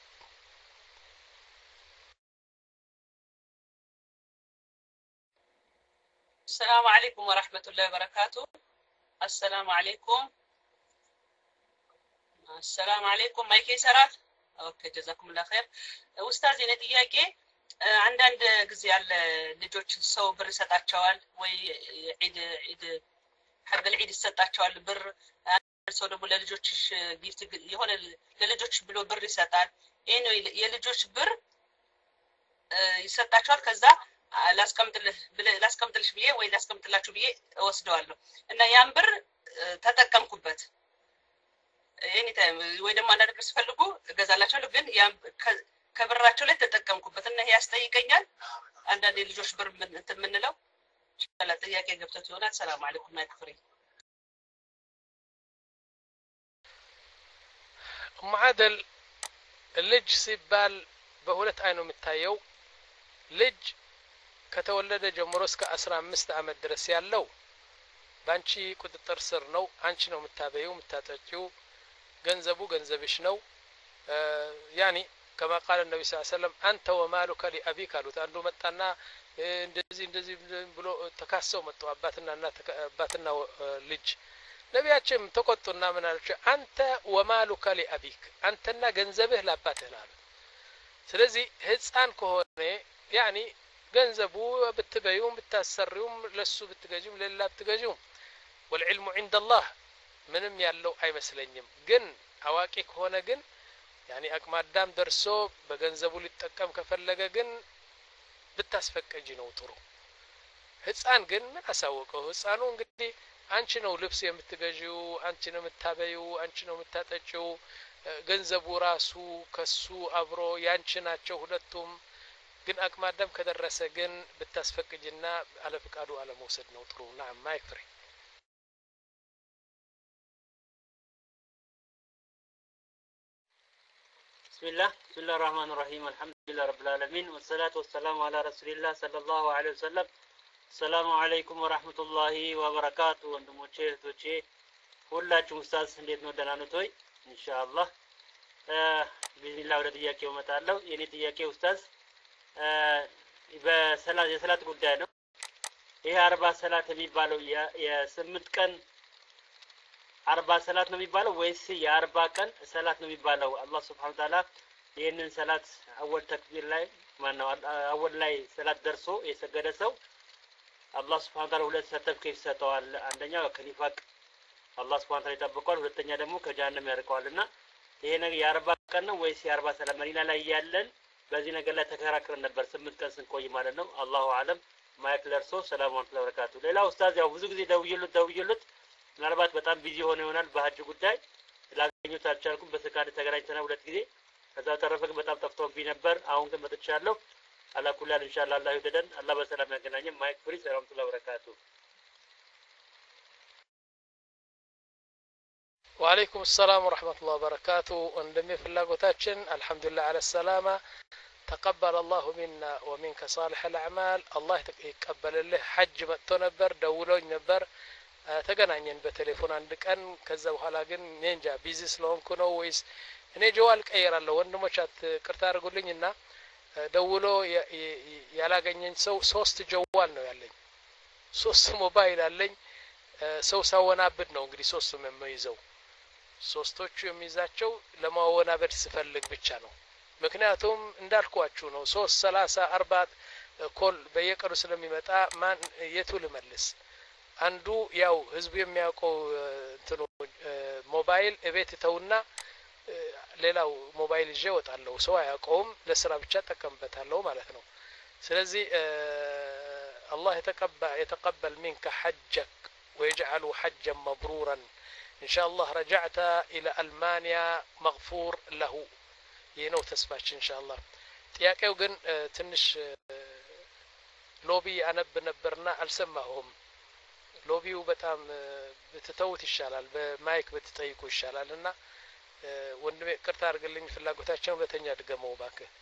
السلام عليكم ورحمة الله وبركاته. السلام عليكم. السلام عليكم. ማይክ ይሰራል? ኦኬ ጀዛኩም الله خير። ኡስታዝ የኔ ጥያቄ አንዳንድ ጊዜ ያለ ልጆች ሰው ብር ይሰጣቸዋል ወይ ዒድ ዒድ ሐቅ العيد ይሰጣቸዋል ብር፣ ሰው ደግሞ ለልጆችሽ ጊፍት የሆነ ለልጆች ብሎ ብር ይሰጣል። ይሄ ነው የልጆች ብር ይሰጣቸዋል። ከዛ ላስቀምጥልህ ላስቀምጥልሽ ብዬ ወይ ላስቀምጥላችሁ ብዬ እወስደዋለሁ እና ያን ብር ተጠቀምኩበት ኤኒ ታይም ወይ ደግሞ አንዳንድ ነገር ሲፈልጉ እገዛላቸዋለሁ፣ ግን ያን ከብራቸው ላይ ተጠቀምኩበት እና ይሄ ያስጠይቀኛል። አንዳንድ የልጆች ብር እንትን የምንለው ኢንሻአላህ ጥያቄ ገብቶት ይሆናል። ሰላም አለይኩም ማይክፍሪ ማዕደል ልጅ ሲባል በሁለት አይኑ የሚታየው ልጅ ከተወለደ ጀምሮ እስከ አስራ አምስት አመት ድረስ ያለው ባንቺ ቁጥጥር ስር ነው። አንቺ ነው የምታበየው የምታጠጪው፣ ገንዘቡ ገንዘብሽ ነው። ያኒ كما قال النبي صلى الله عليه وسلم أنت ومالك لأبيك قالوا አንዱ መጣና እንደዚህ እንደዚህ ብሎ ተካሰው መጡ አባትና እና አባትና ልጅ ነቢያችን ተቆጡና ምን አላቸው? አንተ ወማሉከ لأبيك አንተና ገንዘብህ ለአባትህ አሉ። ስለዚህ ህፃን ከሆነ ያኒ ገንዘቡ ብትበዩም ብታሰሪውም ለሱ ብትገጂም ለሌላ ብትገጂም والعلم عند الله ምንም ያለው አይመስለኝም። ግን አዋቂ ከሆነ ግን ያኒ አቅማዳም ደርሶ በገንዘቡ ሊጠቀም ከፈለገ ግን ብታስፈቀጂ ነው ጥሩ። ህፃን ግን ምን አሳወቀው? ህፃኑ እንግዲህ አንቺ ነው ልብስ የምትገዢው፣ አንቺ ነው የምታበይው፣ አንቺ ነው የምታጠጪው። ገንዘቡ ራሱ ከሱ አብሮ ያንቺ ናቸው ሁለቱም። ግን አቅማዳም ከደረሰ ግን ብታስፈቅጂና አለ ፍቃዱ አለ መውሰድ ነው ጥሩ። ናም ማይክፍሪ بسم الله بسم الله الرحمن الرحيم الحمد لله رب العالمين والصلاة والسلام على رسول الله صلى الله عليه وسلم السلام عليكم ورحمة الله وبركاته ወንድሞቼ እህቶቼ ሁላችሁም ኡስታዝ እንዴት ነው? ደህና ነዎት ወይ? ኢንሻአላህ ቢስሚላህ ወደ ጥያቄው እመጣለሁ። የኔ ጥያቄ ኡስታዝ በሰላት የሰላት ጉዳይ ነው። ይሄ አርባ ሰላት የሚባለው የስምንት ቀን አርባ ሰላት ነው የሚባለው ወይስ የአርባ ቀን ሰላት ነው የሚባለው? አላህ Subhanahu Wa Ta'ala ይሄንን ሰላት አወል ተክቢር ላይ ማነው አወል ላይ ሰላት ደርሶ የሰገደ ሰው አላህ Subhanahu Wa Ta'ala ሁለት ሰርተፍኬት ሰጥቷል። አንደኛው ከኒፋቅ አላህ Subhanahu Wa Ta'ala ይጠብቀዋል፣ ሁለተኛ ደግሞ ከጀሃነም ያርቀዋልና ይሄ ነገር የአርባ ቀን ነው ወይስ የአርባ ሰላት? መዲና ላይ ያለን በዚህ ነገር ላይ ተከራክረን ነበር ስምንት ቀን ስንቆይ ማለት ነው። አላሁ አለም። ማይክ ለርሶ ሰላም አለይኩም ወበረካቱ። ሌላ ኡስታዝ ያው ብዙ ጊዜ ደውዬሉት ደውዬሉት ምናልባት በጣም ቢዚ ሆነ ይሆናል በሐጅ ጉዳይ ላገኙት አልቻልኩም። በስካድ ተገናኝተናል ሁለት ጊዜ። ከዛ ተረፈ በጣም ጠፍቶብኝ ነበር። አሁን ግን መጥቻለሁ። አላኩላል ኢንሻአላህ አላህ ይወደደን፣ አላህ በሰላም ያገናኘን። ማይክ ፍሪ ሰላም ወበረካቱ። وعليكم السلام ورحمة الله وبركاته. وندمي في اللغوتاتشن الحمد لله على السلامة. تقبل الله منا ومنك صالح الأعمال. الله يتقبل له. حج متو نبر دولوኝ ነበር ተገናኘን በቴሌፎን አንድ ቀን። ከዛ በኋላ ግን ኔንጃ ቢዚ ስለሆንኩ ነው ወይስ እኔ ጀዋል ቀይራለሁ ወንድሞች አትቅርታ አድርጉልኝና ደውሎ ያላገኘኝ ሰው ሶስት ጀዋል ነው ያለኝ ሶስት ሞባይል አለኝ ሰው ሳወናብድ ነው እንግዲህ ሶስቱም የምይዘው ሶስቶቹ የሚይዛቸው ለማወናበድ ስፈልግ ብቻ ነው ምክንያቱም እንዳልኳችሁ ነው ሶስት ሰላሳ አርባ ኮል በየቀኑ ስለሚመጣ ማን የቱ ልመልስ አንዱ ያው ህዝቡ የሚያውቀው እንትኑ ሞባይል እቤት ተውና ሌላው ሞባይል ይዤ ወጣለሁ ሰው አያውቀውም ለስራ ብቻ ተጠቀምበታለሁ ማለት ነው ስለዚህ الله يتقبل يتقبل منك حجك ويجعله حجا مبرورا إن شاء الله رجعت إلى ألمانيا مغفور له ينو تسمعش إن شاء الله ጥያቄው ግን ትንሽ ሎቢ አነብ ነበርና አልሰማሁም ሎቢው በጣም በተተውት ይሻላል በማይክ በተጠይቁ ይሻላልና ወንድሜ ቅርታ አድርግልኝ ፍላጎታቸውን ሁለተኛ ድገመው ባክህ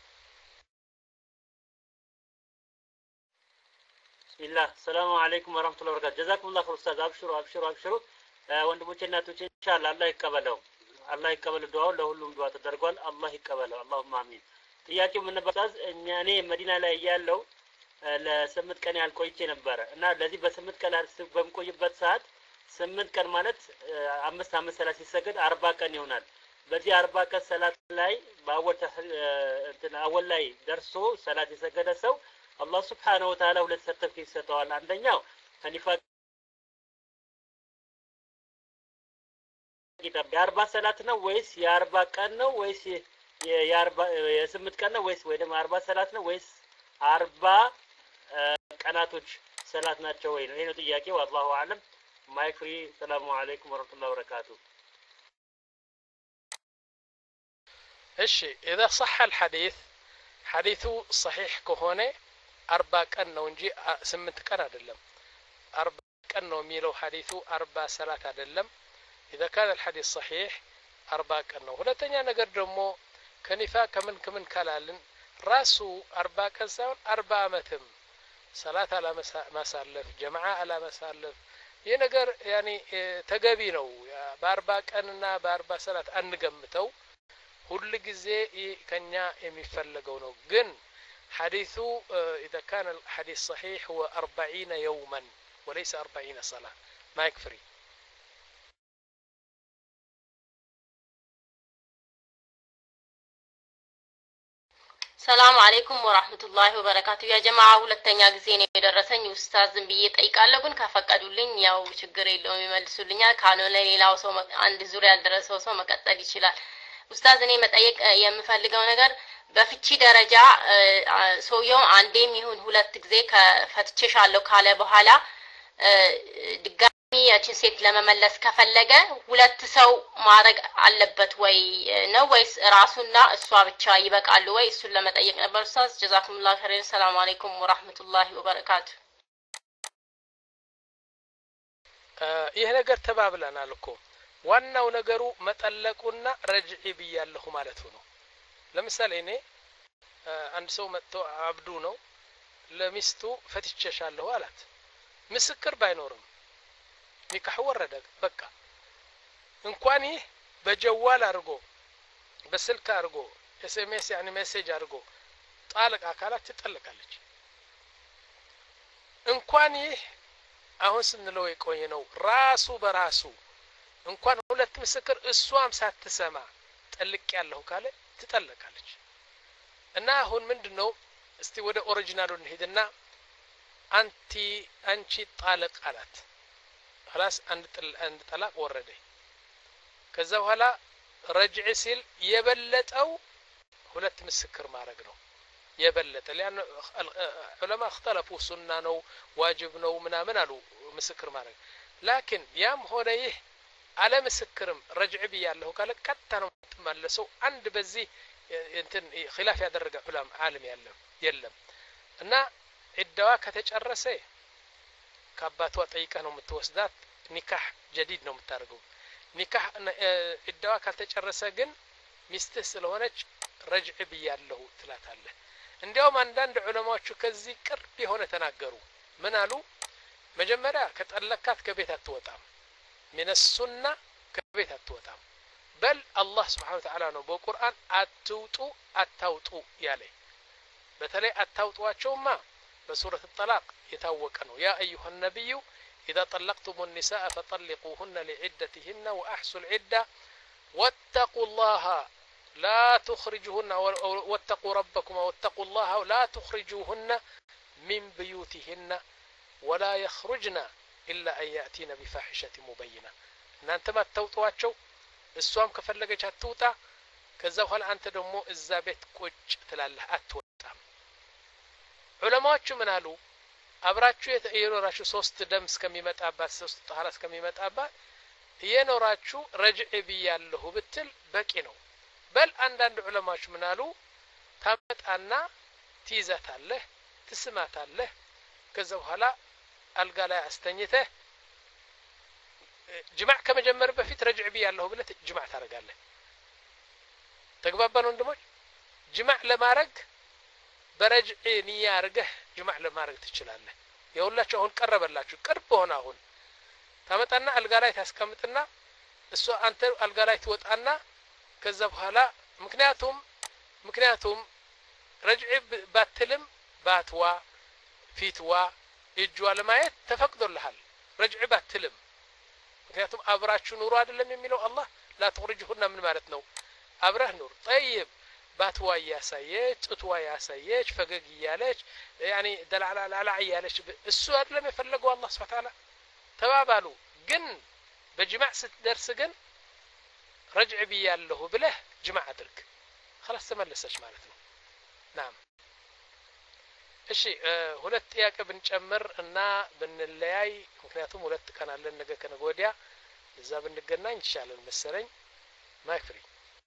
ቢስሚላህ ሰላም አለይኩም ወራህመቱላሂ ወበረካቱ ጀዛኩሙላህ ኸይር ኡስታዝ አብሽሩ አብሽሩ አብሽሩ ወንድሞቼ እናቶቼ ኢንሻአላህ አላህ ይቀበለው አላህ ይቀበለው ዱዓው ለሁሉም ዱዓ ተደርጓል አላህ ይቀበለው አላሁማ አሚን ጥያቄው ምን ነበር ኡስታዝ እኔ መዲና ላይ ያለው ለስምንት ቀን ያህል ቆይቼ ነበረ እና ለዚህ በስምንት ቀን በምቆይበት ሰዓት ስምንት ቀን ማለት አምስት አምስት ሰላት ሲሰገድ አርባ ቀን ይሆናል በዚህ አርባ ቀን ሰላት ላይ ባወል እንትን አወል ላይ ደርሶ ሰላት የሰገደ ሰው አላህ Subhanahu Wa Ta'ala ሁለት ሰርተፊኬት ይሰጠዋል አንደኛው ከኒፋቅ ኪታብ የአርባ ሰላት ነው ወይስ የአርባ ቀን ነው ወይስ የአርባ የስምንት ቀን ነው ወይስ ወይ ደግሞ አርባ ሰላት ነው ወይስ አርባ ቀናቶች ሰላት ናቸው ወይ ነው ይሄ ነው ጥያቄው والله اعلم ማይክ ፍሪ ሰላሙ አለይኩም ወራህመቱላሂ ወበረካቱ እሺ اذا صح الحديث حديثه صحيح ከሆነ አርባ ቀን ነው እንጂ ስምንት ቀን አይደለም አርባ ቀን ነው የሚለው ሐዲሱ አርባ ሰላት አይደለም اذا كان الحديث صحيح አርባ ቀን ነው ሁለተኛ ነገር ደግሞ ከኒፋ ከምን ከምን ካላልን ራሱ አርባ ቀን ሳይሆን አርባ አመትም ሰላት አላ ማሳለፍ ጀማዓ አላ ማሳለፍ ይሄ ነገር ያኒ ተገቢ ነው በአርባ ቀንና በአርባ ሰላት አንገምተው ሁሉ ጊዜ ከኛ የሚፈልገው ነው ግን حديثه إذا كان الحديث صحيح هو أربعين يوما وليس أربعين صلاة ما يكفري ሰላም አለይኩም ወራህመቱላሂ ወበረካቱ ያ ጀማዓ ሁለተኛ ጊዜ ነው የደረሰኝ ኡስታዝን ብዬ ጠይቃለሁ ግን ከፈቀዱልኝ ያው ችግር የለውም ይመልሱልኛል ካልሆነ ሌላው ሰው አንድ ዙሪያ ያልደረሰው ሰው መቀጠል ይችላል ኡስታዝ እኔ መጠየቅ የምፈልገው ነገር በፍቺ ደረጃ ሰውየው አንዴም ይሁን ሁለት ጊዜ ከፈትቼሻለሁ ካለ በኋላ ድጋሚ ያችን ሴት ለመመለስ ከፈለገ ሁለት ሰው ማድረግ አለበት ወይ ነው ወይስ ራሱና እሷ ብቻ ይበቃሉ ወይ እሱን ለመጠየቅ ነበር ኡስታዝ ጀዛኩሙላህ ኸይር ሰላም አለይኩም ወራህመቱላሂ ወበረካቱ ይሄ ነገር ተባብለናል እኮ ዋናው ነገሩ መጠለቁና ረጅዒ ብያለሁ ማለቱ ነው ለምሳሌ እኔ አንድ ሰው መጥቶ አብዱ ነው ለሚስቱ ፈትቼሻለሁ አላት ምስክር ባይኖርም ኒካህ ወረደ በቃ እንኳን ይህ በጀዋል አድርጎ በስልክ አድርጎ ኤስኤምኤስ ያኒ ሜሴጅ አድርጎ ጣልቅ አካላት ትጠልቃለች እንኳን ይህ አሁን ስንለው የቆየ ነው ራሱ በራሱ እንኳን ሁለት ምስክር እሷም ሳትሰማ ጠልቅ ያለው ካለ ትጠልቃለች እና አሁን ምንድነው እስቲ ወደ ኦሪጂናሉ እንሄድና አንቲ አንቺ ጣልቅ አላት خلاص አንድ አንድ ጠላቅ ወረደ ከዛ በኋላ ረጅዕ ሲል የበለጠው ሁለት ምስክር ማድረግ ነው የበለጠ لان العلماء اختلفوا ሱና ነው ዋጅብ ነው ምናምን አሉ ምስክር ማድረግ لكن ያም ሆነ ይህ አለ ምስክርም ረጅዕ ብያለሁ ካለ ቀጥታ ነው ተመለሰው አንድ በዚህ እንትን ኺላፍ ያደረገ ዑለማ ዓለም ያለው የለም እና እዳዋ ከተጨረሰ ከአባቷ ጠይቃ ነው የምትወስዳት ኒካህ ጀዲድ ነው የምታደርገው ኒካህ እዳዋ ካልተጨረሰ ግን ሚስትህ ስለሆነች ረጅዕ ብያለሁ ትላታለህ እንዲያውም አንዳንድ ዑለማዎቹ ከዚህ ቅርብ የሆነ ተናገሩ ምን አሉ መጀመሪያ ከጠለካት ከቤት አትወጣም من السنة ከቤት አትወጣም በል አላህ ስብሓን ወተዓላ ነው በቁርአን አትውጡ አታውጡ ያለ በተለይ አታውጧቸውማ በሱረት ጠላቅ የታወቀ ነው ያ አዩሃ ነቢዩ إذا طلقتم النساء فطلقوهن لعدتهن وأحصوا العدة واتقوا الله لا تخرجوهن واتقوا ربكم واتقوا الله لا تخرجوهن من بيوتهن ولا يخرجن إلا أن يأتين بفاحشة مبينة إن أنت ما توطواتشو السوام كفلقش هتوتا كذا وهل أنت دمو الزابت كوج تلاله أتوتا علماء من قالوا አብራችሁ የኖራችሁ ሶስት ደም እስከሚመጣባት ሶስት ጣራ እስከሚመጣባት የኖራችሁ ረጅዕ ብያለሁ ብትል በቂ ነው በል አንዳንድ ዑለማዎች ምን አሉ ታመጣና ትይዛታለህ ትስማታለህ ከዛ በኋላ አልጋ ላይ አስተኝተህ ጅማዕ ከመጀመር በፊት ረጅዕ ብያለሁ ብለህ ጅማዕ ታረጋለህ ተግባባን ወንድሞች ጅማዕ ለማረግ በረጅዕ ንያ አርገህ ጅማዕ ለማረግ ትችላለህ የሁላችሁ አሁን ቀረበላችሁ ቅርብ ሆነ አሁን ታመጣና አልጋ ላይ ታስቀምጥና እሱ አንተ አልጋ ላይ ትወጣና ከዛ በኋላ ምክንያቱም ምክንያቱም ረጅዕ ባትልም ባትዋ ፊትዋ እጇ ለማየት ተፈቅዶልሃል ረጅዕ ባትልም ምክንያቱም አብራችሁ ኑሩ አይደለም የሚለው አላህ لا تخرجهن ምን ማለት ነው አብረህ ኑር طيب ባትዋ ያሳየች ጥቷ ያሳየች ፈገግ ያለች يعني ደላላ ያለች እሱ አይደለም የፈለገው አላህ Subhanahu Ta'ala ተባባሉ ግን በጅማዕ ስትደርስ ግን ረጅዕ ብያለሁ ብለህ ጅማዕ አድርግ خلاص ተመለሰች ማለት ነው نعم እሺ ሁለት ጥያቄ ብንጨምር እና ብንለያይ ምክንያቱም ሁለት ቀን አለን ነገ ከነገ ወዲያ እዛ ብንገናኝ ይሻላል መሰለኝ ማይፍሪ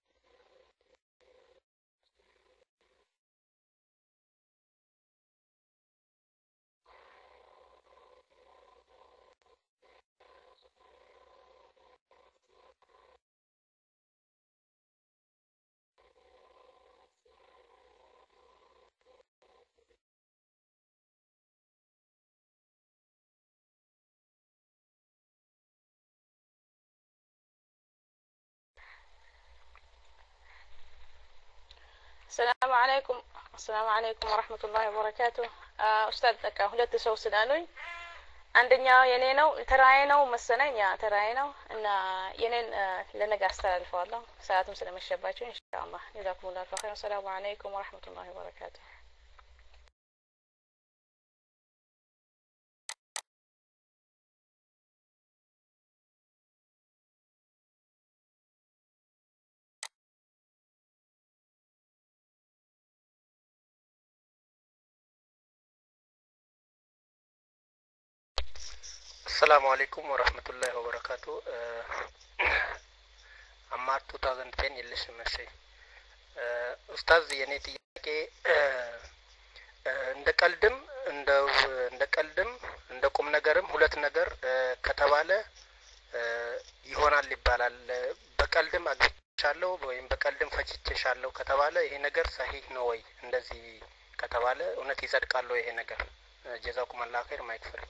السلام عليكم السلام عليكم ورحمة الله وبركاته أستاذ በቃ ሁለት ሰው ስላሉኝ አንደኛው የኔ ነው ተራዬ ነው መሰለኝ ያ ተራዬ ነው እና የኔን ለነገ አስተላልፈዋለሁ ሰዓቱም ስለመሸባችሁ ኢንሻአላህ جزاكم الله خير السلام عليكم ورحمة الله وبركاته السلام عليكم ورحمة الله وبركاته أما twenty ten يلش ماشي أستاذ የኔ ጥያቄ እንደ ቀልድም እንደ እንደ ቀልድም እንደ ቁም ነገርም ሁለት ነገር ከተባለ ይሆናል ይባላል በቀልድም አግኝቻለሁ ወይም በቀልድም ፈጭቼሻለሁ ከተባለ ይሄ ነገር ሰሂህ ነው ወይ እንደዚህ ከተባለ እውነት ይጸድቃል ይሄ ነገር ጀዛኩም አላህ ኸይር ማይክፍር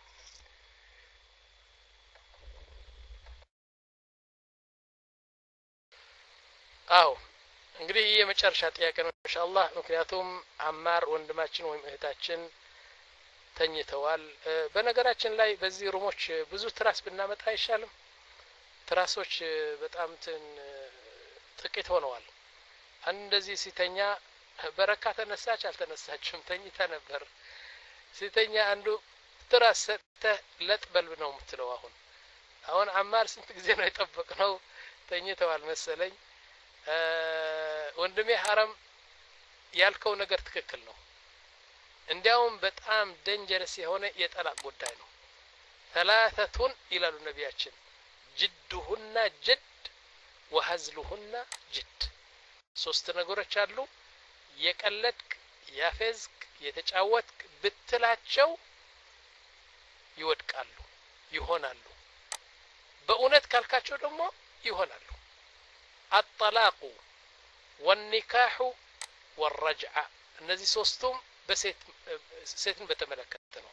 አው እንግዲህ የመጨረሻ ጥያቄ ነው ኢንሻአላህ ምክንያቱም አማር ወንድማችን ወይም እህታችን ተኝተዋል በነገራችን ላይ በዚህ ሩሞች ብዙ ትራስ ብናመጣ አይሻልም ትራሶች በጣም ትን ጥቂት ሆነዋል እንደዚህ ሲተኛ በረካ ተነሳች አልተነሳችም ተኝታ ነበር ሲተኛ አንዱ ትራስ ሰተ ለጥበል ነው የምትለው አሁን አሁን አማር ስንት ጊዜ ነው የጠበቅነው ተኝተዋል መሰለኝ ወንድሜ ሐረም ያልከው ነገር ትክክል ነው እንዲያውም በጣም ደንጀረስ የሆነ የጠላቅ ጉዳይ ነው ثلاثه ይላሉ ነቢያችን جدهن جد وهزلهن جد ሶስት ነገሮች አሉ የቀለድክ ያፈዝክ የተጫወትክ ብትላቸው ይወድቃሉ ይሆናሉ በእውነት ካልካቸው ደግሞ ይሆናሉ الطلاق والنكاح والرجعة እነዚህ ሶስቱም በሴት ሴትን በተመለከተ ነው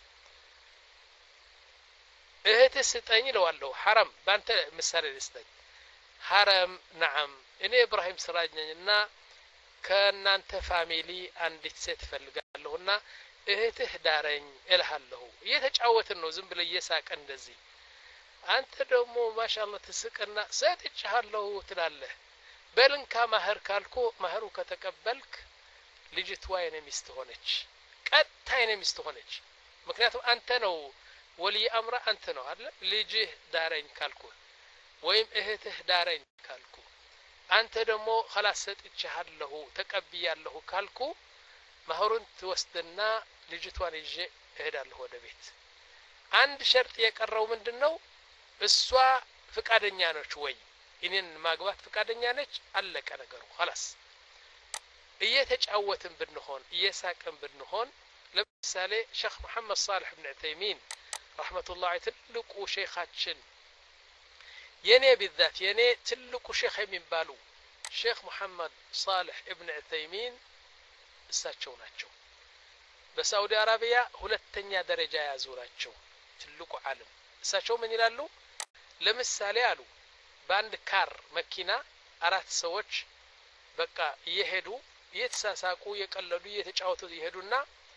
እህት ስጠኝ ለዋለው حرام ባንተ ምሳሌ ልስጠኝ ሐረም ነዓም እኔ ኢብራሂም ስራጅ ነኝና ከናንተ ፋሚሊ አንዲት ሴት ፈልጋለሁና እህትህ ዳረኝ እልሃለሁ እየተጫወትን ነው ዝም ብለ እየሳቀ እንደዚህ አንተ ደግሞ ማሻአላህ ትስቅና ሰጥቻለሁ ትላለህ በልንካ ማህር ካልኩ ማህሩ ከተቀበልክ ልጅቷ የኔ ሚስት ሆነች ቀጥታ የኔ ሚስት ሆነች ምክንያቱም አንተ ነው ወሊ አምራ አንተ ነው አይደል ልጅህ ዳረኝ ካልኩ ወይም እህትህ ዳረኝ ካልኩ አንተ ደግሞ خلاص ሰጥቻለሁ ተቀብያለሁ ካልኩ ማህሩን ትወስድና ልጅቷን ይዤ እሄዳለሁ ወደ ቤት አንድ ሸርጥ የቀረው ምንድነው እሷ ፍቃደኛ ነች ወይ እኔን ማግባት ፍቃደኛ ነች አለቀ ነገሩ خلاص እየተጫወትን ብንሆን እየሳቅን ብንሆን ለምሳሌ ሼክ መሐመድ صالح ابن عثيمين رحمه الله ትልቁ ሼኻችን የኔ بالذات የኔ ትልቁ ሼኽ የሚባሉ ሼክ መሐመድ صالح ابن عثيمين እሳቸው ናቸው በሳውዲ አረቢያ ሁለተኛ ደረጃ ያዙ ናቸው ትልቁ ዓለም እሳቸው ምን ይላሉ ለምሳሌ አሉ በአንድ ካር መኪና አራት ሰዎች በቃ እየሄዱ እየተሳሳቁ የቀለዱ እየተጫወቱ ይሄዱና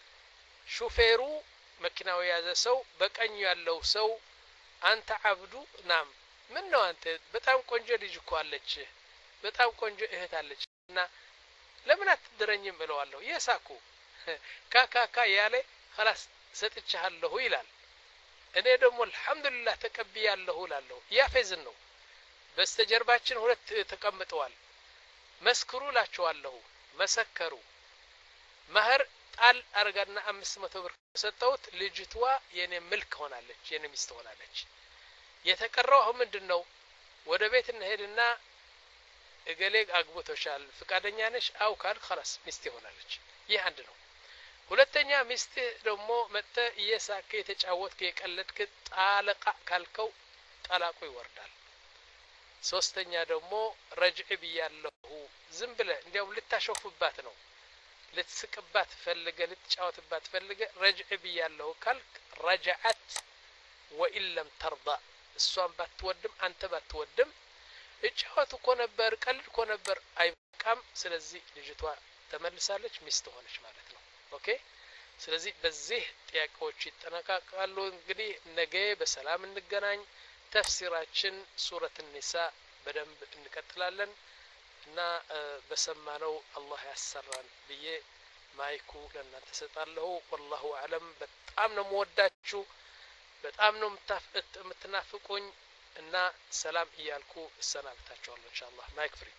ሹፌሩ መኪናው ያዘ ሰው በቀኝ ያለው ሰው አንተ አብዱ ናም ምን ነው አንተ በጣም ቆንጆ ልጅ እኮ አለች በጣም ቆንጆ እህት አለች እና ለምን አትድረኝም ብለዋለሁ የሳኩ ካካካ ያለ خلاص ሰጥቻለሁ ይላል እኔ ደግሞ አልহামዱሊላህ ተቀብያለሁ እላለሁ ያፈዝን ነው በስተጀርባችን ሁለት ተቀምጠዋል መስክሩ ላቸዋለሁ መሰከሩ ማህር ጣል አርጋና አምስት መቶ ብር ሰጠውት ልጅቷ የኔ ምልክ ሆናለች የኔ ሚስት ሆናለች የተቀረው አሁን ምንድነው ወደ ቤት እንሄድና እገሌ አግብቶሻል ፍቃደኛ ነሽ አው ካል خلاص ሚስት ሆናለች ይህ አንድ ነው ሁለተኛ ሚስት ደግሞ መተ እየሳከ የተጫወትከ የቀለድክ ጣለቃ ካልከው ጣላቁ ይወርዳል ሶስተኛ ደግሞ ረጅዕ ብያለሁ ዝም ብለ እንዲያውም ልታሾፍባት ነው ልትስቅባት ፈልገ ልትጫወትባት ፈልገ ረጅዕ ብያለሁ ካልክ ረጃዓት ወኢን ለም ተርዳ እሷን ባትወድም አንተ ባትወድም እጫወት እኮ ነበር ቀልድ እኮ ነበር አይበቃም ስለዚህ ልጅቷ ተመልሳለች ሚስት ሆነች ማለት ነው ኦኬ ስለዚህ በዚህ ጥያቄዎች ይጠናቀቃሉ እንግዲህ ነገ በሰላም እንገናኝ ተፍሲራችን ሱረት النساء በደንብ እንቀጥላለን እና በሰማነው አላህ ያሰራን ብዬ ማይኩ ለእናንተ ሰጣለሁ والله اعلم በጣም ነው የምወዳችሁ በጣም ነው የምትናፍቁኝ እና ሰላም እያልኩ እሰናብታችኋለሁ ኢንሻአላህ ማይክ ፍሪ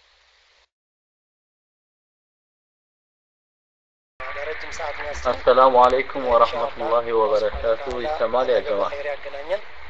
السلام عليكم ورحمة الله وبركاته. يسمى يا جماعة.